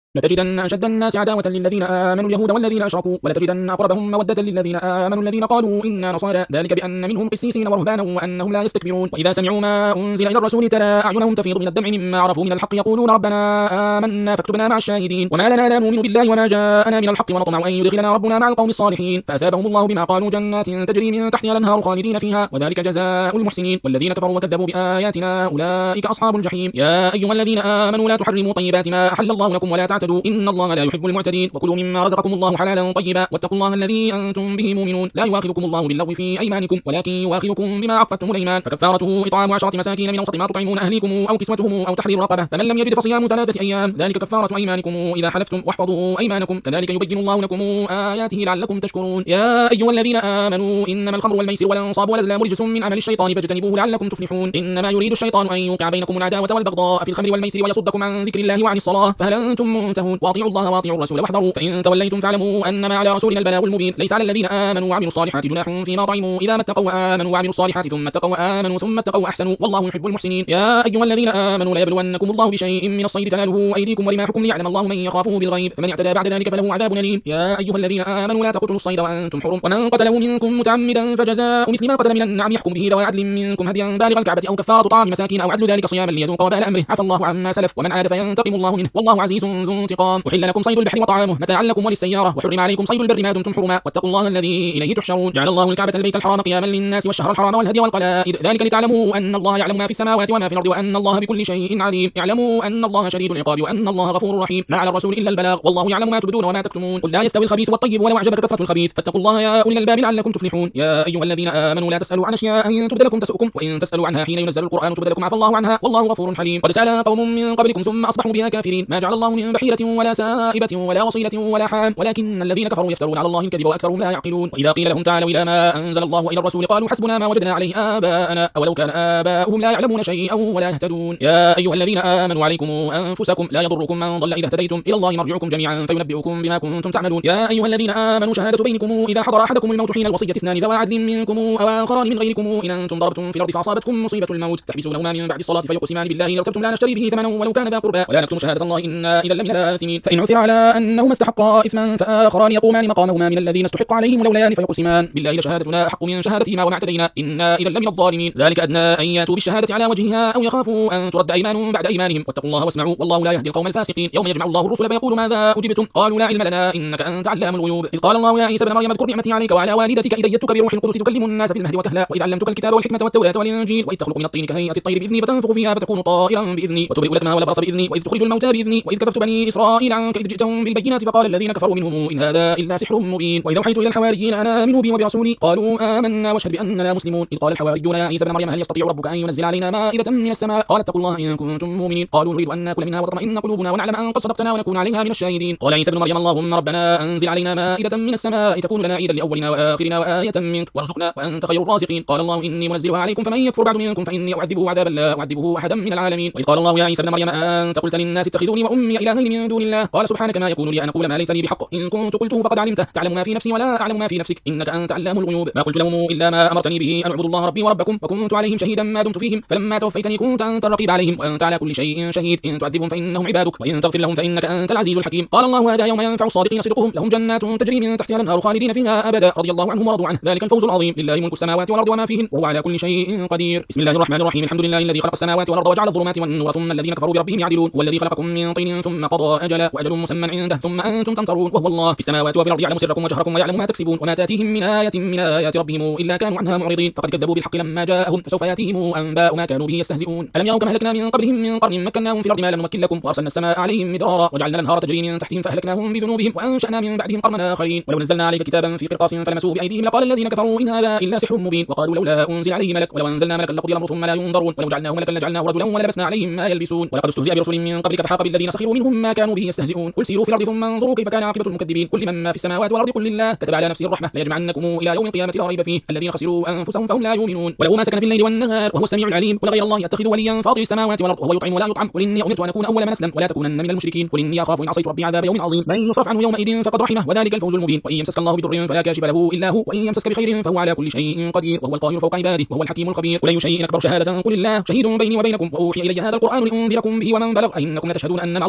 لتجدن أشد الناس عداوة للذين آمنوا اليهود والذين أشركوا ولتجدن أقربهم مودة للذين آمنوا الذين قالوا إنا نصارى ذلك بأن منهم قسيسين ورهبانا وأنهم لا يستكبرون وإذا سمعوا ما أنزل إلى الرسول ترى أعينهم تفيض من الدمع مما عرفوا من الحق يقولون ربنا آمنا فاكتبنا مع الشاهدين وما لنا لا نؤمن بالله وما جاءنا من الحق ونطمع أن يدخلنا ربنا مع القوم الصالحين فأثابهم الله بما قالوا جنات تجري من تحتها الأنهار خالدين فيها وذلك جزاء المحسنين والذين كفروا وكذبوا بآياتنا أولئك أصحاب الجحيم يا أيها الذين آمنوا لا تحرموا طيبات ما أحل الله لكم ولا تعتدوا إن الله لا يحب المعتدين وكلوا مما رزقكم الله حلالا طيبا واتقوا الله الذي أنتم به مؤمنون لا يؤاخذكم الله باللغو في أيمانكم ولكن يؤاخذكم بما عقدتم الأيمان فكفارته إطعام عشرة مساكين من أوسط ما تطعمون أهليكم أو كسوتهم أو تحرير رقبة فمن لم يجد فصيام ثلاثة أيام ذلك كفارة أيمانكم إذا حلفتم واحفظوا أيمانكم كذلك يبين الله لكم آياته لعلكم تشكرون يا أيها الذين آمنوا إنما الخمر والميسر والأنصاب والأزلام رجس من عمل الشيطان فاجتنبوه لعلكم تفلحون إنما يريد الشيطان أن يوقع بينكم العداوة والبغضاء في الخمر والميسر ويصدكم عن ذكر الله وعن الصلاة فهل أنتم منتهون وأطيعوا الله وأطيعوا الرسول واحذروا فإن توليتم فاعلموا أنما على رسولنا البلاغ المبين ليس على الذين آمنوا وعملوا الصالحات جناح فيما طعموا إذا ما اتقوا وآمنوا وعملوا الصالحات ثم اتقوا وآمنوا ثم اتقوا وأحسنوا والله يحب المحسنين يا أيها الذين آمنوا ليبلونكم الله بشيء من الصيد تناله أيديكم ورماحكم ليعلم الله من يخافه بالغيب فمن اعتدى بعد ذلك فله عذاب أليم يا أيها الذين آمنوا لا تقتلوا الصيد وأنتم حرم ومن قتله منكم متعمدا فجزاء مثل ما قتل من النعم يحكم به ذوي عدل منكم هديا بالغ الكعبة أو كفارة طعام مساكين أو عدل ذلك صياما ليذوق وبال أمره عفى الله عما سلف ومن عاد فينتقم الله منه والله عزيز ذو انتقام أحل لكم صيد البحر وطعامه متاعا لكم وللسيارة وحرم عليكم صيد البر ما دمتم حرما واتقوا الله الذي إليه تحشرون جعل الله الكعبة البيت الحرام قياما للناس والشهر الحرام والهدي والقلائد ذلك لتعلموا أن الله يعلم ما في السماوات وما في الأرض وأن الله بكل شيء عليم اعلموا أن الله شديد العقاب وأن الله غفور رحيم ما على الرسول إلا البلاغ والله يعلم ما تبدون وما تكتمون قل لا يستوي الخبيث والطيب ولو أعجبك كثرة الخبيث فاتقوا الله يا أولي الألباب لعلكم تفلحون يا أيها الذين آمنوا لا تسألوا عن أشياء إن تبد لكم تسؤكم وإن تسألوا عنها حين ينزل القرآن تبد لكم عفى الله عنها والله غفور حليم قد سأل قوم من قبلكم ثم أصبحوا بها كافرين ما جعل الله من بحيرة ولا سائبة ولا وصيلة ولا حام ولكن الذين كفروا يفترون على الله الكذب وأكثرهم لا يعقلون وإذا قيل لهم تعالوا إلى ما أنزل الله وإلى الرسول قالوا حسبنا ما وجدنا عليه آباءنا أولو كان آباؤهم لا يعلمون شيئا ولا يهتدون يا أيها الذين آمنوا عليكم أنفسكم لا يضركم من ضل إذا اهتديتم إلى الله مرجعكم جميعا فينبئكم بما كنتم تعملون يا أيها الذين آمنوا شهادة بينكم إذا حضر أحدكم الموت حين الوصية اثنان ذوى عدل منكم أو آخران من غيركم إن أنتم ضربتم في الأرض فأصابتكم مصيبة الموت تحبسونهما من بعد الصلاة فيقسمان بالله إن ارتبتم لا نشتري به ثمنا ولو كان ذا قربى ولا نكتم شهادة الله إنا إذا لمن الآثمين فإن عثر على أنهما استحقا إثما فآخران يقومان مقامهما من الذين استحق عليهم ولولان فيقسمان بالله لشهادتنا أحق من شهادتهما وما اعتدينا إنا إذا لمن الظالمين ذلك أدنى أن يأتوا بالشهادة على وجهها أو يخافوا أن ترد أيمان بعد أيمانهم واتقوا الله واسمعوا والله لا يهدي القوم الفاسقين يوم يجمع الله الرسل فيقول ماذا أجبتم قالوا لا علم لنا إنك أنت علام الغيوب إذ قال الله يا عيسى ابن مريم اذكر نعمتي عليك وعلى والدتك إذ أيدتك بروح القدس تكلم الناس في المهد وكهلا وإذ علمتك الكتاب والحكمة والتوراة والإنجيل وإذ تخلق من الطين كهيئة الطير بإذني فتنفخ فيها فتكون طائرا بإذني وتبرئ الأكمه والأبرص بإذني وإذ تخرج الموتى بإذني وإذ كففت بني إسرائيل عنك إذ جئتهم بالبينات فقال الذين كفروا منهم إن هذا إلا سحر مبين وإذ أوحيت إلى الحواريين أن آمنوا بي وبرسولي قالوا آمنا واشهد بأننا مسلمون إذ قال الحواريون يا عيسى ابن مريم هل يستطيع ربك أن ينزل علينا مائدة من السماء قال اتقوا الله إن كنتم مؤمنين قالوا نريد أن نأكل منها وتطمئن قلوبنا ونعلم أن قد صدقتنا ونكون عليها من الشاهدين قال عيسى ابن مريم اللهم ربنا أنزل علينا مائدة من السماء تكون لنا عيدا لأولنا وآخرنا وآية منك وارزقنا وأنت خير الرازقين قال الله إني منزلها عليكم فمن يكفر بعد منكم فإني أعذبه عذابا لا أعذبه أحدا من العالمين وإذ قال الله يا عيسى ابن مريم أنت قلت للناس اتخذوني وأمي إلهين من دون الله قال سبحانك ما يكون لي أن أقول ما ليس لي بحق إن كنت قلته فقد علمته تعلم ما في نفسي ولا أعلم ما في نفسك إنك أنت علام الغيوب ما قلت لهم إلا ما أمرتني به أن أعبد الله ربي وربكم وكنت عليهم شهيدا ما دمت فيهم فلما توفيتني كنت أنت الرقيب عليهم وأنت على كل شيء شهيد إن تعذبهم فإنهم عبادك وإن تغفر لهم فإنك أنت العزيز الحكيم قال الله هذا يوم ينفع الصادقين صدقهم لهم جنات تجري من تحتها الأنهار خالدين فيها أبدا رضي الله عنهم ورضوا عنه ذلك الفوز العظيم لله ملك السماوات والأرض وما فيهن وهو على كل شيء قدير بسم الله الرحمن الرحيم الحمد لله الذي خلق السماوات والأرض وجعل الظلمات والنور ثم الذين كفروا بربهم يعدلون والذي خلقكم من طين ثم قضى أجلا وأجل مسمى عنده ثم أنتم تمترون وهو الله في السماوات وفي الأرض يعلم سركم وجهركم ويعلم ما تكسبون وما تأتيهم من آية من آيات ربهم إلا كانوا عنها معرضين فقد كذبوا بالحق لما جاءهم فسوف يأتيهم أنباء ما كانوا به يستهزئون ألم يروا كما أهلكنا من قبلهم من قرن مكناهم في الأرض ما لم نمكن لكم وأرسلنا السماء عليهم مدرارا وجعلنا الأنهار تجري من تحتهم فأهلكناهم بذنوبهم وأنشأنا من بعدهم قرنا آخرين ولو نزلنا عليك كتابا في قرطاس فلمسوه بأيديهم لقال الذين كفروا إن هذا إلا سحر مبين وقالوا لولا أنزل عليه ملك ولو أنزلنا ملكا لقضي الأمر ثم لا ينظرون ولو جعلناه ملكا لجعلناه رجلا ولبسنا عليهم ما يلبسون ولقد استهزئ برسل من قبلك فحاق بالذين سخروا منهم ما كانوا به يستهزئون قل سيروا في الأرض ثم انظروا كيف كان عاقبة المكذبين قل لمن ما في السماوات والأرض قل لله كتب على نفسه الرحمة ليجمعنكم إلى يوم القيامة لا ريب فيه الذين خسروا أنفسهم فهم لا يؤمنون وله ما سكن في الليل والنهار وهو السميع العليم قل غير الله يتخذ وليا فاطر السماوات والأرض وهو يطعم ولا يطعم قل إني أمرت أن أكون أول من أسلم ولا تكونن من المشركين قل إني أخاف إن عصيت ربي عذاب يوم عظيم من يصرف عنه يومئذ فقد رحمه وذلك الفوز المبين وإن يمسسك الله بضر فلا كاشف له إلا هو وإن يمسسك بخير فهو على كل شيء قدير وهو القاهر فوق عباده وهو الحكيم الخبير قل أي شيء أكبر شهادة قل الله شهيد بيني وبينكم وأوحي إلي هذا القرآن لأنذركم به ومن بلغ أئنكم لتشهدون أن مع الله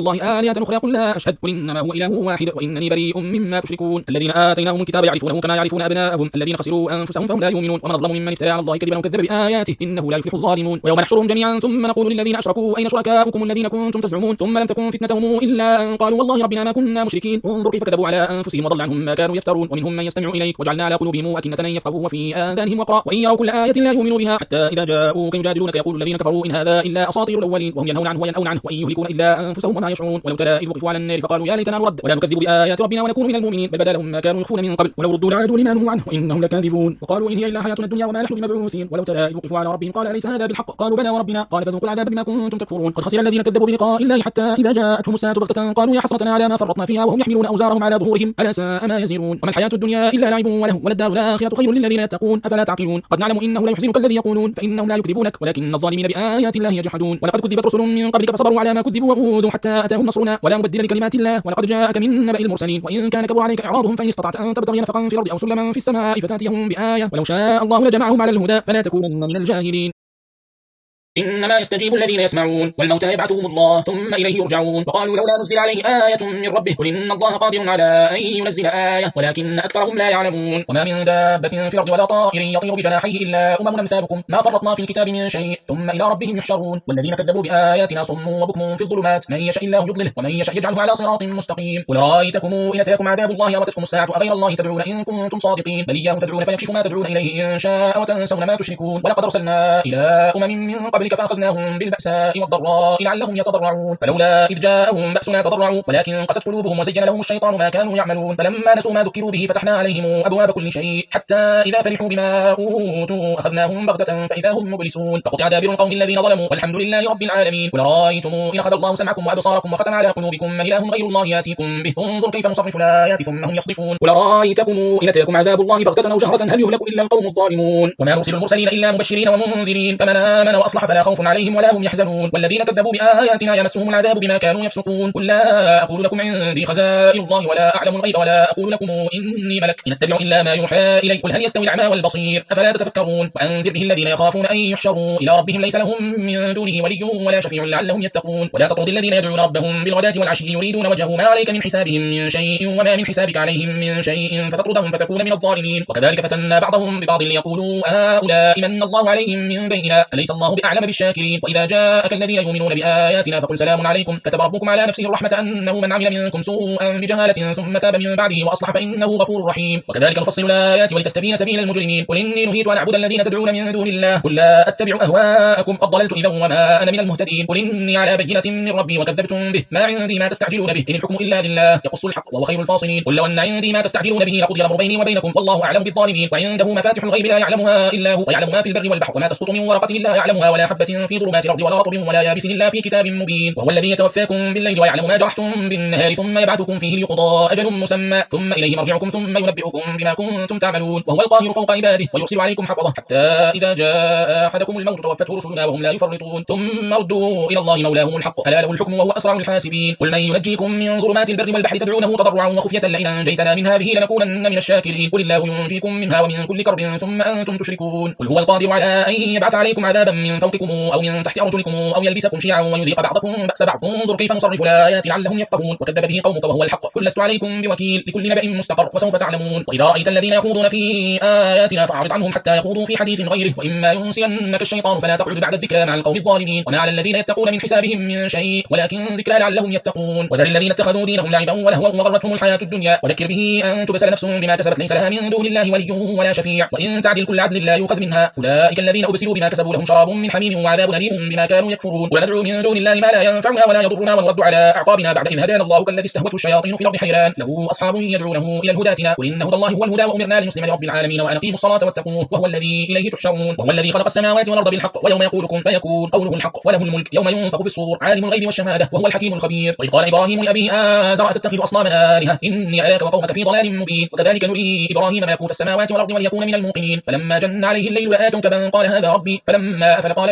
آيات أخرى قل لا أشهد قل إنما هو إله واحد وإنني بريء مما تشركون الذين آتيناهم الكتاب يعرفونه كما يعرفون أبناءهم الذين خسروا أنفسهم فهم لا يؤمنون ومن أظلم ممن افترى على الله كذبا وكذب بآياته إنه لا يفلح الظالمون ويوم نحشرهم جميعا ثم نقول للذين أشركوا أين شركاؤكم الذين كنتم تزعمون ثم لم تكن فتنتهم إلا أن قالوا والله ربنا ما كنا مشركين انظر كيف كذبوا على أنفسهم وضل عنهم ما كانوا يفترون ومنهم من يستمع إليك وجعلنا على قلوبهم أكنة أن يفقهوا وفي آذانهم وقرا وإن يروا كل آية لا يؤمنوا بها حتى إذا جاءوك يجادلونك يقول الذين كفروا إن هذا إلا أساطير الأولين وهم ينهون عنه وينأون عنه وإن يهلكون إلا أنفسهم وما يشعرون ولو ترى إذ وقفوا على النار فقالوا يا ليتنا نرد ولا نكذب بآيات ربنا ونكون من المؤمنين بل بدا لهم ما كانوا يخفون من قبل ولو ردوا لعادوا لما نهوا عنه وإنهم لكاذبون وقالوا إن هي إلا حياتنا الدنيا وما نحن بمبعوثين ولو ترى إذ وقفوا على ربهم قال أليس هذا بالحق قالوا بلى وربنا قال فذوقوا العذاب بما كنتم تكفرون قد خسر الذين كذبوا بلقاء الله حتى إذا جاءتهم الساعة بغتة قالوا يا حسرتنا على ما فرطنا فيها وهم يحملون أوزارهم على ظهورهم ألا ساء ما يزرون وما الحياة الدنيا إلا لعب وله وللدار الآخرة خير للذين يتقون أفلا تعقلون قد نعلم إنه لا يحزنك الذي يقولون فإنهم لا يكذبونك ولكن الظالمين بآيات الله يجحدون ولقد كذبت رسل من قبلك فصبروا على ما كذبوا وأوذوا حتى أتاهم نصرنا ولا مبدل لكلمات الله ولقد جاءك من نبأ المرسلين وإن كان كبر عليك إعراضهم فإن استطعت أن تبتغي نفقا في الأرض أو سلما في السماء فتأتيهم بآية ولو شاء الله لجمعهم على الهدى فلا تكونن من الجاهلين إنما يستجيب الذين يسمعون والموتى يبعثهم الله ثم إليه يرجعون وقالوا لولا نزل عليه آية من ربه قل إن الله قادر على أن ينزل آية ولكن أكثرهم لا يعلمون وما من دابة في الأرض ولا طائر يطير بجناحيه إلا أمم أمثالكم ما فرطنا في الكتاب من شيء ثم إلى ربهم يحشرون والذين كذبوا بآياتنا صم وبكم في الظلمات من يشاء الله يضلله ومن يشاء يجعله على صراط مستقيم قل رأيتكم إن أتاكم عذاب الله أو أتتكم الساعة أغير الله تدعون إن كنتم صادقين بل إياه تدعون فيكشف ما تدعون إليه إن شاء وتنسون ما تشركون ولقد أرسلنا إلى أمم من قبلك فأخذناهم بالبأساء والضراء لعلهم يتضرعون فلولا إذ جاءهم بأسنا تضرعوا ولكن قست قلوبهم وزين لهم الشيطان ما كانوا يعملون فلما نسوا ما ذكروا به فتحنا عليهم أبواب كل شيء حتى إذا فرحوا بما أوتوا أخذناهم بغتة فإذا هم مبلسون فقطع دابر القوم الذين ظلموا والحمد لله رب العالمين قل رأيتم إن أخذ الله سمعكم وأبصاركم وختم على قلوبكم من إله غير الله يأتيكم به انظر كيف نصرف الآيات ثم هم يصدفون قل رأيتكم إن أتاكم عذاب الله بغتة أو جهرة هل يهلك إلا القوم الظالمون وما نرسل المرسلين إلا مبشرين ومنذرين فمن آمن وأصلح فلا خوف عليهم ولا هم يحزنون والذين كذبوا بآياتنا يمسهم العذاب بما كانوا يفسقون قل لا أقول لكم عندي خزائن الله ولا أعلم الغيب ولا أقول لكم إني ملك إن أتبع إلا ما يوحى إلي قل هل يستوي الأعمى والبصير أفلا تتفكرون وأنذر به الذين يخافون أن يحشروا إلى ربهم ليس لهم من دونه ولي ولا شفيع لعلهم يتقون ولا تطرد الذين يدعون ربهم بالغداة والعشي يريدون وجهه ما عليك من حسابهم من شيء وما من حسابك عليهم من شيء فتطردهم فتكون من الظالمين وكذلك فتنا بعضهم ببعض ليقولوا هؤلاء من الله عليهم من بيننا أليس الله بأعلم بالشاكرين وإذا جاءك الذين يؤمنون بآياتنا فقل سلام عليكم كتب ربكم على نفسه الرحمة أنه من عمل منكم سوءا بجهالة ثم تاب من بعده وأصلح فإنه غفور رحيم وكذلك نفصل الآيات ولتستبين سبيل المجرمين قل إني نهيت أن أعبد الذين تدعون من دون الله قل لا أتبع أهواءكم قد ضللت إذا وما أنا من المهتدين قل إني على بينة من ربي وكذبتم به ما عندي ما تستعجلون به إن الحكم إلا لله يقص الحق وهو خير الفاصلين قل لو أن عندي ما تستعجلون به لقضي الأمر بيني وبينكم والله أعلم بالظالمين وعنده مفاتح الغيب لا يعلمها إلا هو ويعلم ما في البر والبحر وما تسقط من ورقة لا يعلمها ولا حبة في ظلمات الأرض ولا رطب ولا يابس إلا في كتاب مبين وهو الذي يتوفاكم بالليل ويعلم ما جرحتم بالنهار ثم يبعثكم فيه ليقضى أجل مسمى ثم إليه مرجعكم ثم ينبئكم بما كنتم تعملون وهو القاهر فوق عباده ويرسل عليكم حفظه حتى إذا جاء أحدكم الموت توفته رسلنا وهم لا يفرطون ثم ردوا إلى الله مولاهم الحق ألا له الحكم وهو أسرع الحاسبين قل من ينجيكم من ظلمات البر والبحر تدعونه تضرعا وخفية لئن أنجيتنا من هذه لنكونن من الشاكرين قل الله ينجيكم منها ومن كل كرب ثم أنتم تشركون قل هو القادر على أن يبعث عليكم عذابا من فوقكم أو من تحت أرجلكم أو يلبسكم شيعا ويذيق بعضكم بأس بعض انظر كيف نصرف الآيات لعلهم يفقهون وكذب به قومك وهو الحق قل لست عليكم بوكيل لكل نبأ مستقر وسوف تعلمون وإذا رأيت الذين يخوضون في آياتنا فأعرض عنهم حتى يخوضوا في حديث غيره وإما ينسينك الشيطان فلا تقعد بعد الذكرى مع القوم الظالمين وما على الذين يتقون من حسابهم من شيء ولكن ذكرى لعلهم يتقون وذر الذين اتخذوا دينهم لعبا ولهوا وغرتهم الحياة الدنيا وذكر به أن تبسل نفس بما كسبت ليس لها من دون الله ولي ولا شفيع وإن تعدل كل عدل لا يؤخذ منها أولئك الذين أبسلوا بما كسبوا لهم شراب من حميم وعذاب أليم بما كانوا يكفرون قل ندعو من دون الله ما لا ينفعنا ولا يضرنا ونرد على أعقابنا بعد إذ هدانا الله كالذي استهوته الشياطين في الأرض حيران له أصحاب يدعونه إلى الهدى ائتنا قل إن هدى الله هو الهدى وأمرنا لنسلم لرب العالمين وأن أقيموا الصلاة واتقوه وهو الذي إليه تحشرون وهو الذي خلق السماوات والأرض بالحق ويوم يقول كن فيكون قوله الحق وله الملك يوم ينفخ في الصور عالم الغيب والشهادة وهو الحكيم الخبير وإذ قال إبراهيم لأبيه آزر أتتخذ أصناما آلهة إني أراك وقومك في ضلال مبين وكذلك نري إبراهيم ملكوت السماوات والأرض وليكون من الموقنين فلما جن عليه الليل رأى كوكبا قال هذا ربي فلما أفل قال لا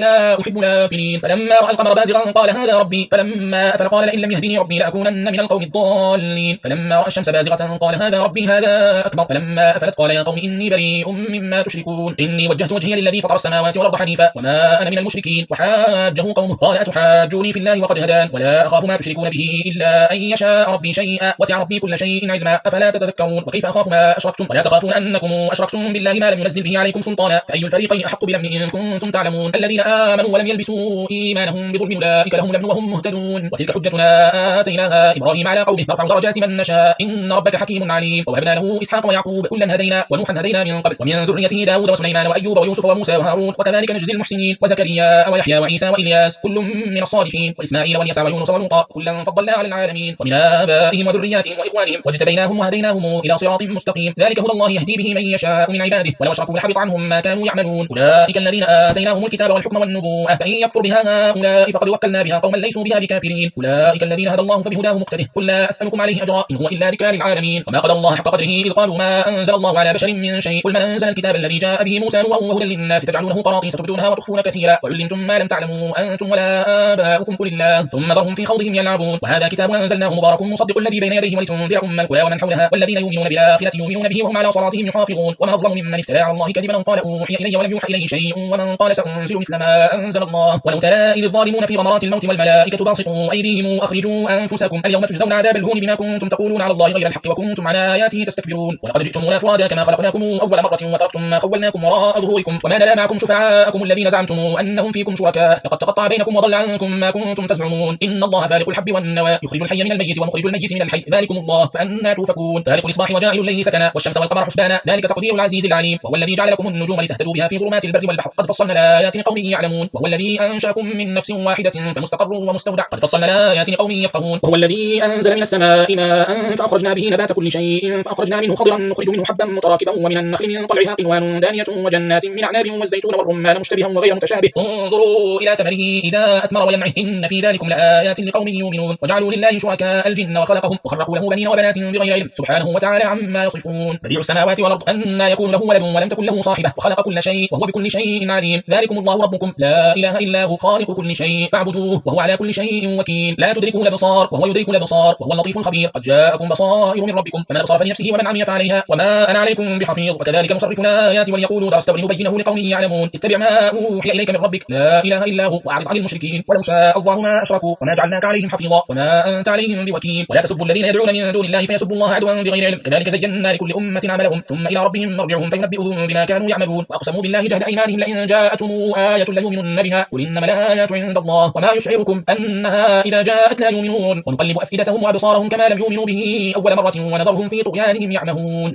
ولا أحب الآفلين. فلما رأى القمر بازغا قال هذا ربي، فلما أفل قال لئن لم يهدني ربي لأكونن من القوم الضالين. فلما رأى الشمس بازغة قال هذا ربي هذا أكبر. فلما أفلت قال يا قوم إني بريء مما تشركون، إني وجهت وجهي للذي فطر السماوات والأرض حنيفا وما أنا من المشركين. وحاجه قومه قال أتحاجوني في الله وقد هدان ولا أخاف ما تشركون به إلا أن يشاء ربي شيئا وسع ربي كل شيء علما أفلا تتذكرون. وكيف أخاف ما أشركتم ولا تخافون أنكم أشركتم بالله ما لم ينزل به عليكم سلطانا فأي الفريقين أحق بالأمن إن كنتم تعلمون. الذين آمنوا ولم يلبسوا إيمانهم بظلم أولئك لهم الأمن وهم مهتدون. وتلك حجتنا آتيناها إبراهيم على قومه نرفع درجات من نشاء إن ربك حكيم عليم. ووهبنا له إسحاق ويعقوب كلا هدينا ونوحا هدينا من قبل ومن ذريته داود وسليمان وأيوب ويوسف وموسى وهارون وكذلك نجزي المحسنين وزكريا ويحيى وعيسى وإلياس كل من الصالحين وإسماعيل واليسع ويونس ولوطا كلا فضلنا على العالمين. ومن آبائهم وذرياتهم وإخوانهم واجتبيناهم وهديناهم إلى صراط مستقيم ذلك هدى الله يهدي به من يشاء من عباده ولو أشركوا لحبط عنهم ما كانوا يعملون. أولئك الذين آتيناهم الكتاب والحكم والنبوءة فإن يكفر بها هؤلاء فقد وكلنا بها قوما ليسوا بها بكافرين. أولئك الذين هدى الله فبهداه مقتده قل لا أسألكم عليه أجرا إن هو إلا ذكرى للعالمين. وما قدر الله حق قدره إذ قالوا ما أنزل الله على بشر من شيء قل من أنزل الكتاب الذي جاء به موسى نورا وهدى للناس تجعلونه قراطيس تبدونها وتخفون كثيرا وعلمتم ما لم تعلموا أنتم ولا آباؤكم قل الله ثم ذرهم في خوضهم يلعبون. وهذا كتاب أنزلناه مبارك مصدق الذي بين يديه ولتنذر أم القرى ومن حولها والذين يؤمنون بالآخرة يؤمنون به وهم على صلاتهم يحافظون. ومن أظلم ممن افترى على الله كذبا قال أوحي إلي ولم يوحى إليه شيء ومن قال سأنزل مثل ما أنزل الله. ولو ترى إذ الظالمون في غمرات الموت والملائكة باسطوا أيديهم أخرجوا أنفسكم اليوم تجزون عذاب الهون بما كنتم تقولون على الله غير الحق وكنتم عن آياته تستكبرون. ولقد جئتمونا فرادا كما خلقناكم أول مرة وتركتم ما خولناكم وراء ظهوركم وما نرى معكم شفعاءكم الذين زعمتم أنهم فيكم شركاء لقد تقطع بينكم وضل عنكم ما كنتم تزعمون. إن الله فالق الحب والنوى يخرج الحي من الميت ومخرج الميت من الحي ذلكم الله فأنى توفكون. فالق الإصباح وجاعل الليل سكنا والشمس والقمر حسبانا ذلك تقدير العزيز العليم. وهو الذي جعل لكم النجوم لتهتدوا بها في ظلمات البر والبحر قد فصلنا الآيات لقوم يعلمون. وهو الذي أنشأكم من نفس واحدة فمستقر ومستودع قد فصلنا الآيات لقوم يفقهون. وهو الذي أنزل من السماء ماء فأخرجنا به نبات كل شيء فأخرجنا منه خضرا نخرج منه حبا متراكبا ومن النخل من طلعها قنوان دانية وجنات من أعناب والزيتون والرمان مشتبها وغير متشابه انظروا إلى ثمره إذا أثمر وينعه إن في ذلكم لآيات لقوم يؤمنون. وجعلوا لله شركاء الجن وخلقهم وخرقوا له بنين وبنات بغير علم سبحانه وتعالى عما يصفون. بديع السماوات والأرض أن يكون له ولد ولم تكن له صاحبة وخلق كل شيء وهو بكل شيء عليم. ذلكم الله ربكم لا إله إلا هو خالق كل شيء فاعبدوه وهو على كل شيء وكيل لا تدركه الأبصار وهو يدرك الأبصار وهو اللطيف الخبير. قد جاءكم بصائر من ربكم فمن أبصر فلنفسه ومن عمي فعليها وما أنا عليكم بحفيظ. وكذلك نصرف الآيات وليقولوا درست ولنبينه لقوم يعلمون. اتبع ما أوحي إليك من ربك لا إله إلا هو وأعرض عن المشركين ولو شاء الله ما أشركوا وما جعلناك عليهم حفيظا وما أنت عليهم بوكيل. ولا تسبوا الذين يدعون من دون الله فيسبوا الله عدوا بغير علم كذلك زينا لكل أمة عملهم ثم إلى ربهم مرجعهم فينبئهم بما كانوا يعملون. وأقسموا بالله جهد أيمانهم لئن جاءتهم آية ليؤمنن بها قل إنما الآيات عند الله وما يشعركم أنها إذا جاءت لا يؤمنون. ونقلب أفئدتهم وأبصارهم كما لم يؤمنوا به أول مرة ونذرهم في طغيانهم يعمهون.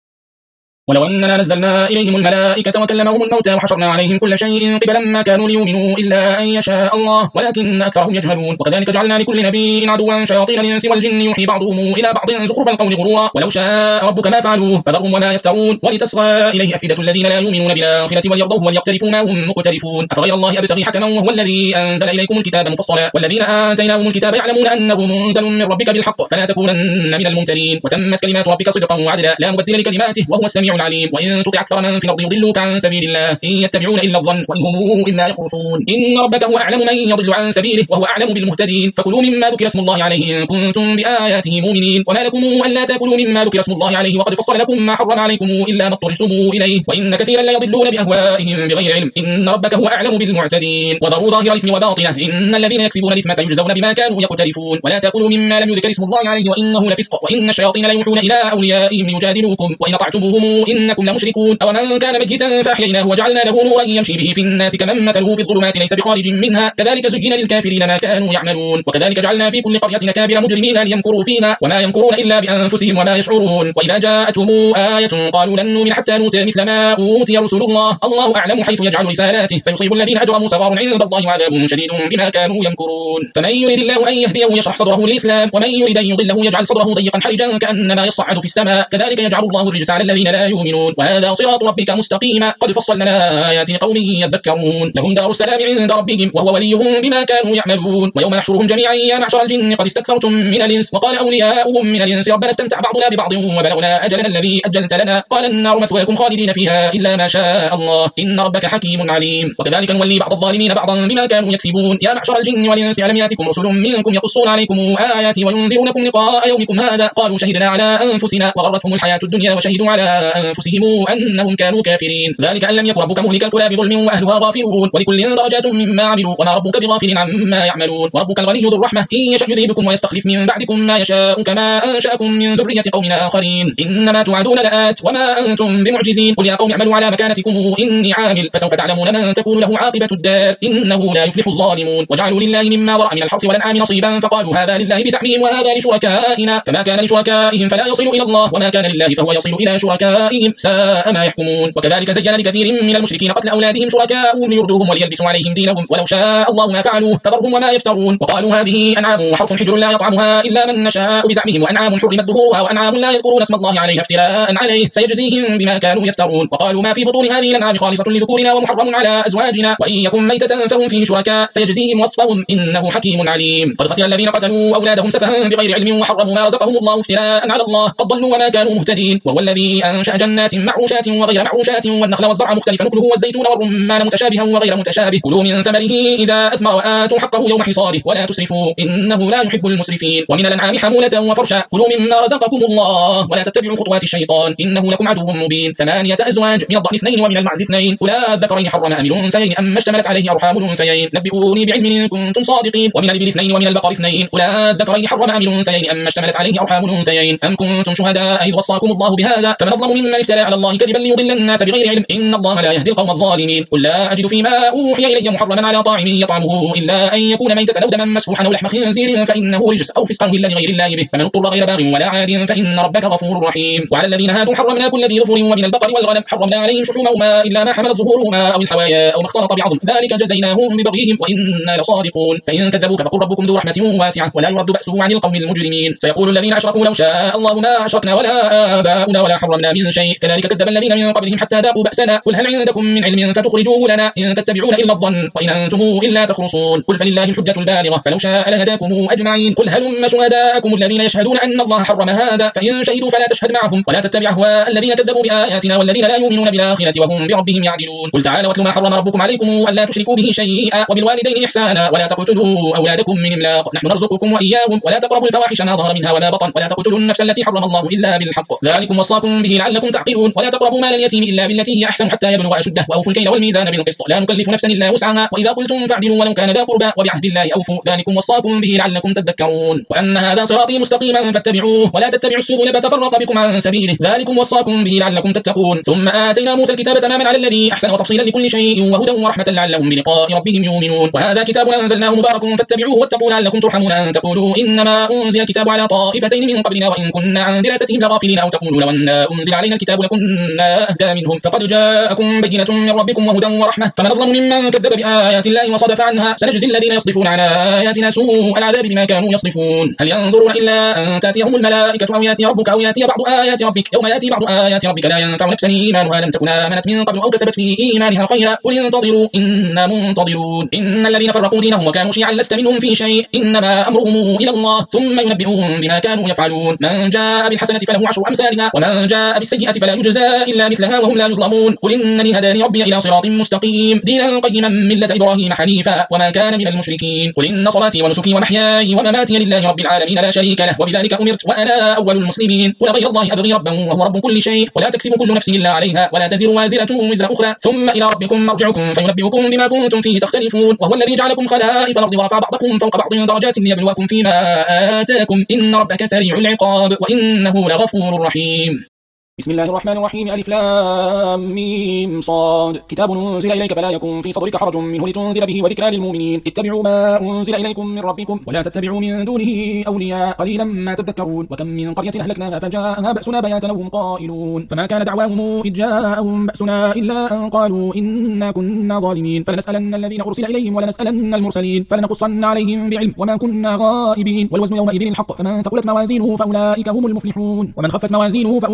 ولو أننا نزلنا إليهم الملائكة وكلمهم الموتى وحشرنا عليهم كل شيء قبلا ما كانوا ليؤمنوا إلا أن يشاء الله ولكن أكثرهم يجهلون. وكذلك جعلنا لكل نبي عدوا شياطين الإنس والجن يوحي بعضهم إلى بعض زخرف القول غرورا ولو شاء ربك ما فعلوه فذرهم وما يفترون ولتصغى إليه أفئدة الذين لا يؤمنون بالآخرة وليرضوه وليقترفوا ما هم مقترفون. أفغير الله أبتغي حكما وهو الذي أنزل إليكم الكتاب مفصلا والذين آتيناهم الكتاب يعلمون أنه منزل من ربك بالحق فلا تكونن من الممترين. وتمت كلمات ربك صدقا وعدلا لا مبدل لكلماته وهو السميع العليم. وإن تطع أكثر من في الأرض يضلوك عن سبيل الله إن يتبعون إلا الظن وإن هم إلا يخرصون. إن ربك هو أعلم من يضل عن سبيله وهو أعلم بالمهتدين. فكلوا مما ذكر اسم الله عليه إن كنتم بآياته مؤمنين. وما لكم ألا تأكلوا مما ذكر اسم الله عليه وقد فصل لكم ما حرم عليكم إلا ما اضطررتم إليه وإن كثيرا لا يضلون بأهوائهم بغير علم إن ربك هو أعلم بالمعتدين. وذروا ظاهر الإثم وباطنه إن الذين يكسبون الإثم سيجزون بما كانوا يقترفون. ولا تأكلوا مما لم يذكر اسم الله عليه وإنه لفسق وإن الشياطين ليوحون إلى أوليائهم ليجادلوكم وإن أطعتموهم إنكم لمشركون. أو من كان ميتا فأحييناه وجعلنا له نورا يمشي به في الناس كمن مثله في الظلمات ليس بخارج منها كذلك زين للكافرين ما كانوا يعملون. وكذلك جعلنا في كل قرية أكابر مجرمين ليمكروا فينا وما يمكرون إلا بأنفسهم وما يشعرون. وإذا جاءتهم آية قالوا لن نؤمن حتى نؤتى مثل ما أوتي رسل الله الله أعلم حيث يجعل رسالاته سيصيب الذين أجرموا صغار عند الله وعذاب شديد بما كانوا يمكرون. فمن يريد الله أن يهديه يشرح صدره للإسلام ومن يريد أن يضله يجعل صدره ضيقا حرجا كأنما يصعد في السماء كذلك يجعل الله الرجس على الذين لا يؤمنون وهذا صراط ربك مستقيما قد فصلنا الآيات لقوم يذكرون لهم دار السلام عند ربهم وهو وليهم بما كانوا يعملون ويوم نحشرهم جميعا يا معشر الجن قد استكثرتم من الإنس وقال أولياؤهم من الإنس ربنا استمتع بعضنا ببعض وبلغنا أجلنا الذي أجلت لنا قال النار مثواكم خالدين فيها إلا ما شاء الله إن ربك حكيم عليم وكذلك نولي بعض الظالمين بعضا بما كانوا يكسبون يا معشر الجن والإنس ألم يأتكم رسل منكم يقصون عليكم آياتي وينذرونكم لقاء يومكم هذا قالوا شهدنا على أنفسنا وغرتهم الحياة الدنيا وشهدوا على أنفسهم أنهم كانوا كافرين ذلك أن لم يكن ربك مهلك القرى بظلم وأهلها غافلون ولكل درجات مما عملوا وما ربك بغافل عما يعملون وربك الغني ذو الرحمة إن يشأ يذهبكم ويستخلف من بعدكم ما يشاء كما أنشأكم من ذرية قوم آخرين إنما توعدون لآت وما أنتم بمعجزين قل يا قوم اعملوا على مكانتكم إني عامل فسوف تعلمون من تكون له عاقبة الدار إنه لا يفلح الظالمون وجعلوا لله مما ذرأ من الحرث والأنعام نصيبا فقالوا هذا لله بزعمهم وهذا لشركائنا فما كان لشركائهم فلا يصل إلى الله وما كان لله فهو يصل إلى شركائهم ساء ما يحكمون وكذلك زين لكثير من المشركين قتل أولادهم شركاؤهم ليردوهم وليلبسوا عليهم دينهم ولو شاء الله ما فعلوه فذرهم وما يفترون وقالوا هذه أنعام وحرث حجر لا يطعمها إلا من نشاء بزعمهم وأنعام حرمت ظهورها وأنعام لا يذكرون اسم الله عليها افتراء عليه سيجزيهم بما كانوا يفترون وقالوا ما في بطون هذه الأنعام خالصة لذكورنا ومحرم على أزواجنا وإن يكن ميتة فهم فيه شركاء سيجزيهم وصفهم إنه حكيم عليم قد خسر الذين قتلوا أولادهم سفها بغير علم وحرموا ما رزقهم الله افتراء على الله قد ضلوا وما كانوا مهتدين وهو الذي أنشأ جنات معروشات وغير معروشات والنخل والزرع مختلف نكله والزيتون والرمان متشابها وغير متشابه كلوا من ثمره إذا أثمر وآتوا حقه يوم حصاده ولا تسرفوا إنه لا يحب المسرفين ومن الأنعام حمولة وفرشا كلوا مما رزقكم الله ولا تتبعوا خطوات الشيطان إنه لكم عدو مبين ثمانية أزواج من الضأن اثنين ومن المعز اثنين قل الذكرين حرم أم الأنثيين أما اشتملت عليه أرحام الأنثيين نبئوني بعلم إن كنتم صادقين ومن الإبل اثنين ومن البقر اثنين قل الذكرين حرم أم الأنثيين أما اشتملت عليه أرحام الأنثيين أم كنتم شهداء إذ وصاكم الله بهذا فمن أظلم ممن افترى على الله كذبا ليضل الناس بغير علم إن الله لا يهدي القوم الظالمين قل لا أجد فيما أوحي إلي محرما على طاعم يطعمه إلا أن يكون ميتة أو دما مسفوحا أو لحم خنزير فإنه رجس أو فسقا إلا لغير الله به فمن اضطر غير باغ ولا عاد فإن ربك غفور رحيم وعلى الذين هادوا حرمنا كل ذي ظفر ومن البقر والغنم حرمنا عليهم شحومهما إلا ما حملت ظهورهما أو الحوايا أو ما اختلط بعظم ذلك جزيناهم ببغيهم وإنا لصادقون فإن كذبوك فقل ربكم ذو رحمة واسعة ولا يرد بأسه عن القوم المجرمين سيقول الذين أشركوا لو شاء الله ما أشركنا ولا آباؤنا ولا حرمنا من شيء كذلك كذب الذين من قبلهم حتى ذاقوا بأسنا قل هل عندكم من علم فتخرجوه لنا إن تتبعون إلا الظن وإن أنتم إلا تخرصون قل فلله الحجة البالغة فلو شاء لهداكم أجمعين قل هلم شهداءكم الذين يشهدون أن الله حرم هذا فإن شهدوا فلا تشهد معهم ولا تتبع أهواء الذين كذبوا بآياتنا والذين لا يؤمنون بالآخرة وهم بربهم يعدلون قل تعالوا واتلوا ما حرم ربكم عليكم ألا تشركوا به شيئا وبالوالدين إحسانا ولا تقتلوا أولادكم من إملاق نحن نرزقكم وإياهم ولا تقربوا الفواحش ما ظهر منها وما بطن ولا تقتلوا النفس التي حرم الله إلا بالحق ذلكم وصاكم به لعلكم تعقلون ولا تقربوا مال اليتيم إلا بالتي هي أحسن حتى يبلغ أشده وأوفوا الكيل والميزان بالقسط لا نكلف نفسا إلا وسعها وإذا قلتم فاعدلوا ولو كان ذا قربى وبعهد الله أوفوا ذلكم وصاكم به لعلكم تذكرون وأن هذا صراطي مستقيما فاتبعوه ولا تتبعوا السبل فتفرق بكم عن سبيله ذلكم وصاكم به لعلكم تتقون ثم آتينا موسى الكتاب تماما على الذي أحسن وتفصيلا لكل شيء وهدى ورحمة لعلهم بلقاء ربهم يؤمنون وهذا كتاب أنزلناه مبارك فاتبعوه واتقوا لعلكم ترحمون أن تقولوا إنما أنزل الكتاب على طائفتين من قبلنا وإن كنا عن دراستهم لغافلين أو تقولوا لو أن أنزل علينا الكتاب لكنا أهدى منهم فقد جاءكم بينة من ربكم وهدى ورحمة فمن أظلم ممن كذب بآيات الله وصدف عنها سنجزي الذين يصدفون عن آياتنا سوء العذاب بما كانوا يصدفون هل ينظرون إلا أن تأتيهم الملائكة أو يأتي ربك أو يأتي بعض آيات ربك يوم يأتي بعض آيات ربك لا ينفع نفسا إيمانها لم تكن آمنت من قبل أو كسبت في إيمانها خيرا قل انتظروا إنا منتظرون إن الذين فرقوا دينهم وكانوا شيعا لست منهم في شيء إنما أمرهم إلى الله ثم ينبئهم بما كانوا يفعلون من جاء بالحسنة فله عشر أمثالها ومن جاء بالسيئة فلا يجزى إلا مثلها وهم لا يظلمون قل إنني هداني ربي إلى صراط مستقيم دينا قيما ملة إبراهيم حنيفا وما كان من المشركين قل إن صلاتي ونسكي ومحياي ومماتي لله رب العالمين لا شريك له وبذلك أمرت وأنا أول المسلمين قل غير الله أبغي ربا وهو رب كل شيء ولا تكسب كل نفس إلا عليها ولا تزر وازرة وزر أخرى ثم إلى ربكم مرجعكم فينبئكم بما كنتم فيه تختلفون وهو الذي جعلكم خلائف الأرض ورفع بعضكم فوق بعض درجات ليبلوكم فيما آتاكم إن ربك سريع العقاب وإنه لغفور رحيم بسم الله الرحمن الرحيم ألف لام ميم صاد كتاب أنزل إليك فلا يكن في صدرك حرج منه لتنذر به وذكرى للمؤمنين اتبعوا ما أنزل إليكم من ربكم ولا تتبعوا من دونه أولياء قليلا ما تذكرون وكم من قرية أهلكناها فجاءها بأسنا بياتا وهم قائلون فما كان دعواهم إذ جاءهم بأسنا إلا أن قالوا إنا كنا ظالمين فلنسألن الذين أرسل إليهم ولنسألن المرسلين فلنقصن عليهم بعلم وما كنا غائبين والوزن يومئذ الحق فمن ثقلت موازينه فأولئك هم المفلحون ومن خفت موازينه فأولئك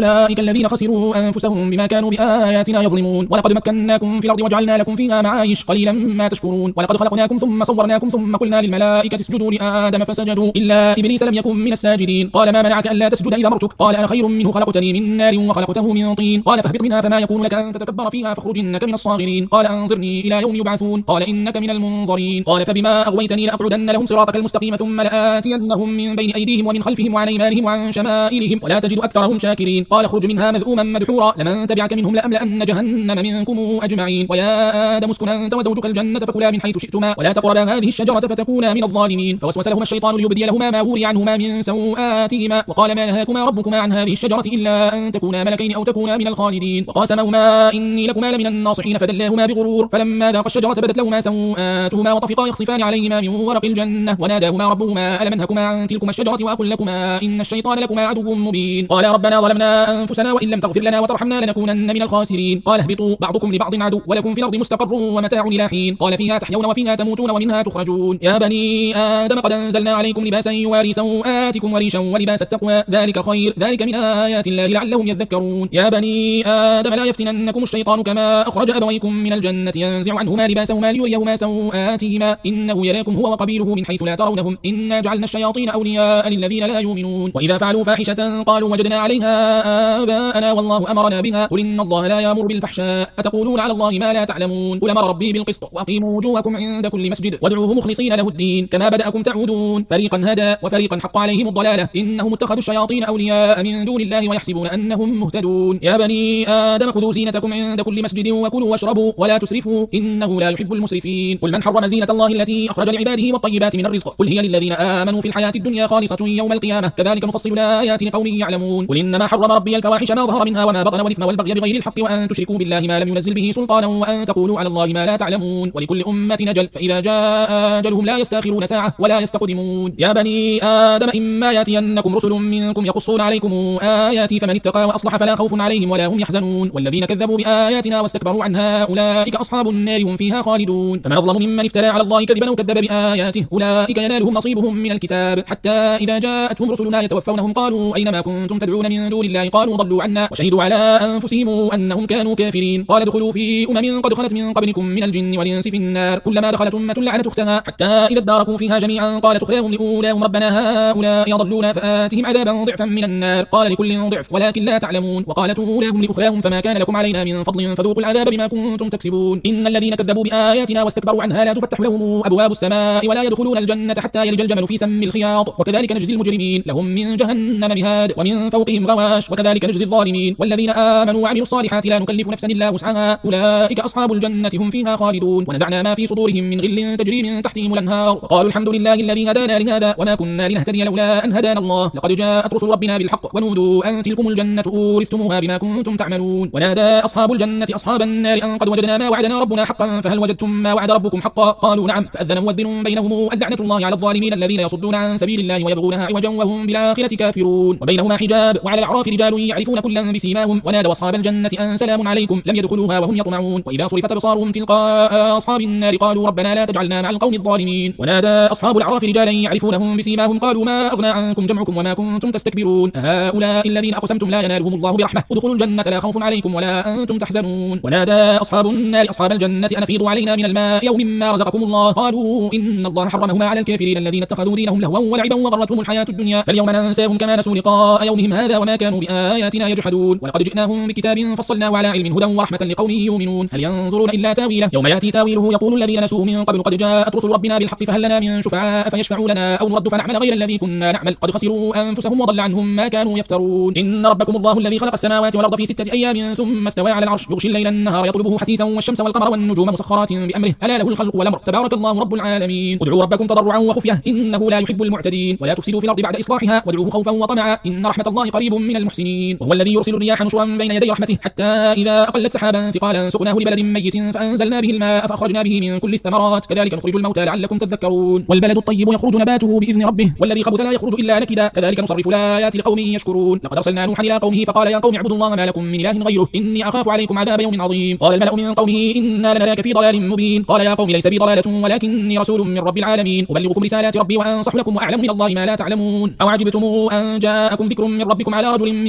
الذين خسروا أنفسهم بما كانوا بآياتنا يظلمون. ولقد مكناكم في الأرض وجعلنا لكم فيها معايش قليلا ما تشكرون. ولقد خلقناكم ثم صورناكم ثم قلنا للملائكة اسجدوا لآدم فسجدوا إلا إبليس لم يكن من الساجدين. قال ما منعك ألا تسجد إذا أمرتك؟ قال أنا خير منه خلقتني من نار وخلقته من طين. قال فاهبط منها فما يكون لك أن تتكبر فيها فاخرج إنك من الصاغرين. قال أنظرني إلى يوم يبعثون. قال إنك من المنظرين. قال فبما أغويتني لأقعدن لهم صراطك المستقيم ثم لآتينهم من بين أيديهم ومن خلفهم وعن أيمانهم وعن شمائلهم ولا تجد أكثرهم شاكرين. قال اخرج منها مذءوما مدحورا لمن تبعك منهم لأملأن جهنم منكم أجمعين. ويا آدم اسكن أنت وزوجك الجنة فكلا من حيث شئتما ولا تقربا هذه الشجرة فتكونا من الظالمين. فوسوس لهما الشيطان ليبدي لهما ما وري عنهما من سوآتهما وقال ما نهاكما ربكما عن هذه الشجرة إلا أن تكونا ملكين أو تكونا من الخالدين. وقاسمهما إني لكما لمن الناصحين فدلاهما بغرور فلما ذاقا الشجرة بدت لهما سوآتهما وطفقا يخصفان عليهما من ورق الجنة وناداهما ربهما ألم أنهكما عن تلكما الشجرة وأقل لكما إن الشيطان لكما عدو مبين. قال ربنا ظلمنا أنفسنا وإن لم تغفر لنا وترحمنا لنكونن من الخاسرين. قال اهبطوا بعضكم لبعض عدو ولكم في الأرض مستقر ومتاع إلى حين. قال فيها تحيون وفيها تموتون ومنها تخرجون. يا بني آدم قد أنزلنا عليكم لباسا يواري سوآتكم وريشا ولباس التقوى ذلك خير ذلك من آيات الله لعلهم يذكرون. يا بني آدم لا يفتننكم الشيطان كما أخرج أبويكم من الجنة ينزع عنهما لباسهما ليريهما سوآتهما إنه يراكم هو وقبيله من حيث لا ترونهم إنا جعلنا الشياطين أولياء للذين لا يؤمنون. وإذا فعلوا فاحشة قالوا وجدنا عليها آباءنا والله أمرنا بها قل إن الله لا يأمر بالفحشاء أتقولون على الله ما لا تعلمون. قل أمر ربي بالقسط وأقيموا وجوهكم عند كل مسجد وادعوه مخلصين له الدين كما بدأكم تعودون. فريقا هدى وفريقا حق عليهم الضلالة إنهم اتخذوا الشياطين أولياء من دون الله ويحسبون أنهم مهتدون. يا بني آدم خذوا زينتكم عند كل مسجد وكلوا واشربوا ولا تسرفوا إنه لا يحب المسرفين. قل من حرم زينة الله التي أخرج لعباده والطيبات من الرزق قل هي للذين آمنوا في الحياة الدنيا خالصة يوم القيامة كذلك نفصل الآيات لقوم يعلمون. قل إنما حرم ربي الفواحش ما ظهر منها وما بطن والإثم والبغي بغير الحق وأن تشركوا بالله ما لم ينزل به سلطانا وأن تقولوا على الله ما لا تعلمون. ولكل أمة أجل فإذا جاء أجلهم لا يستأخرون ساعة ولا يستقدمون. يا بني آدم إما يأتينكم رسل منكم يقصون عليكم آياتي فمن اتقى وأصلح فلا خوف عليهم ولا هم يحزنون. والذين كذبوا بآياتنا واستكبروا عنها أولئك أصحاب النار هم فيها خالدون. فمن أظلم ممن افترى على الله كذبا أو كذب بآياته أولئك ينالهم نصيبهم من الكتاب حتى إذا جاءتهم رسلنا يتوفونهم قالوا أينما كنتم تدعون من دون الله قالوا ضلوا عنا وشهدوا على أنفسهم أنهم كانوا كافرين. قال ادخلوا في أمم قد خلت من قبلكم من الجن والإنس في النار كلما دخلت أمة لعنت أختها حتى إذا اداركوا فيها جميعا قالت أخراهم لأولاهم ربنا هؤلاء يضلون فآتهم عذابا ضعفا من النار قال لكل ضعف ولكن لا تعلمون. وقالت أولاهم لأخراهم فما كان لكم علينا من فضل فذوقوا العذاب بما كنتم تكسبون. إن الذين كذبوا بآياتنا واستكبروا عنها لا تفتح لهم أبواب السماء ولا يدخلون الجنة حتى يلج الجمل في سم الخياط وكذلك نجزي المجرمين لهم من جهنم مهاد ومن فوقهم غواش وكذلك نجزي الظالمين. والذين آمنوا وعملوا الصالحات لا نكلف نفسا إلا وسعها أولئك أصحاب الجنة هم فيها خالدون. ونزعنا ما في صدورهم من غل تجري من تحتهم الأنهار وقالوا الحمد لله الذي هدانا لهذا وما كنا لنهتدي لولا أن هدانا الله لقد جاءت رسل ربنا بالحق ونودوا أن تلكم الجنة أورثتموها بما كنتم تعملون. ونادى أصحاب الجنة أصحاب النار أن قد وجدنا ما وعدنا ربنا حقا فهل وجدتم ما وعد ربكم حقا قالوا نعم فأذن مؤذن بينهم اللعنة الله على الظالمين الذين يصدون عن سبيل الله ويبغونها عوجا وهم بالآخرة كافرون. وبينهما حجاب وعلى الأعراف رجال يعرفون كلا بسيماهم ونادوا أصحاب الجنة أن سلام عليكم لم يدخلوها وهم يطمعون. وإذا صرفت أبصارهم تلقاء أصحاب النار قالوا ربنا لا تجعلنا مع القوم الظالمين. ونادى أصحاب الأعراف رجالا يعرفونهم بسيماهم قالوا ما أغنى عنكم جمعكم وما كنتم تستكبرون هؤلاء الذين أقسمتم لا ينالهم الله برحمة ادخلوا الجنة لا خوف عليكم ولا أنتم تحزنون. ونادى أصحاب النار أصحاب الجنة أن أفيضوا علينا من الماء أو مما رزقكم الله قالوا إن الله حرمهما على الكافرين الذين اتخذوا دينهم لهوا ولعبا وغرتهم الحياة الدنيا فاليوم ننساهم كما نسوا لقاء يومهم هذا وما كانوا بآياتنا يجحدون. ولقد جئناهم بكتاب فصلناه على علم هدى ورحمة لقوم يؤمنون هل ينظرون إلا تاويله يوم يأتي تاويله يقول الذين نسوه من قبل قد جاءت رسل ربنا بالحق فهل لنا من شفعاء فيشفعوا لنا أو نرد فنعمل غير الذي كنا نعمل قد خسروا أنفسهم وضل عنهم ما كانوا يفترون. إن ربكم الله الذي خلق السماوات والأرض في ستة أيام ثم استوى على العرش يغشي الليل النهار يطلبه حثيثا والشمس والقمر والنجوم مسخرات بأمره ألا له الخلق والأمر تبارك الله رب العالمين. ادعوا ربكم تضرعا وخفية إنه لا يحب المعتدين ولا تفسدوا في الأرض بعد إصلاحها وادعوه خوفا وطمعا إن رحمة الله قريب من المحسنين. وهو الذي يرسل الرياح نشرا بين يدي رحمته حتى إذا أقلت سحابا ثقالا سقناه لبلد ميت فأنزلنا به الماء فأخرجنا به من كل الثمرات كذلك نخرج الموتى لعلكم تذكرون. والبلد الطيب يخرج نباته بإذن ربه والذي خبث لا يخرج إلا نكدا كذلك نصرف الآيات لقوم يشكرون. لقد أرسلنا نوحا إلى قومه فقال يا قوم اعبدوا الله ما لكم من إله غيره إني أخاف عليكم عذاب يوم عظيم. قال الملأ من قومه إنا لنراك في ضلال مبين قال يا قوم ليس بي ضلالة ولكني رسول من رب العالمين أبلغكم رسالات ربي وأنصح لكم وأعلم من الله ما لا تعلمون. أو عجبتم أن جاءكم ذكر من ربكم على رجل منكم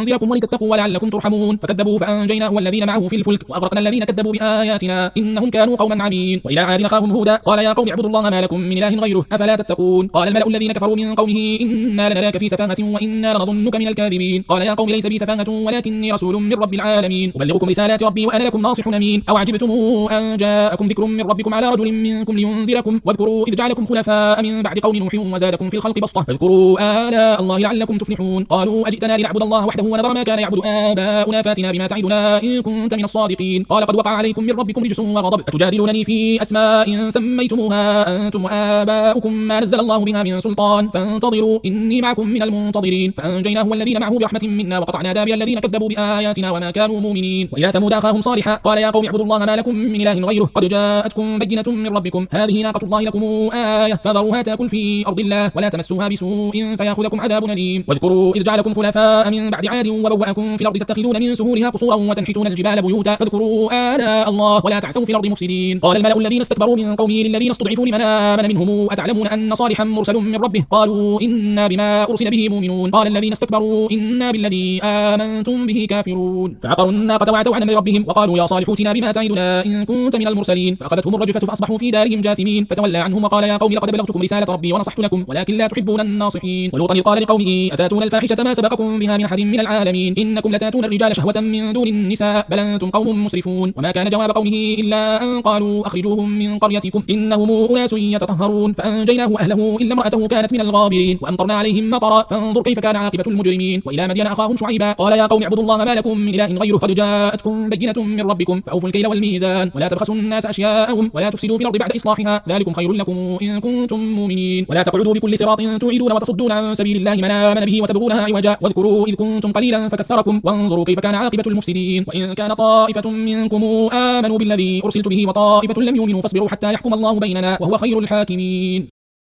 لينذركم ولتتقوا ولعلكم ترحمون فكذبوا فأنجيناه والذين معه في الفلك وأغرقنا الذين كذبوا بآياتنا إنهم كانوا قوما عمين. وإلى عاد أخاهم هودا قال يا قوم اعبدوا الله ما لكم من إله غيره أفلا تتقون. قال الملأ الذين كفروا من قومه إنا لنراك في سفاهة وإنا لنظنك من الكاذبين. قال يا قوم ليس بي سفاهة ولكني رسول من رب العالمين أبلغكم رسالات ربي وأنا لكم ناصح أمين. أو عجبتم أن جاءكم ذكر من ربكم على رجل منكم لينذركم واذكروا إذ جعلكم خلفاء من بعد قوم نوح وزادكم في الخلق بسطة فاذكروا آلاء الله لعلكم تفلحون. قالوا أجئتنا لنعبد الله وحده ونذر ما كان يعبد آباؤنا فاتنا بما تعدنا إن كنت من الصادقين. قال قد وقع عليكم من ربكم رجس وغضب أتجادلونني في أسماء سميتموها أنتم وآباؤكم ما نزل الله بها من سلطان فانتظروا إني معكم من المنتظرين. فأنجيناه والذين معه برحمة منا وقطعنا دابر الذين كذبوا بآياتنا وما كانوا مؤمنين. وإلى ثمود أخاهم صالحا قال يا قوم اعبدوا الله ما لكم من إله غيره قد جاءتكم بينة من ربكم هذه ناقة الله لكم آية فذروها تأكل في أرض الله ولا تمسوها بسوء فيأخذكم عذاب أليم. واذكروا إذ جعلكم خلفاء من بعد عاد وبوأكم في الأرض تتخذون من سهولها قصورا وتنحتون الجبال بيوتا فاذكروا آلاء الله ولا تعثوا في الأرض مفسدين. قال الملأ الذين استكبروا من قومه للذين استضعفوا لمن آمن منهم أتعلمون أن صالحا مرسل من ربه قالوا إنا بما أرسل به مؤمنون. قال الذين استكبروا إنا بالذي آمنتم به كافرون. فعقروا الناقة وعتوا عن أمر ربهم وقالوا يا صالح ائتنا بما تعدنا إن كنت من المرسلين. فأخذتهم الرجفة فأصبحوا في دارهم جاثمين فتولى عنهم وقال يا قوم لقد بلغتكم رسالة ربي ونصحت لكم ولكن لا تحبون الناصحين. ولوطا إذ قال لقومه أتاتون الفاحشة ما سبقكم بها من أحد من العالمين إنكم لتاتون الرجال شهوة من دون النساء بل أنتم قوم مسرفون. وما كان جواب قومه إلا أن قالوا أخرجوهم من قريتكم إنهم أناس يتطهرون. فأنجيناه وأهله إلا امرأته كانت من الغابرين وأمطرنا عليهم مطرا فانظر كيف كان عاقبة المجرمين. وإلى مدين أخاهم شعيبا قال يا قوم اعبدوا الله ما لكم من إله غيره قد جاءتكم بينة من ربكم فأوفوا الكيل والميزان ولا تبخسوا الناس أشياءهم ولا تفسدوا في الأرض بعد إصلاحها ذلكم خير لكم إن كنتم مؤمنين. ولا تقعدوا بكل صراط توعدون وتصدون عن سبيل الله من آمن به وتبغونها عوجا واذكروا إذ كنتم قليلا فكثركم وانظروا كيف كان عاقبة المفسدين. وإن كان طائفة منكم آمنوا بالذي أرسلت به وطائفة لم يؤمنوا فاصبروا حتى يحكم الله بيننا وهو خير الحاكمين.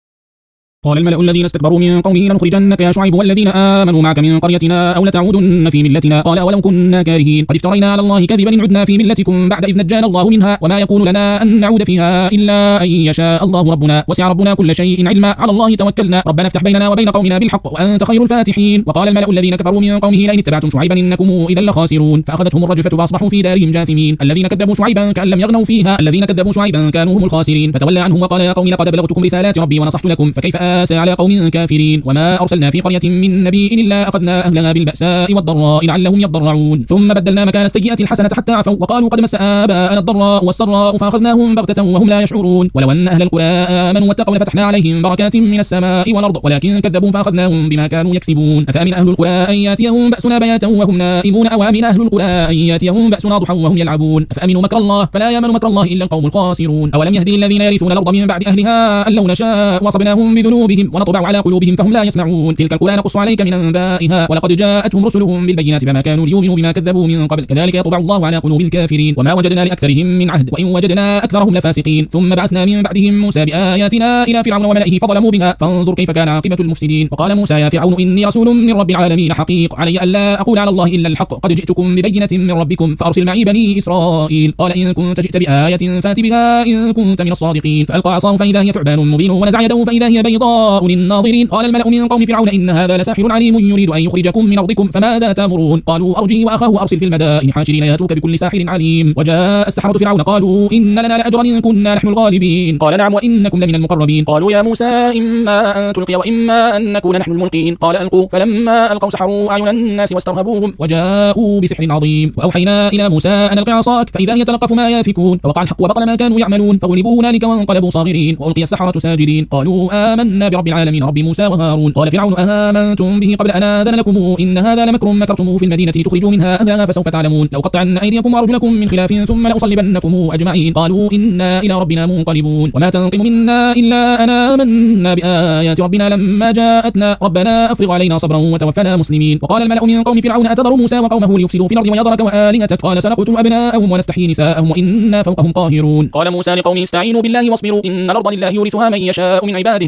قال الملأ الذين استكبروا من قومه لنخرجنك يا شعيب والذين آمنوا معك من قريتنا أو لتعودن في ملتنا. قال أولو كنا كارهين قد افترينا على الله كذبا إن عدنا في ملتكم بعد إذ نجانا الله منها وما يكون لنا أن نعود فيها إلا أن يشاء الله ربنا وسع ربنا كل شيء علما على الله توكلنا ربنا افتح بيننا وبين قومنا بالحق وأنت خير الفاتحين. وقال الملأ الذين كفروا من قومه لئن اتبعتم شعيبا إنكم إذا لخاسرون. فأخذتهم الرجفة فأصبحوا في دارهم جاثمين. الذين كذبوا شعيبا كأن لم يغنوا فيها الذين كذبوا شعيبا كانوا هم الخاسرين. فتولى عنهم وقال يا قوم لقد بلغتكم رسالات ربي ونصحت لكم فكيف آسى على قوم كافرين. وما أرسلنا في قرية من نبي إلا أخذنا أهلها بالبأساء والضراء لعلهم يضرعون ثم بدلنا مكان السيئة الحسنة حتى عفوا وقالوا قد مس آباءنا الضراء والسراء فأخذناهم بغتة وهم لا يشعرون. ولو أن أهل القرى آمنوا واتقوا لفتحنا عليهم بركات من السماء والأرض ولكن كذبوا فأخذناهم بما كانوا يكسبون. أفأمن أهل القرى أن يأتيهم بأسنا بياتا وهم نائمون أو أمن أهل القرى أن يأتيهم بأسنا ضحى وهم يلعبون أفأمنوا مكر الله فلا يأمن مكر الله إلا القوم الخاسرون. أولم يهدي الذين يرثون الأرض من بعد أهلها أن لو نشاء وصبناهم بذنوبهم ونطبع على قلوبهم فهم لا يسمعون. تلك القرى نقص عليك من أنبائها ولقد جاءتهم رسلهم بالبينات فما كانوا ليؤمنوا بما كذبوا من قبل كذلك يطبع الله على قلوب الكافرين. وما وجدنا لأكثرهم من عهد وإن وجدنا أكثرهم لفاسقين. ثم بعثنا من بعدهم موسى بآياتنا إلى فرعون وملئه فظلموا بها فانظر كيف كان عاقبة المفسدين. وقال موسى يا فرعون إني رسول من رب العالمين حقيق علي ألا أقول على الله إلا الحق قد جئتكم ببينة من ربكم فأرسل معي بني إسرائيل. قال إن كنت جئت بآية فات بها إن كنت من الصادقين. فألقى عصاه فإذا هي ثعبان مبين ونزع يده فإذا هي بيضاء للناظرين. قال الملأ من قوم فرعون إن هذا لساحر عليم يريد أن يخرجكم من أرضكم فماذا تأمرون. قالوا أرجه وأخاه وأرسل في المدائن حاشرين ياتوك بكل ساحر عليم. وجاء السحرة فرعون قالوا إن لنا لأجرا إن كنا نحن الغالبين. قال نعم وإنكم لمن المقربين. قالوا يا موسى إما أن تلقي وإما أن نكون نحن الملقين. قال ألقوا فلما ألقوا سحروا أعين الناس واسترهبوهم وجاءوا بسحر عظيم. وأوحينا إلى موسى أن ألقي عصاك فإذا هي تلقف ما يافكون فوقع الحق وبطل ما كانوا يعملون فغلبوا هنالك وانقلبوا صاغرين وألقي السحرة ساجدين. قالوا آمنا برب العالمين رب موسى وهارون. قال فرعون آمنتم به قبل أن آذن لكم إن هذا لمكر مكرتموه في المدينة تخرجوا منها أهلها فسوف تعلمون. لو قطعن أيديكم وأرجلكم من خلاف ثم لأصلبنكم أجمعين. قالوا إنا إلى ربنا منقلبون. وما تنقم منا إلا أن آمنا بآيات ربنا لما جاءتنا ربنا أفرغ علينا صبرا وتوفنا مسلمين. وقال الملأ من قوم فرعون أتذر موسى وقومه ليفسدوا في الأرض ويذرك وآلهتك قال سنقتل أبناءهم ونستحيي نساءهم وإنا فوقهم قاهرون. قال موسى لقومه استعينوا بالله واصبروا إن الأرض لله يورثها من يشاء من عباده والعاقبة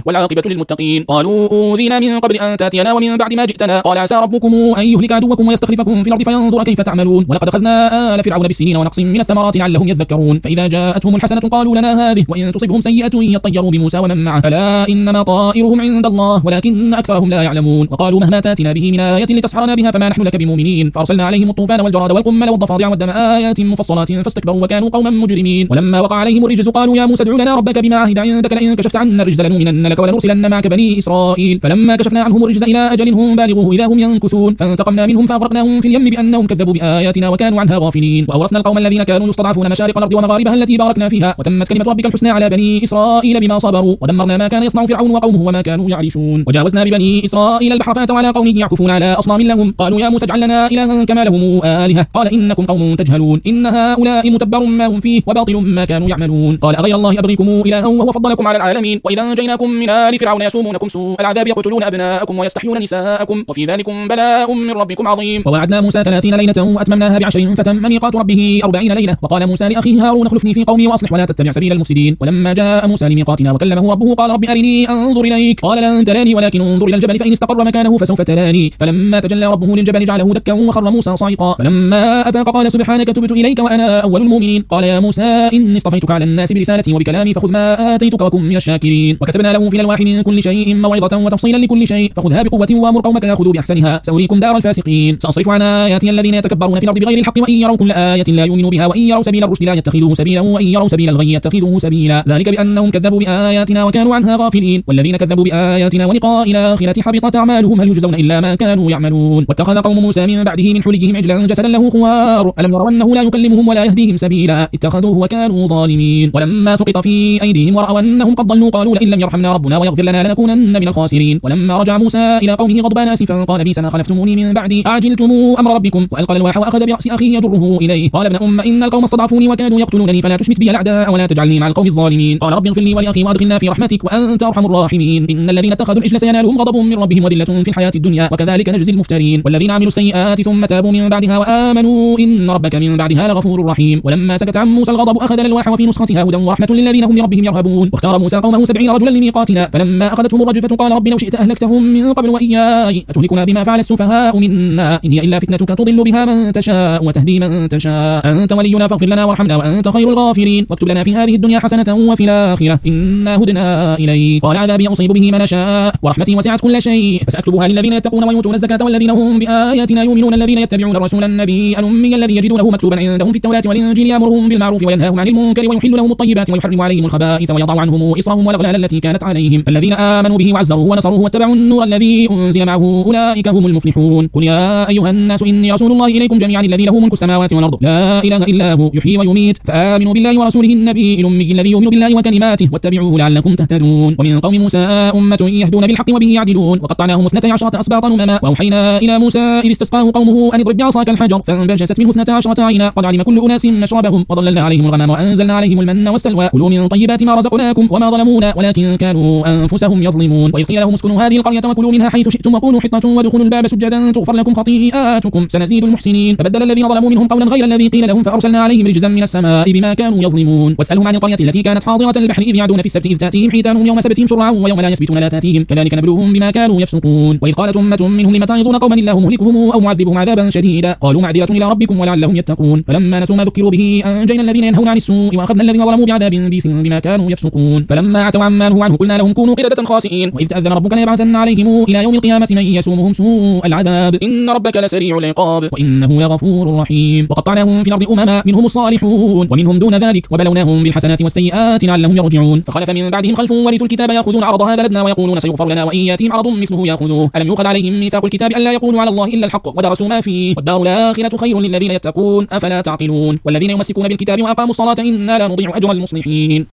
والعاقبة للمتقين. قالوا أوذينا من قبل أن تأتينا ومن بعد ما جئتنا، قال عسى ربكم أن يهلك عدوكم ويستخلفكم في الأرض فينظر كيف تعملون. ولقد أخذنا آل فرعون بالسنين ونقص من الثمرات لعلهم يذكرون. فإذا جاءتهم الحسنة قالوا لنا هذه، وإن تصبهم سيئة يطيروا بموسى ومن معه، ألا إنما طائرهم عند الله ولكن أكثرهم لا يعلمون. وقالوا مهما تأتنا به من آية لتسحرنا بها فما نحن لك بمؤمنين. فأرسلنا عليهم الطوفان والجراد والقمل والضفادع والدم آيات مفصلات فاستكبروا وكانوا قوما مجرمين. ولما وقع عليهم الرجز قالوا يا موسى ادع لنا ربك بما عهد عندك لئن كشفت عنا الرجز لنؤمنن لك ولنرسلن معك بني إسرائيل. فلما كشفنا عنهم الرجز إلى أجل هم بالغوه إذا هم ينكثون، فانتقمنا منهم فأغرقناهم في اليم بأنهم كذبوا بآياتنا وكانوا عنها غافلين. وأورثنا القوم الذين كانوا يستضعفون مشارق الأرض ومغاربها التي باركنا فيها، وتمت كلمة ربك الحسنى على بني إسرائيل بما صبروا، ودمرنا ما كان يصنع فرعون وقومه وما كانوا يعرشون. وجاوزنا ببني إسرائيل البحر فأتوا على قوم يعكفون على أصنام لهم، قالوا يا موسى اجعل لنا إلها كما لهم آلهة، قال إنكم قوم تجهلون إن هؤلاء متبر ما هم فيه وباطل ما كانوا يعملون. قال أغير الله أبغيكم إلها وهو فضلكم على العالمين، وإذا أنجيناكم من آل فرعون يسومونكم سوء العذاب يقتلون أبناءكم ويستحيون نساءكم وفي ذلكم بلاء من ربكم عظيم. ووعدنا موسى ثلاثين ليلة وأتممناها بعشر فتم ميقات ربه أربعين ليلة. وقال موسى لأخيه هارون اخلفني في قومي وأصلح ولا تتبع سبيل المفسدين. ولما جاء موسى لميقاتنا وكلمه ربه قال رب أرني أنظر إليك، قال لن تراني ولكن انظر إلى الجبل فإن استقر مكانه فسوف تراني. فلما تجلى ربه للجبل جعله دكا وخر موسى صعقا. فلما أفاق قال سبحانك تبت إليك وأنا أول المؤمنين. قال يا موسى إني اصطفيتك على الناس برسالتي وبكلامي فخذ ما آتيتك وكن من الشاكرين. وكتبنا له في الألواح من كل شيء موعظة وتفصيلا لكل شيء فخذها بقوة وأمر قومك يأخذوا بأحسنها سأريكم دار الفاسقين. سأصرف عن آياتي الذين يتكبرون في الأرض بغير الحق وإن يروا كل آية لا يؤمنوا بها وإن يروا سبيل الرشد لا يتخذوه سبيلا وإن يروا سبيل الغي يتخذوه سبيلا، ذلك بأنهم كذبوا بآياتنا وكانوا عنها غافلين. والذين كذبوا بآياتنا ولقاء الآخرة حبطت أعمالهم هل يجزون إلا ما كانوا يعملون. واتخذ قوم موسى من بعده من حليهم عجلا جسدا له خوار ألم يروا أنه لا يكلمهم ولا يهديهم سبيلا اتخذوه وكانوا ظالمين. ولما سقط في أيديهم ورأوا أنهم قد ضلوا قالوا لئن لم يرحمنا ربنا ويغفر لنا لنكونن من الخاسرين. ولما رجع موسى إلى قومه غضبان آسفا قال بئس ما خلفتموني من بعدي أعجلتم أمر ربكم. وألقى الألواح وأخذ برأس أخيه يجره إليه قال ابن أم إن القوم استضعفوني وكادوا يقتلونني فلا تشمت بي الأعداء ولا تجعلني مع القوم الظالمين. قال رب اغفر لي ولأخي وأدخلنا في رحمتك وأنت أرحم الراحمين. إن الذين اتخذوا العجل سينالهم غضب من ربهم وذلة في الحياة الدنيا وكذلك نجزي المفترين. والذين عملوا السيئات ثم تابوا من بعدها وآمنوا إن ربك من بعدها لغفور رحيم. ولما سكت عن موسى الغضب أخذ الألواح وفي نسختها هدى ورحمة للذين هم لربهم يرهبون. واختار موسى قومه سبعين رجلا لميقاتنا فلما أخذتهم الرجفة قال رب لو شئت أهلكتهم من قبل وإياي أتهلكنا بما فعل السفهاء منا إن هي إلا فتنتك تضل بها من تشاء وتهدي من تشاء أنت ولينا فاغفر لنا وارحمنا وأنت خير الغافرين. واكتب لنا في هذه الدنيا حسنة وفي الآخرة إنا هدنا إليك. قال عذابي أصيب به من أشاء ورحمتي وسعت كل شيء فسأكتبها للذين يتقون ويؤتون الزكاة والذين هم بآياتنا يؤمنون الذين يتبعون الرسول النبي الأمي الذي يجدونه مكتوبا عندهم في التوراة والإنجيل يأمرهم بالمعروف وينهاهم عن المنكر ويحل لهم الطيبات ويحرم عليهم الخبائث ويضع عنهم إصرهم والأغلال التي كانت عليهم. الذين آمنوا به وعزروه ونصروه واتبعوا النور الذي أنزل معه أولئك هم المفلحون. قل يا أيها الناس إني رسول الله إليكم جميعا الذي له ملك السماوات والأرض لا إله إلا هو يحيي ويميت فآمنوا بالله ورسوله النبي الأمي الذي يؤمن بالله وكلماته واتبعوه لعلكم تهتدون. ومن قوم موسى أمة يهدون بالحق وبه يعدلون وقطعناهم اثنتي عشرة أسباطا أمما وأوحينا إلى موسى إذ استسقاه قومه أن اضرب بعصاك الحجر فانبجست منه اثنتا عشرة عينا قد علم كل أناس مشربهم وظللنا عليهم الغمام وأنزلنا عليهم المن والسلوى كلوا من طيبات ما رزقناكم وما ظلمونا ولكن كانوا أنفسهم يظلمون. وإذ قيل لهم اسكنوا هذه القرية وكلوا منها حيث شئتم وقولوا حطة وادخلوا الباب سجدا تغفر لكم خطيئاتكم سنزيد المحسنين. فبدل الذين ظلموا منهم قولا غير الذي قيل لهم فأرسلنا عليهم رجزا من السماء بما كانوا يظلمون. واسألهم عن القرية التي كانت حاضرة البحر إذ يعدون في السبت إذ تأتيهم حيتانهم يوم سبتهم شرعا ويوم لا يسبتون لا تأتيهم كذلك نبلوهم بما كانوا يفسقون. وإذ قالت أمة منهم لم تعظون قوما الله مهلكهم أو معذبهم عذابا شديدا قالوا معذرة إلى ربكم ولعلهم يتقون. فلما نسوا ما ذكروا به أنجينا الذين ينهون عن السوء وأخذنا الذين ظلموا بعذاب بئيس بما كانوا يفسقون. فلما عتوا عما نهوا عنه قلنا لهم كونوا قردة خاسئين. وإذ تأذن ربك ليبعثن عليهم إلى يوم القيامة من يسومهم سوء العذاب إن ربك لسريع العقاب وإنه لغفور رحيم. وقطعناهم في الأرض أمما منهم الصالحون ومنهم دون ذلك وبلوناهم بالحسنات والسيئات لعلهم يرجعون. فخلف من بعدهم خلف ورثوا الكتاب يأخذون عرض هذا الأدنى ويقولون سيغفر لنا وإن يأتيهم عرض مثله يأخذوه ألم يؤخذ عليهم ميثاق الكتاب ألا يقولوا على الله إلا الحق ودرسوا ما فيه والدار الآخرة خير للذين يتقون أفلا تعقلون. والذين يمسكون بالكتاب وأقاموا الصلاة إنا لا نضيع أجر المصلحين.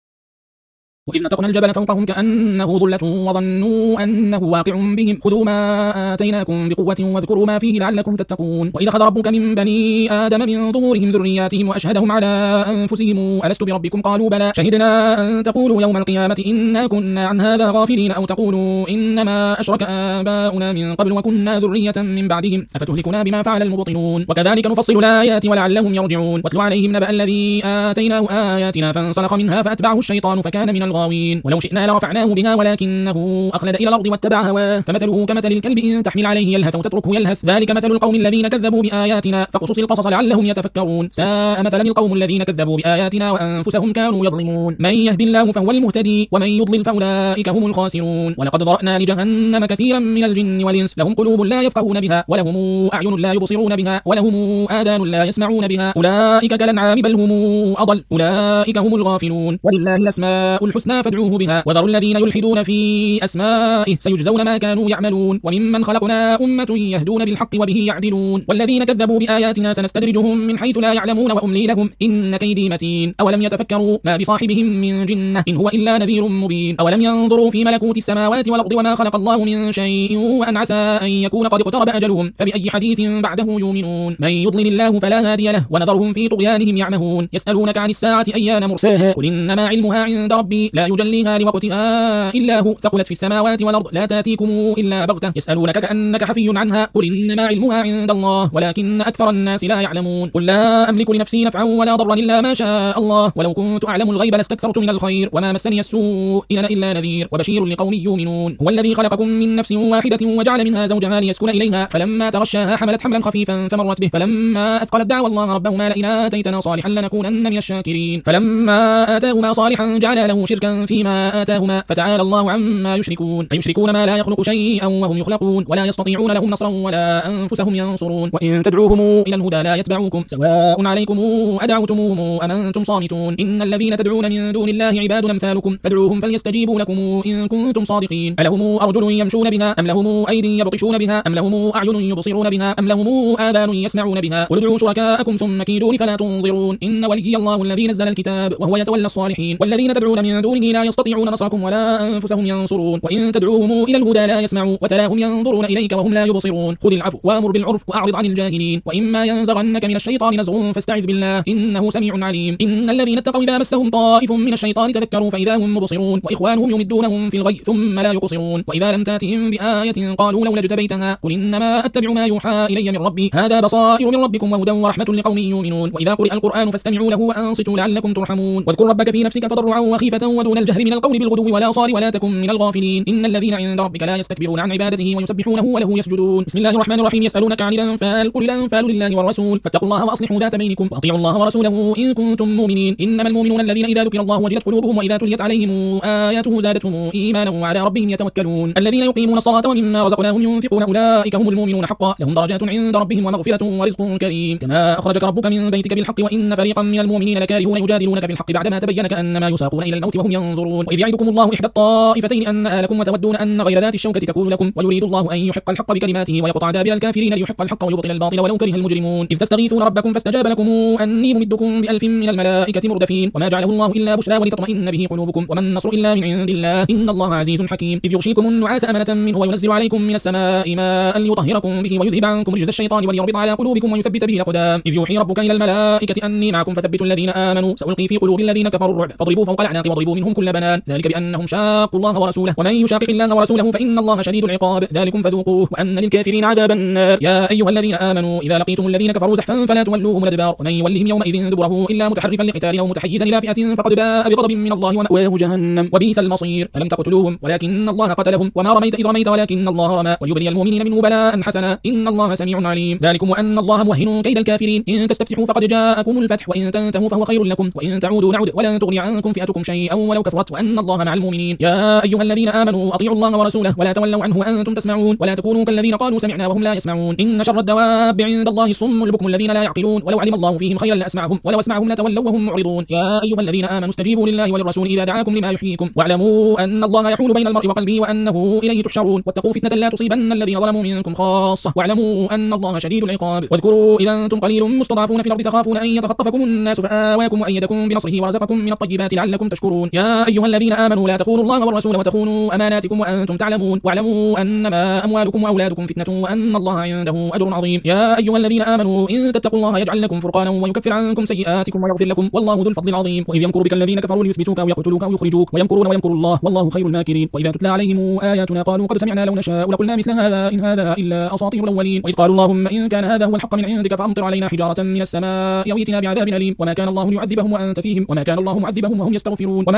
وإذ نتقنا الجبل فوقهم كأنه ظلة وظنوا أنه واقع بهم خذوا ما آتيناكم بقوة واذكروا ما فيه لعلكم تتقون. وإذا أخذ ربك من بني آدم من ظهورهم ذرياتهم وأشهدهم على أنفسهم ألست بربكم قالوا بلى شهدنا أن تقولوا يوم القيامة إنا كنا عن هذا غافلين أو تقولوا إنما أشرك آباؤنا من قبل وكنا ذرية من بعدهم أفتهلكنا بما فعل المبطلون. وكذلك نفصل الآيات ولعلهم يرجعون. واتل عليهم نبأ الذي آتيناه آياتنا فانسلخ منها فأتبعه الشيطان فكان من الغاوين. ولو شئنا لرفعناه بها ولكنه أخلد إلى الأرض واتبع هواه، فمثله كمثل الكلب إن تحمل عليه يلهث أو تتركه يلهث، ذلك مثل القوم الذين كذبوا بآياتنا فاقصص القصص لعلهم يتفكرون. ساء مثلا القوم الذين كذبوا بآياتنا وأنفسهم كانوا يظلمون. من يهد الله فهو المهتدي ومن يضلل فأولئك هم الخاسرون. ولقد ذرأنا لجهنم كثيرا من الجن والإنس لهم قلوب لا يفقهون بها ولهم أعين لا يبصرون بها ولهم آذان لا يسمعون بها، أولئك كالأنعام بل هم أضل، أولئك هم الغافلون. ولله الأسماء الحسنى فادعوه بها وذروا الذين يلحدون في أسمائه سيجزون ما كانوا يعملون. وممن خلقنا أمة يهدون بالحق وبه يعدلون. والذين كذبوا بآياتنا سنستدرجهم من حيث لا يعلمون وأملي لهم إن كيدي متين. أولم يتفكروا ما بصاحبهم من جنة إن هو إلا نذير مبين. أولم ينظروا في ملكوت السماوات والأرض وما خلق الله من شيء وأن عسى أن يكون قد اقترب أجلهم فبأي حديث بعده يؤمنون. من يضلل الله فلا هادي له ونذرهم في طغيانهم يعمهون. يسألونك عن الساعة أيان مرساها قل إنما علمها عند ربي لا يجليها لوقتها إلا هو ثقلت في السماوات والأرض لا تأتيكم إلا بغتة يسألونك كأنك حفي عنها قل إنما علمها عند الله ولكن أكثر الناس لا يعلمون. قل لا أملك لنفسي نفعا ولا ضرا إلا ما شاء الله ولو كنت أعلم الغيب لاستكثرت من الخير وما مسني السوء إن أنا إلا نذير وبشير لقوم يؤمنون. هو الذي خلقكم من نفس واحدة وجعل منها زوجها ليسكن إليها فلما تغشاها حملت حملا خفيفا فمرت به فلما أثقلت دعوا الله ربهما لئن آتيتنا صالحا لنكونن من الشاكرين فلما آتاهما صالحا جعل له شركا فيما آتاهما فتعالى الله عما يشركون. أيشركون ما لا يخلق شيئا وهم يخلقون ولا يستطيعون لهم نصرا ولا أنفسهم ينصرون. وإن تدعوهم إلى الهدى لا يتبعوكم سواء عليكم أدعوتموهم أم أنتم صامتون. إن الذين تدعون من دون الله عباد أمثالكم فادعوهم فليستجيبوا لكم إن كنتم صادقين. ألهم أرجل يمشون بها أم لهم أيدي يبطشون بها أم لهم أعين يبصرون بها أم لهم آذان يسمعون بها قل ادعوا شركاءكم ثم كيدون فلا تنظرون. إن ولي الله الذي نزل الكتاب وهو يتولى الصالحين والذين تدعون من دونه لا يستطيعون نصركم ولا أنفسهم ينصرون. وإن تدعوهم إلى الهدى لا يسمعوا وتراهم ينظرون إليك وهم لا يبصرون. خذ العفو وأمر بالعرف وأعرض عن الجاهلين. وإما ينزغنك من الشيطان نزغ فاستعذ بالله إنه سميع عليم. إن الذين اتقوا إذا مسهم طائف من الشيطان تذكروا فإذا هم مبصرون وإخوانهم يمدونهم في الغي ثم لا يقصرون. وإذا لم تأتهم بآية قالوا لولا اجتبيتها قل إنما أتبع ما يوحى إلي من ربي هذا بصائر من ربكم وهدى ورحمة لقوم يؤمنون. وإذا قرئ القرآن فاستمعوا له وأنصتوا لعلكم ترحمون. واذكر ربك في نفسك تضرعا وخيفة ودون الجهر من القول بالغدو والآصال ولا تكن من الغافلين. إن الذين عند ربك لا يستكبرون عن عبادته ويسبحونه وله يسجدون. بسم الله الرحمن الرحيم. يسألونك عن الأنفال قل الأنفال لله والرسول فاتقوا الله وأصلحوا ذات بينكم وأطيعوا الله ورسوله إن كنتم مؤمنين. إنما المؤمنون الذين إذا ذكر الله وجلت قلوبهم وإذا تليت عليهم آياته زادتهم إيمانا وعلى ربهم يتوكلون. الذين يقيمون الصلاة ومما رزقناهم ينفقون أولئك هم المؤمنون حقا لهم درجات عند ربهم ومغفرة ورزق كريم. كما أخرجك ربك من بيتك بالحق وإن فريقا من المؤمنين لكارهون يجادلونك في الحق بعدما تبين كأنما يساقون إلى الموت وهم ينظرون. وإذ يعدكم الله إحدى الطائفتين أنها لكم وتودون أن غير ذات الشوكة تكون لكم ويريد الله أن يحق الحق بكلماته ويقطع دابر الكافرين ليحق الحق ويبطل الباطل ولو كره المجرمون. إذ تستغيثون ربكم فاستجاب لكم أني ممدكم بألف من الملائكة مردفين وما جعله الله إلا بشرى ولتطمئن به قلوبكم وما النصر إلا من عند الله إن الله عزيز حكيم. إذ يغشيكم النعاس أمنة منه وينزل عليكم من السماء ماء ليطهركم به ويذهب عنكم رجز الشيطان وليربط على قلوبكم ويثبت به الأقدام. إذ يوحي ربك إلى الملائكة أني معكم فثبتوا الذين آمنوا سألقي في قلوب الذين كفروا الرعب فاضربوا فوق الأعناق واضربوا منهم كل بنان ذلك بأنهم شاقوا الله ورسوله ومن يشاقق الله ورسوله فإن الله شديد العقاب ذلكم فذوقوه وأن للكافرين عذاب النار. يا أيها الذين آمنوا إذا لقيتم الذين كفروا زحفا فلا تولوهم الأدبار ومن يولهم يومئذ دبره إلا متحرفا لقتال أو متحيزا إلى فئة فقد باء بغضب من الله ومأواه جهنم وبئس المصير. فلم تقتلوهم ولكن الله قتلهم وما رميت إذ رميت ولكن الله رمى وليبلي المؤمنين منه بلاء حسنا إن الله سميع عليم. ذلكم وأن الله موهن كيد الكافرين إن تستفتحوا فقد جاءكم الفتح وإن تنتهوا فهو خير لكم وإن تعودوا نعد ولن تغني عنكم فئتكم شيئا ولو كفرت وأن الله مع المؤمنين. يا أيها الذين آمنوا أطيعوا الله ورسوله ولا تولوا عنه وأنتم تسمعون ولا تكونوا كالذين قالوا سمعنا وهم لا يسمعون. إن شر الدواب عند الله الصم البكم الذين لا يعقلون ولو علم الله فيهم خيرا لأسمعهم ولو أسمعهم لتولوا وهم معرضون. يا أيها الذين آمنوا استجيبوا لله وللرسول إذا دعاكم لما يحييكم واعلموا أن الله يحول بين المرء وقلبه وأنه إليه تحشرون واتقوا فتنة لا تصيبن الذين ظلموا منكم خاصة واعلموا أن الله شديد العقاب. واذكروا إذا أنتم قليل مستضعفون في الأرض تخافون أن يتخطفكم الناس فآواكم وأيدكم بنصره ورزقكم من الطيبات لعلكم تشكرون. يا أيها الذين آمنوا لا تخونوا الله والرسول وتخونوا أماناتكم وأنتم تعلمون واعلموا أنما أموالكم وأولادكم فتنة وأن الله عنده أجر عظيم. يا أيها الذين آمنوا إن تتقوا الله يجعل لكم فرقانا ويكفر عنكم سيئاتكم ويغفر لكم والله ذو الفضل العظيم. وإذ يمكر بك الذين كفروا ليثبتوك أو يقتلوك أو يخرجوك ويمكرون ويمكر الله والله خير الماكرين. وإذا تتلى عليهم آياتنا قالوا قد سمعنا لو نشاء لقلنا مثل هذا إن هذا إلا أساطير الأولين. وإذ قالوا اللهم إن كان هذا هو الحق من عندك فأمطر علينا حجارة من السماء أو ائتنا بعذاب أليم وما كان الله ليعذبهم وأنت فيهم وما كان الله معذبهم وهم يستغفرون وما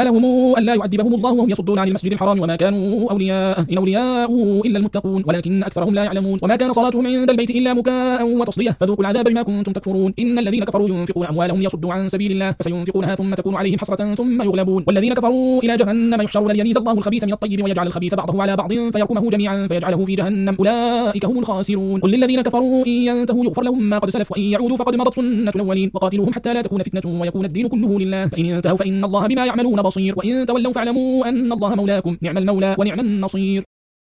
لهم ألا يعذبهم الله وهم يصدون عن المسجد الحرام وما كانوا أولياءه إن أولياءه إلا المتقون ولكن أكثرهم لا يعلمون وما كان صلاتهم عند البيت إلا مكاء وتصدية فذوقوا العذاب بما كنتم تكفرون إن الذين كفروا ينفقون أموالهم ليصدوا عن سبيل الله فسينفقونها ثم تكون عليهم حسرة ثم يغلبون والذين كفروا إلى جهنم يحشرون ليميز الله الخبيث من الطيب ويجعل الخبيث بعضه على بعض فيركمه جميعا فيجعله في جهنم أولئك هم الخاسرون قل للذين كفروا إن ينتهوا يغفر لهم ما قد سلف وإن يعودوا فقد مضت سنة الأولين وقاتلوهم حتى لا تكون فتنة ويكون الدين كله لله فإن انتهوا فإن الله بما يعملون بصير وإن تولوا فاعلموا أن الله مولاكم نعم المولى ونعم النصير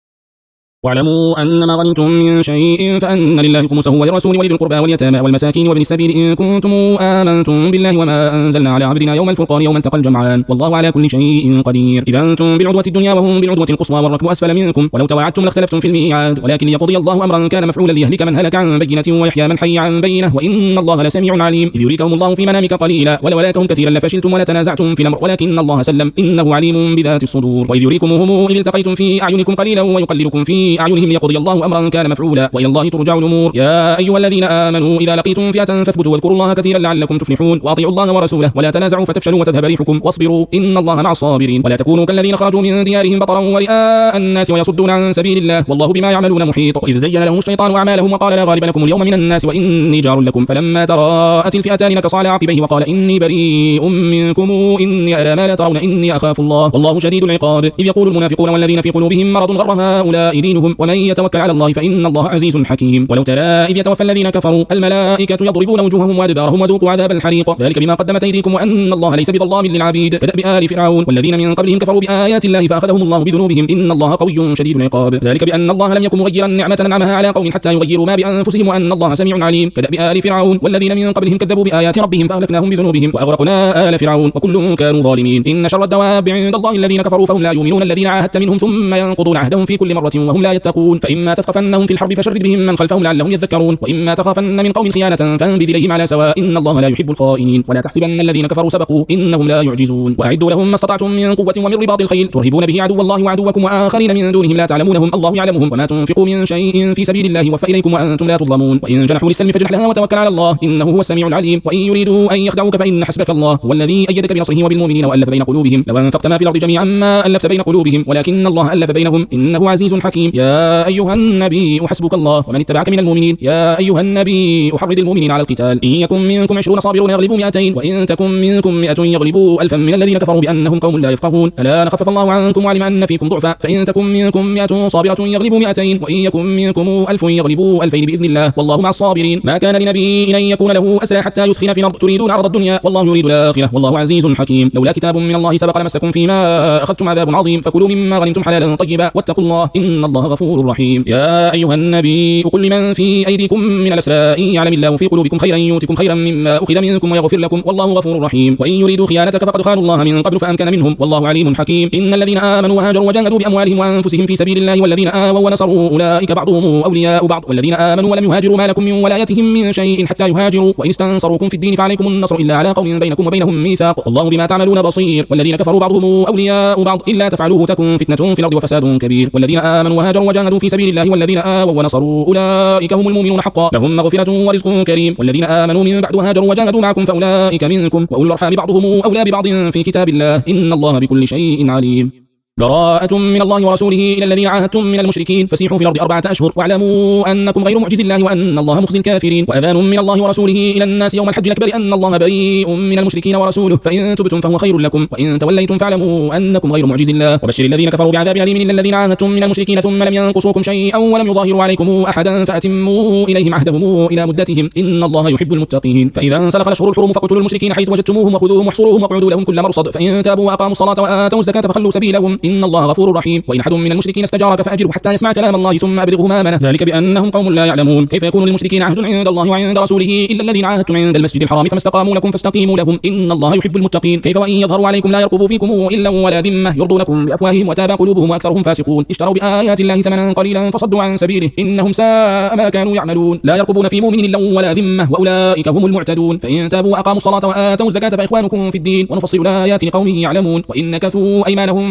واعلموا أن ما غنمتم من شيء فأن لله خمسه وللرسول ولذي القربى واليتامى والمساكين وابن السبيل إن كنتم آمنتم بالله وما أنزلنا على عبدنا يوم الفرقان يوم التقى الجمعان والله على كل شيء قدير إذا أنتم بالعدوة الدنيا وهم بالعدوة القصوى والركب أسفل منكم ولو تواعدتم لاختلفتم في الميعاد ولكن ليقضي الله أمرا كان مفعولا ليهلك من هلك عن بينة ويحيى من حي عن بينة وإن الله لسميع عليم إذ يريكهم الله في منامك قليلا ولولاكهم كثيرا لفشلتم ولتنازعتم في الأمر ولكن الله سلم إنه عليم بذات الصدور وإذ يريكمهم إذ التقيتم في أعينكم قليلا ويقللكم في أعينهم ليقضي الله أمرا كان مفعولا وإلى الله ترجع الأمور يا أيها الذين آمنوا إذا لقيتم فئة فاثبتوا واذكروا الله كثيرا لعلكم تفلحون وأطيعوا الله ورسوله ولا تنازعوا فتفشلوا وتذهب ريحكم واصبروا إن الله مع الصابرين ولا تكونوا كالذين خرجوا من ديارهم بطرا ورئاء الناس ويصدون عن سبيل الله والله بما يعملون محيط وإذ زين لهم الشيطان أعمالهم وقال لا غالب لكم اليوم من الناس وإني جار لكم فلما تراءت الفئتان نكص على عقبيه وقال إني بريء منكم إني أرى ما لا ترون إني أخاف الله والله شديد العقاب إذ يقول المنافقون والذين في قلوبهم مرض غر هؤلاء دينهم ومن يتوكل على الله فإن الله عزيز حكيم ولو ترى إذ يتوفى الذين كفروا الملائكة يضربون وجوههم وأدبارهم وذوقوا عذاب الحريق ذلك بما قدمت أيديكم وأن الله ليس بظلام للعبيد كدأب آل فرعون والذين من قبلهم كفروا بآيات الله فأخذهم الله بذنوبهم إن الله قوي شديد العقاب ذلك بأن الله لم يكن مغيرا نعمة أنعمها على قوم حتى يغيروا ما بأنفسهم وأن الله سميع عليم كدأب آل فرعون والذين من قبلهم كذبوا بآيات ربهم فأهلكناهم بذنوبهم وأغرقنا آل فرعون وكل كانوا ظالمين إن شر الدواب عند الله الذين كفروا فهم لا يؤمنون الذين عاهدت منهم ثم ينقضون عهدهم في كل مرة وهم لا يتقون فإما تثقفنهم في الحرب فشرد بهم من خلفهم لعلهم يذكرون وإما تخافن من قوم خيانة فانبذ إليهم على سواء إن الله لا يحب الخائنين ولا تحسبن الذين كفروا سبقوا إنهم لا يعجزون وأعدوا لهم ما استطعتم من قوة ومن رباط الخيل ترهبون به عدو الله وعدوكم وآخرين من دونهم لا تعلمونهم الله يعلمهم وما تنفقوا من شيء في سبيل الله يوفى إليكم وأنتم لا تظلمون وإن جنحوا للسلم فاجنح لها وتوكل على الله إنه هو السميع العليم وإن يريدوا أن يخدعوك فإن حسبك الله هو الذي أيدك بنصره وبالمؤمنين وألف بين قلوبهم لو أنفقت ما في الأرض جميعا ما ألفت بين قلوبهم ولكن الله ألف بينهم إنه عزيز حكيم يا أيها النبي حسبك الله ومن اتبعك من المؤمنين يا أيها النبي أحرض المؤمنين على القتال إن يكن منكم عشرون صابرون يغلبوا مئتين وإن تكن منكم مئة يغلبوا ألفا من الذين كفروا بأنهم قوم لا يفقهون ألا نخفف الله عنكم وعلم أن فيكم ضعفا فإن تكن منكم مئة صابرة يغلبوا مئتين وإن يكن منكم ألف يغلبوا ألفين بإذن الله والله مع الصابرين ما كان لنبي أن يكون له أسرى حتى يثخن في الأرض تريدون عرض الدنيا والله يريد الآخرة والله عزيز حكيم لولا كتاب من الله سبق لمسكم فيما أخذتم عذاب عظيم فكلوا مما غنمتم حلالا طيبا واتقوا الله إن الله غفور رحيم يا أيها النبي قل لمن في أيديكم من الأسرى إن يعلم الله في قلوبكم خيرا يؤتكم خيرا مما أخذ منكم ويغفر لكم والله غفور رحيم وإن يريدوا خيانتك فقد خانوا الله من قبل فأمكن منهم والله عليم حكيم إن الذين آمنوا وهاجروا وجاهدوا بأموالهم وأنفسهم في سبيل الله والذين آووا ونصروا أولئك بعضهم أولياء بعض والذين آمنوا ولم يهاجروا ما لكم من ولايتهم من شيء حتى يهاجروا وإن استنصروكم في الدين فعليكم النصر إلا على قوم بينكم وبينهم ميثاق والله بما تعملون بصير والذين كفروا بعضهم أولياء بعض إلا تفعلوه تكن فتنة في الأرض وفساد كبير والذين آمنوا وهاجروا وجاهدوا في سبيل الله والذين آووا ونصروا أولئك هم المؤمنون حقا لهم مغفرة ورزق كريم والذين آمنوا من بعد وهاجروا وجاهدوا معكم فأولئك منكم وأولو الأرحام بعضهم أولى ببعض في كتاب الله إن الله بكل شيء عليم براءة من الله ورسوله إلى الذين عاهدتم من المشركين فسيحوا في الأرض أربعة أشهر واعلموا أنكم غير معجز الله وأن الله مخزي الكافرين وأذان من الله ورسوله إلى الناس يوم الحج الأكبر أن الله بريء من المشركين ورسوله فإن تبتم فهو خير لكم وإن توليتم فاعلموا أنكم غير معجز الله وبشر الذين كفروا بعذاب أليم إلا الذين عاهدتم من المشركين ثم لم ينقصوكم شيئا ولم يظاهروا عليكم أحدا فأتموا إليهم عهدهم إلى مدتهم إن الله يحب المتقين فإذا انسلخ الأشهر الحرم فاقتلوا المشركين حيث وجدتموهم وخذوهم واحصروهم واقعدوا لهم كل مرصد فإن تابوا وأقاموا الصلاة وآتوا الزكاة فخلوا سبيلهم إن الله غفور رحيم وإن أحد من المشركين استجارك فأجره حتى يسمع كلام الله ثم أبلغه مامنه ذلك بأنهم قوم لا يعلمون كيف يكون للمشركين عهد عند الله وعند رسوله إلا الذين عاهدتم عند المسجد الحرام فما استقاموا لكم فاستقيموا لهم إن الله يحب المتقين كيف وإن يظهروا عليكم لا يرقبوا فيكم إلا ولا ذمة يرضونكم بأفواههم وتابى قلوبهم وأكثرهم فاسقون اشتروا بآيات الله ثمنا قليلا فصدوا عن سبيله إنهم ساء ما كانوا يعملون لا يرقبون في مؤمن إلا ولا ذمة وأولئك هم المعتدون فإن تابوا وأقاموا الصلاة وآتوا الزكاة فإخوانكم في الدين ونفصل الآيات لقوم يعلمون وإن نكثوا أيمانهم من بعد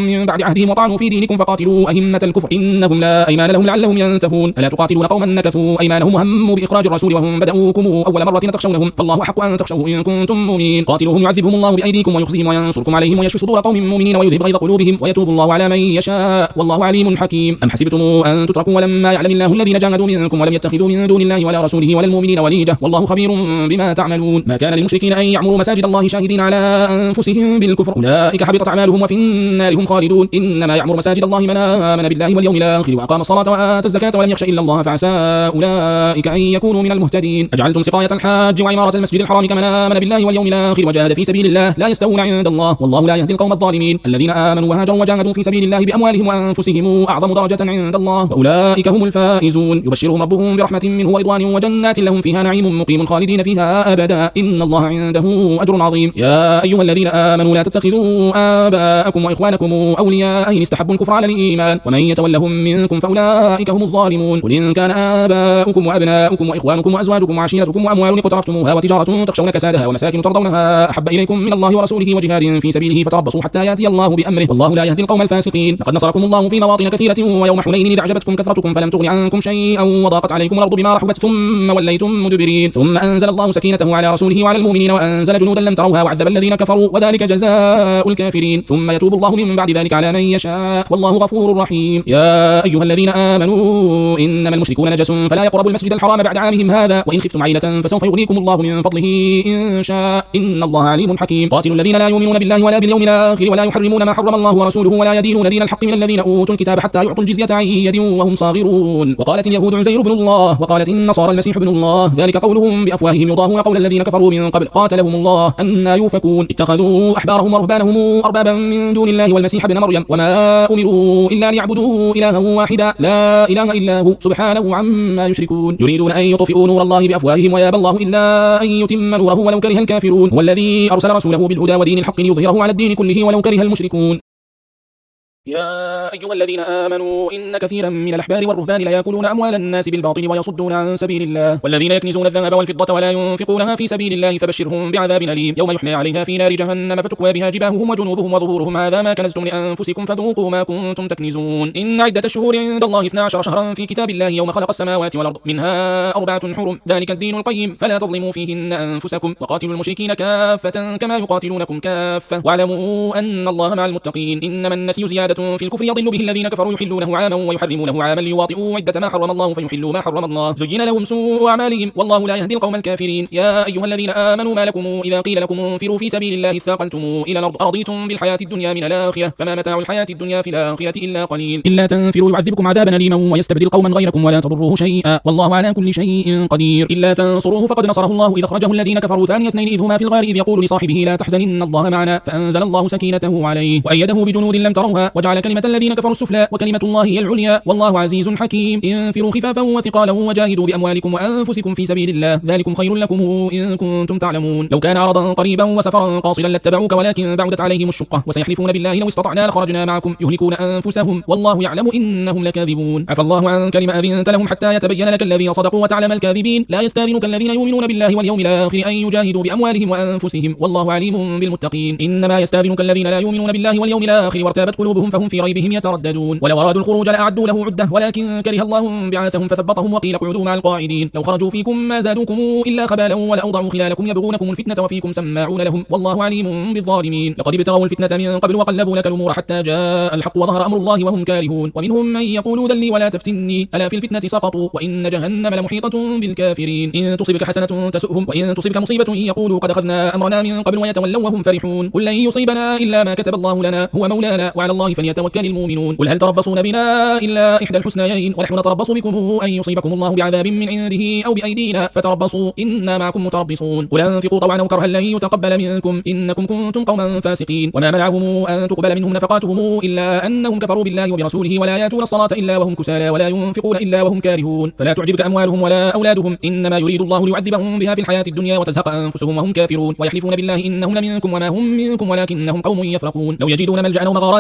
بعهدهم وطعنوا في دينكم فقاتلوا أئمة الكفر إنهم لا أيمان لهم لعلهم ينتهون. ألا تقاتلون قوما نكثوا أيمانهم وهموا بإخراج الرسول وهم بدأوكم أول مرة تخشونهم فالله أحق أن تخشوه إن كنتم مؤمنين. قاتلوهم يعذبهم الله بأيديكم ويخزيهم وينصركم عليهم ويشفي صدور قوم مؤمنين ويذهب غيظ قلوبهم ويتوب الله على من يشاء والله عليم حكيم. أم حسبتم أن تتركوا ولما يعلم الله الذين جاهدوا منكم ولم يتخذوا من دون الله ولا رسوله ولا المؤمنين وليجة والله خبير بما تعملون. ما كان للمشركين أن يعمروا مساجد الله شاهدين على أنفسهم بالكفر أولئك حبطت أعمالهم وفي النار هم خالدون. إنما يعمر مساجد الله من آمن بالله واليوم الآخر وأقام الصلاة وآتى الزكاة ولم يخش إلا الله فعسى أولئك أن يكونوا من المهتدين. أجعلتم سقاية الحاج وعمارة المسجد الحرام كمن آمن بالله واليوم الآخر وجاهد في سبيل الله لا يستوون عند الله والله لا يهدي القوم الظالمين. الذين آمنوا وهاجروا وجاهدوا في سبيل الله بأموالهم وأنفسهم أعظم درجة عند الله وأولئك هم الفائزون. يبشرهم ربهم برحمة منه ورضوان وجنات لهم فيها نعيم مقيم خالدين فيها أبدا إن الله عنده أجر عظيم. يا أيها الذين آمنوا لا تتخذوا آباءكم وإخوانكم أولياء إن استحبوا الكفر على الإيمان ومن يتولهم منكم فأولئك هم الظالمون. قل إن كان آباؤكم وأبناؤكم وإخوانكم وأزواجكم وعشيرتكم وأموال اقترفتموها وتجارة تخشون كسادها ومساكن ترضونها أحب إليكم من الله ورسوله وجهاد في سبيله فتربصوا حتى يأتي الله بأمره والله لا يهدي القوم الفاسقين. لقد نصركم الله في مواطن كثيرة ويوم حنين إذ أعجبتكم كثرتكم فلم تغن عنكم شيئا وضاقت عليكم الأرض بما رحبت ثم وليتم مدبرين ثم أنزل الله سكينته على رسوله وعلى المؤمنين وأنزل جنودا لم تروها وعذب الذين كفروا وذلك جزاء الكافرين ثم يتوب الله من بعد ذلك على من يشاء والله غفور رحيم. يا أيها الذين آمنوا إنما المشركون نجس فلا يقربوا المسجد الحرام بعد عامهم هذا وإن خفتم عيلة فسوف يغنيكم الله من فضله إن شاء إن الله عليم حكيم. قاتلوا الذين لا يؤمنون بالله ولا باليوم الآخر ولا يحرمون ما حرم الله ورسوله ولا يدينون دين الحق من الذين أوتوا الكتاب حتى يعطوا الجزية عن يد وهم صاغرون. وقالت اليهود عزير بن الله وقالت النصارى المسيح ابن الله ذلك قولهم بأفواههم يضاهون قول الذين كفروا من قبل قاتلهم الله أنى يؤفكون. اتخذوا أحبارهم ورهبانهم أربابا من دون الله والمسيح ابن مريم وما أمروا إلا ليعبدوا إلها واحدا لا إله إلا هو سبحانه عما يشركون. يريدون أن يطفئوا نور الله بأفواههم ويابى الله إلا أن يتم نوره ولو كره الكافرون. هو الذي أرسل رسوله بالهدى ودين الحق ليظهره على الدين كله ولو كره المشركون. يا أيها الذين آمنوا إن كثيرا من الأحبار والرهبان ليأكلون أموال الناس بالباطل ويصدون عن سبيل الله والذين يكنزون الذهب والفضة ولا ينفقونها في سبيل الله فبشرهم بعذاب أليم يوم يحمى عليها في نار جهنم فتكوى بها جباههم وجنوبهم وظهورهم هذا ما كنزتم لأنفسكم فذوقوا ما كنتم تكنزون. إن عدة الشهور عند الله اثنا عشر شهرا في كتاب الله يوم خلق السماوات والأرض منها أربعة حرم ذلك الدين القيم فلا تظلموا فيهن أنفسكم وقاتلوا المشركين كافة كما يقاتلونكم كافة واعلموا أن الله مع المتقين. إنما النسي زيادة في الكفر يضل به الذين كفروا يحلونه عاما ويحرمونه عاما ليواطئوا عدة ما حرم الله فيحلوا ما حرم الله زين لهم سوء أعمالهم والله لا يهدي القوم الكافرين. يا أيها الذين آمنوا ما لكم إذا قيل لكم انفروا في سبيل الله اثاقلتم إلى الأرض أرضيتم بالحياة الدنيا من الآخرة فما متاع الحياة الدنيا في الآخرة إلا قليل. إلا تنفروا يعذبكم عذابا أليما ويستبدل قوما غيركم ولا تضروه شيئا والله على كل شيء قدير. إلا تنصروه فقد نصره الله إذ أخرجه الذين كفروا ثاني اثنين إذ هما في الغار إذ يقول لصاحبه لا تحزن إن الله معنا فأنزل الله سكينته عليه وأيده بجنود لم تروها وجعل كلمة الذين كفروا السفلى وكلمة الله هي العليا والله عزيز حكيم. انفروا خفافا وثقالا وجاهدوا بأموالكم وأنفسكم في سبيل الله ذلكم خير لكم إن كنتم تعلمون. لو كان عرضا قريبا وسفرا قاصدا لاتبعوك ولكن بعدت عليهم الشقة وسيحلفون بالله لو استطعنا لخرجنا معكم يهلكون أنفسهم والله يعلم إنهم لكاذبون. عفى الله عنك لما أذنت لهم حتى يتبين لك الذين صدقوا وتعلم الكاذبين. لا يستأذنك الذين يؤمنون بالله واليوم الآخر أن يجاهدوا بأموالهم وأنفسهم والله عليم بالمتقين. إنما يستأذنك الذين لا يؤمنون بالله واليوم الآخر وارتابت قلوبهم فهم في ريبهم يترددون. ولو أرادوا الخروج لأعدوا له عدة ولكن كره الله بعاثهم فثبطهم وقيل اقعدوا مع القاعدين. لو خرجوا فيكم ما زادوكم إلا خبالا ولأوضعوا خلالكم يبغونكم الفتنة وفيكم سماعون لهم والله عليم بالظالمين. لقد ابتغوا الفتنة من قبل وقلبوا لك الأمور حتى جاء الحق وظهر أمر الله وهم كارهون. ومنهم من يقول ذلي ولا تفتني ألا في الفتنة سقطوا وإن جهنم لمحيطة بالكافرين. إن تصبك حسنة تسؤهم وإن تصبك مصيبة يقولوا قد أخذنا أمرنا من قبل ويتولوا وهم فرحون. قل لن يصيبنا إلا ما كتب الله لنا هو مولانا وعلى الله فليتوكل المؤمنون. قل هل تربصون بنا إلا إحدى الحسنيين ونحن نتربص بكم أن يصيبكم الله بعذاب من عنده أو بأيدينا فتربصوا إنا معكم متربصون. قل أنفقوا طوعا أو كرها لن يتقبل منكم إنكم كنتم قوما فاسقين. وما منعهم أن تقبل منهم نفقاتهم إلا أنهم كفروا بالله وبرسوله ولا يأتون الصلاة إلا وهم كسالى ولا ينفقون إلا وهم كارهون. فلا تعجبك أموالهم ولا أولادهم إنما يريد الله ليعذبهم بها في الحياة الدنيا وتزهق أنفسهم وهم كافرون ويحلفون بالله إنهم لمنكم وما هم منكم ولكنهم قوم يفرقون. لو يجدون ملجأ أو مغارات أو مدخلا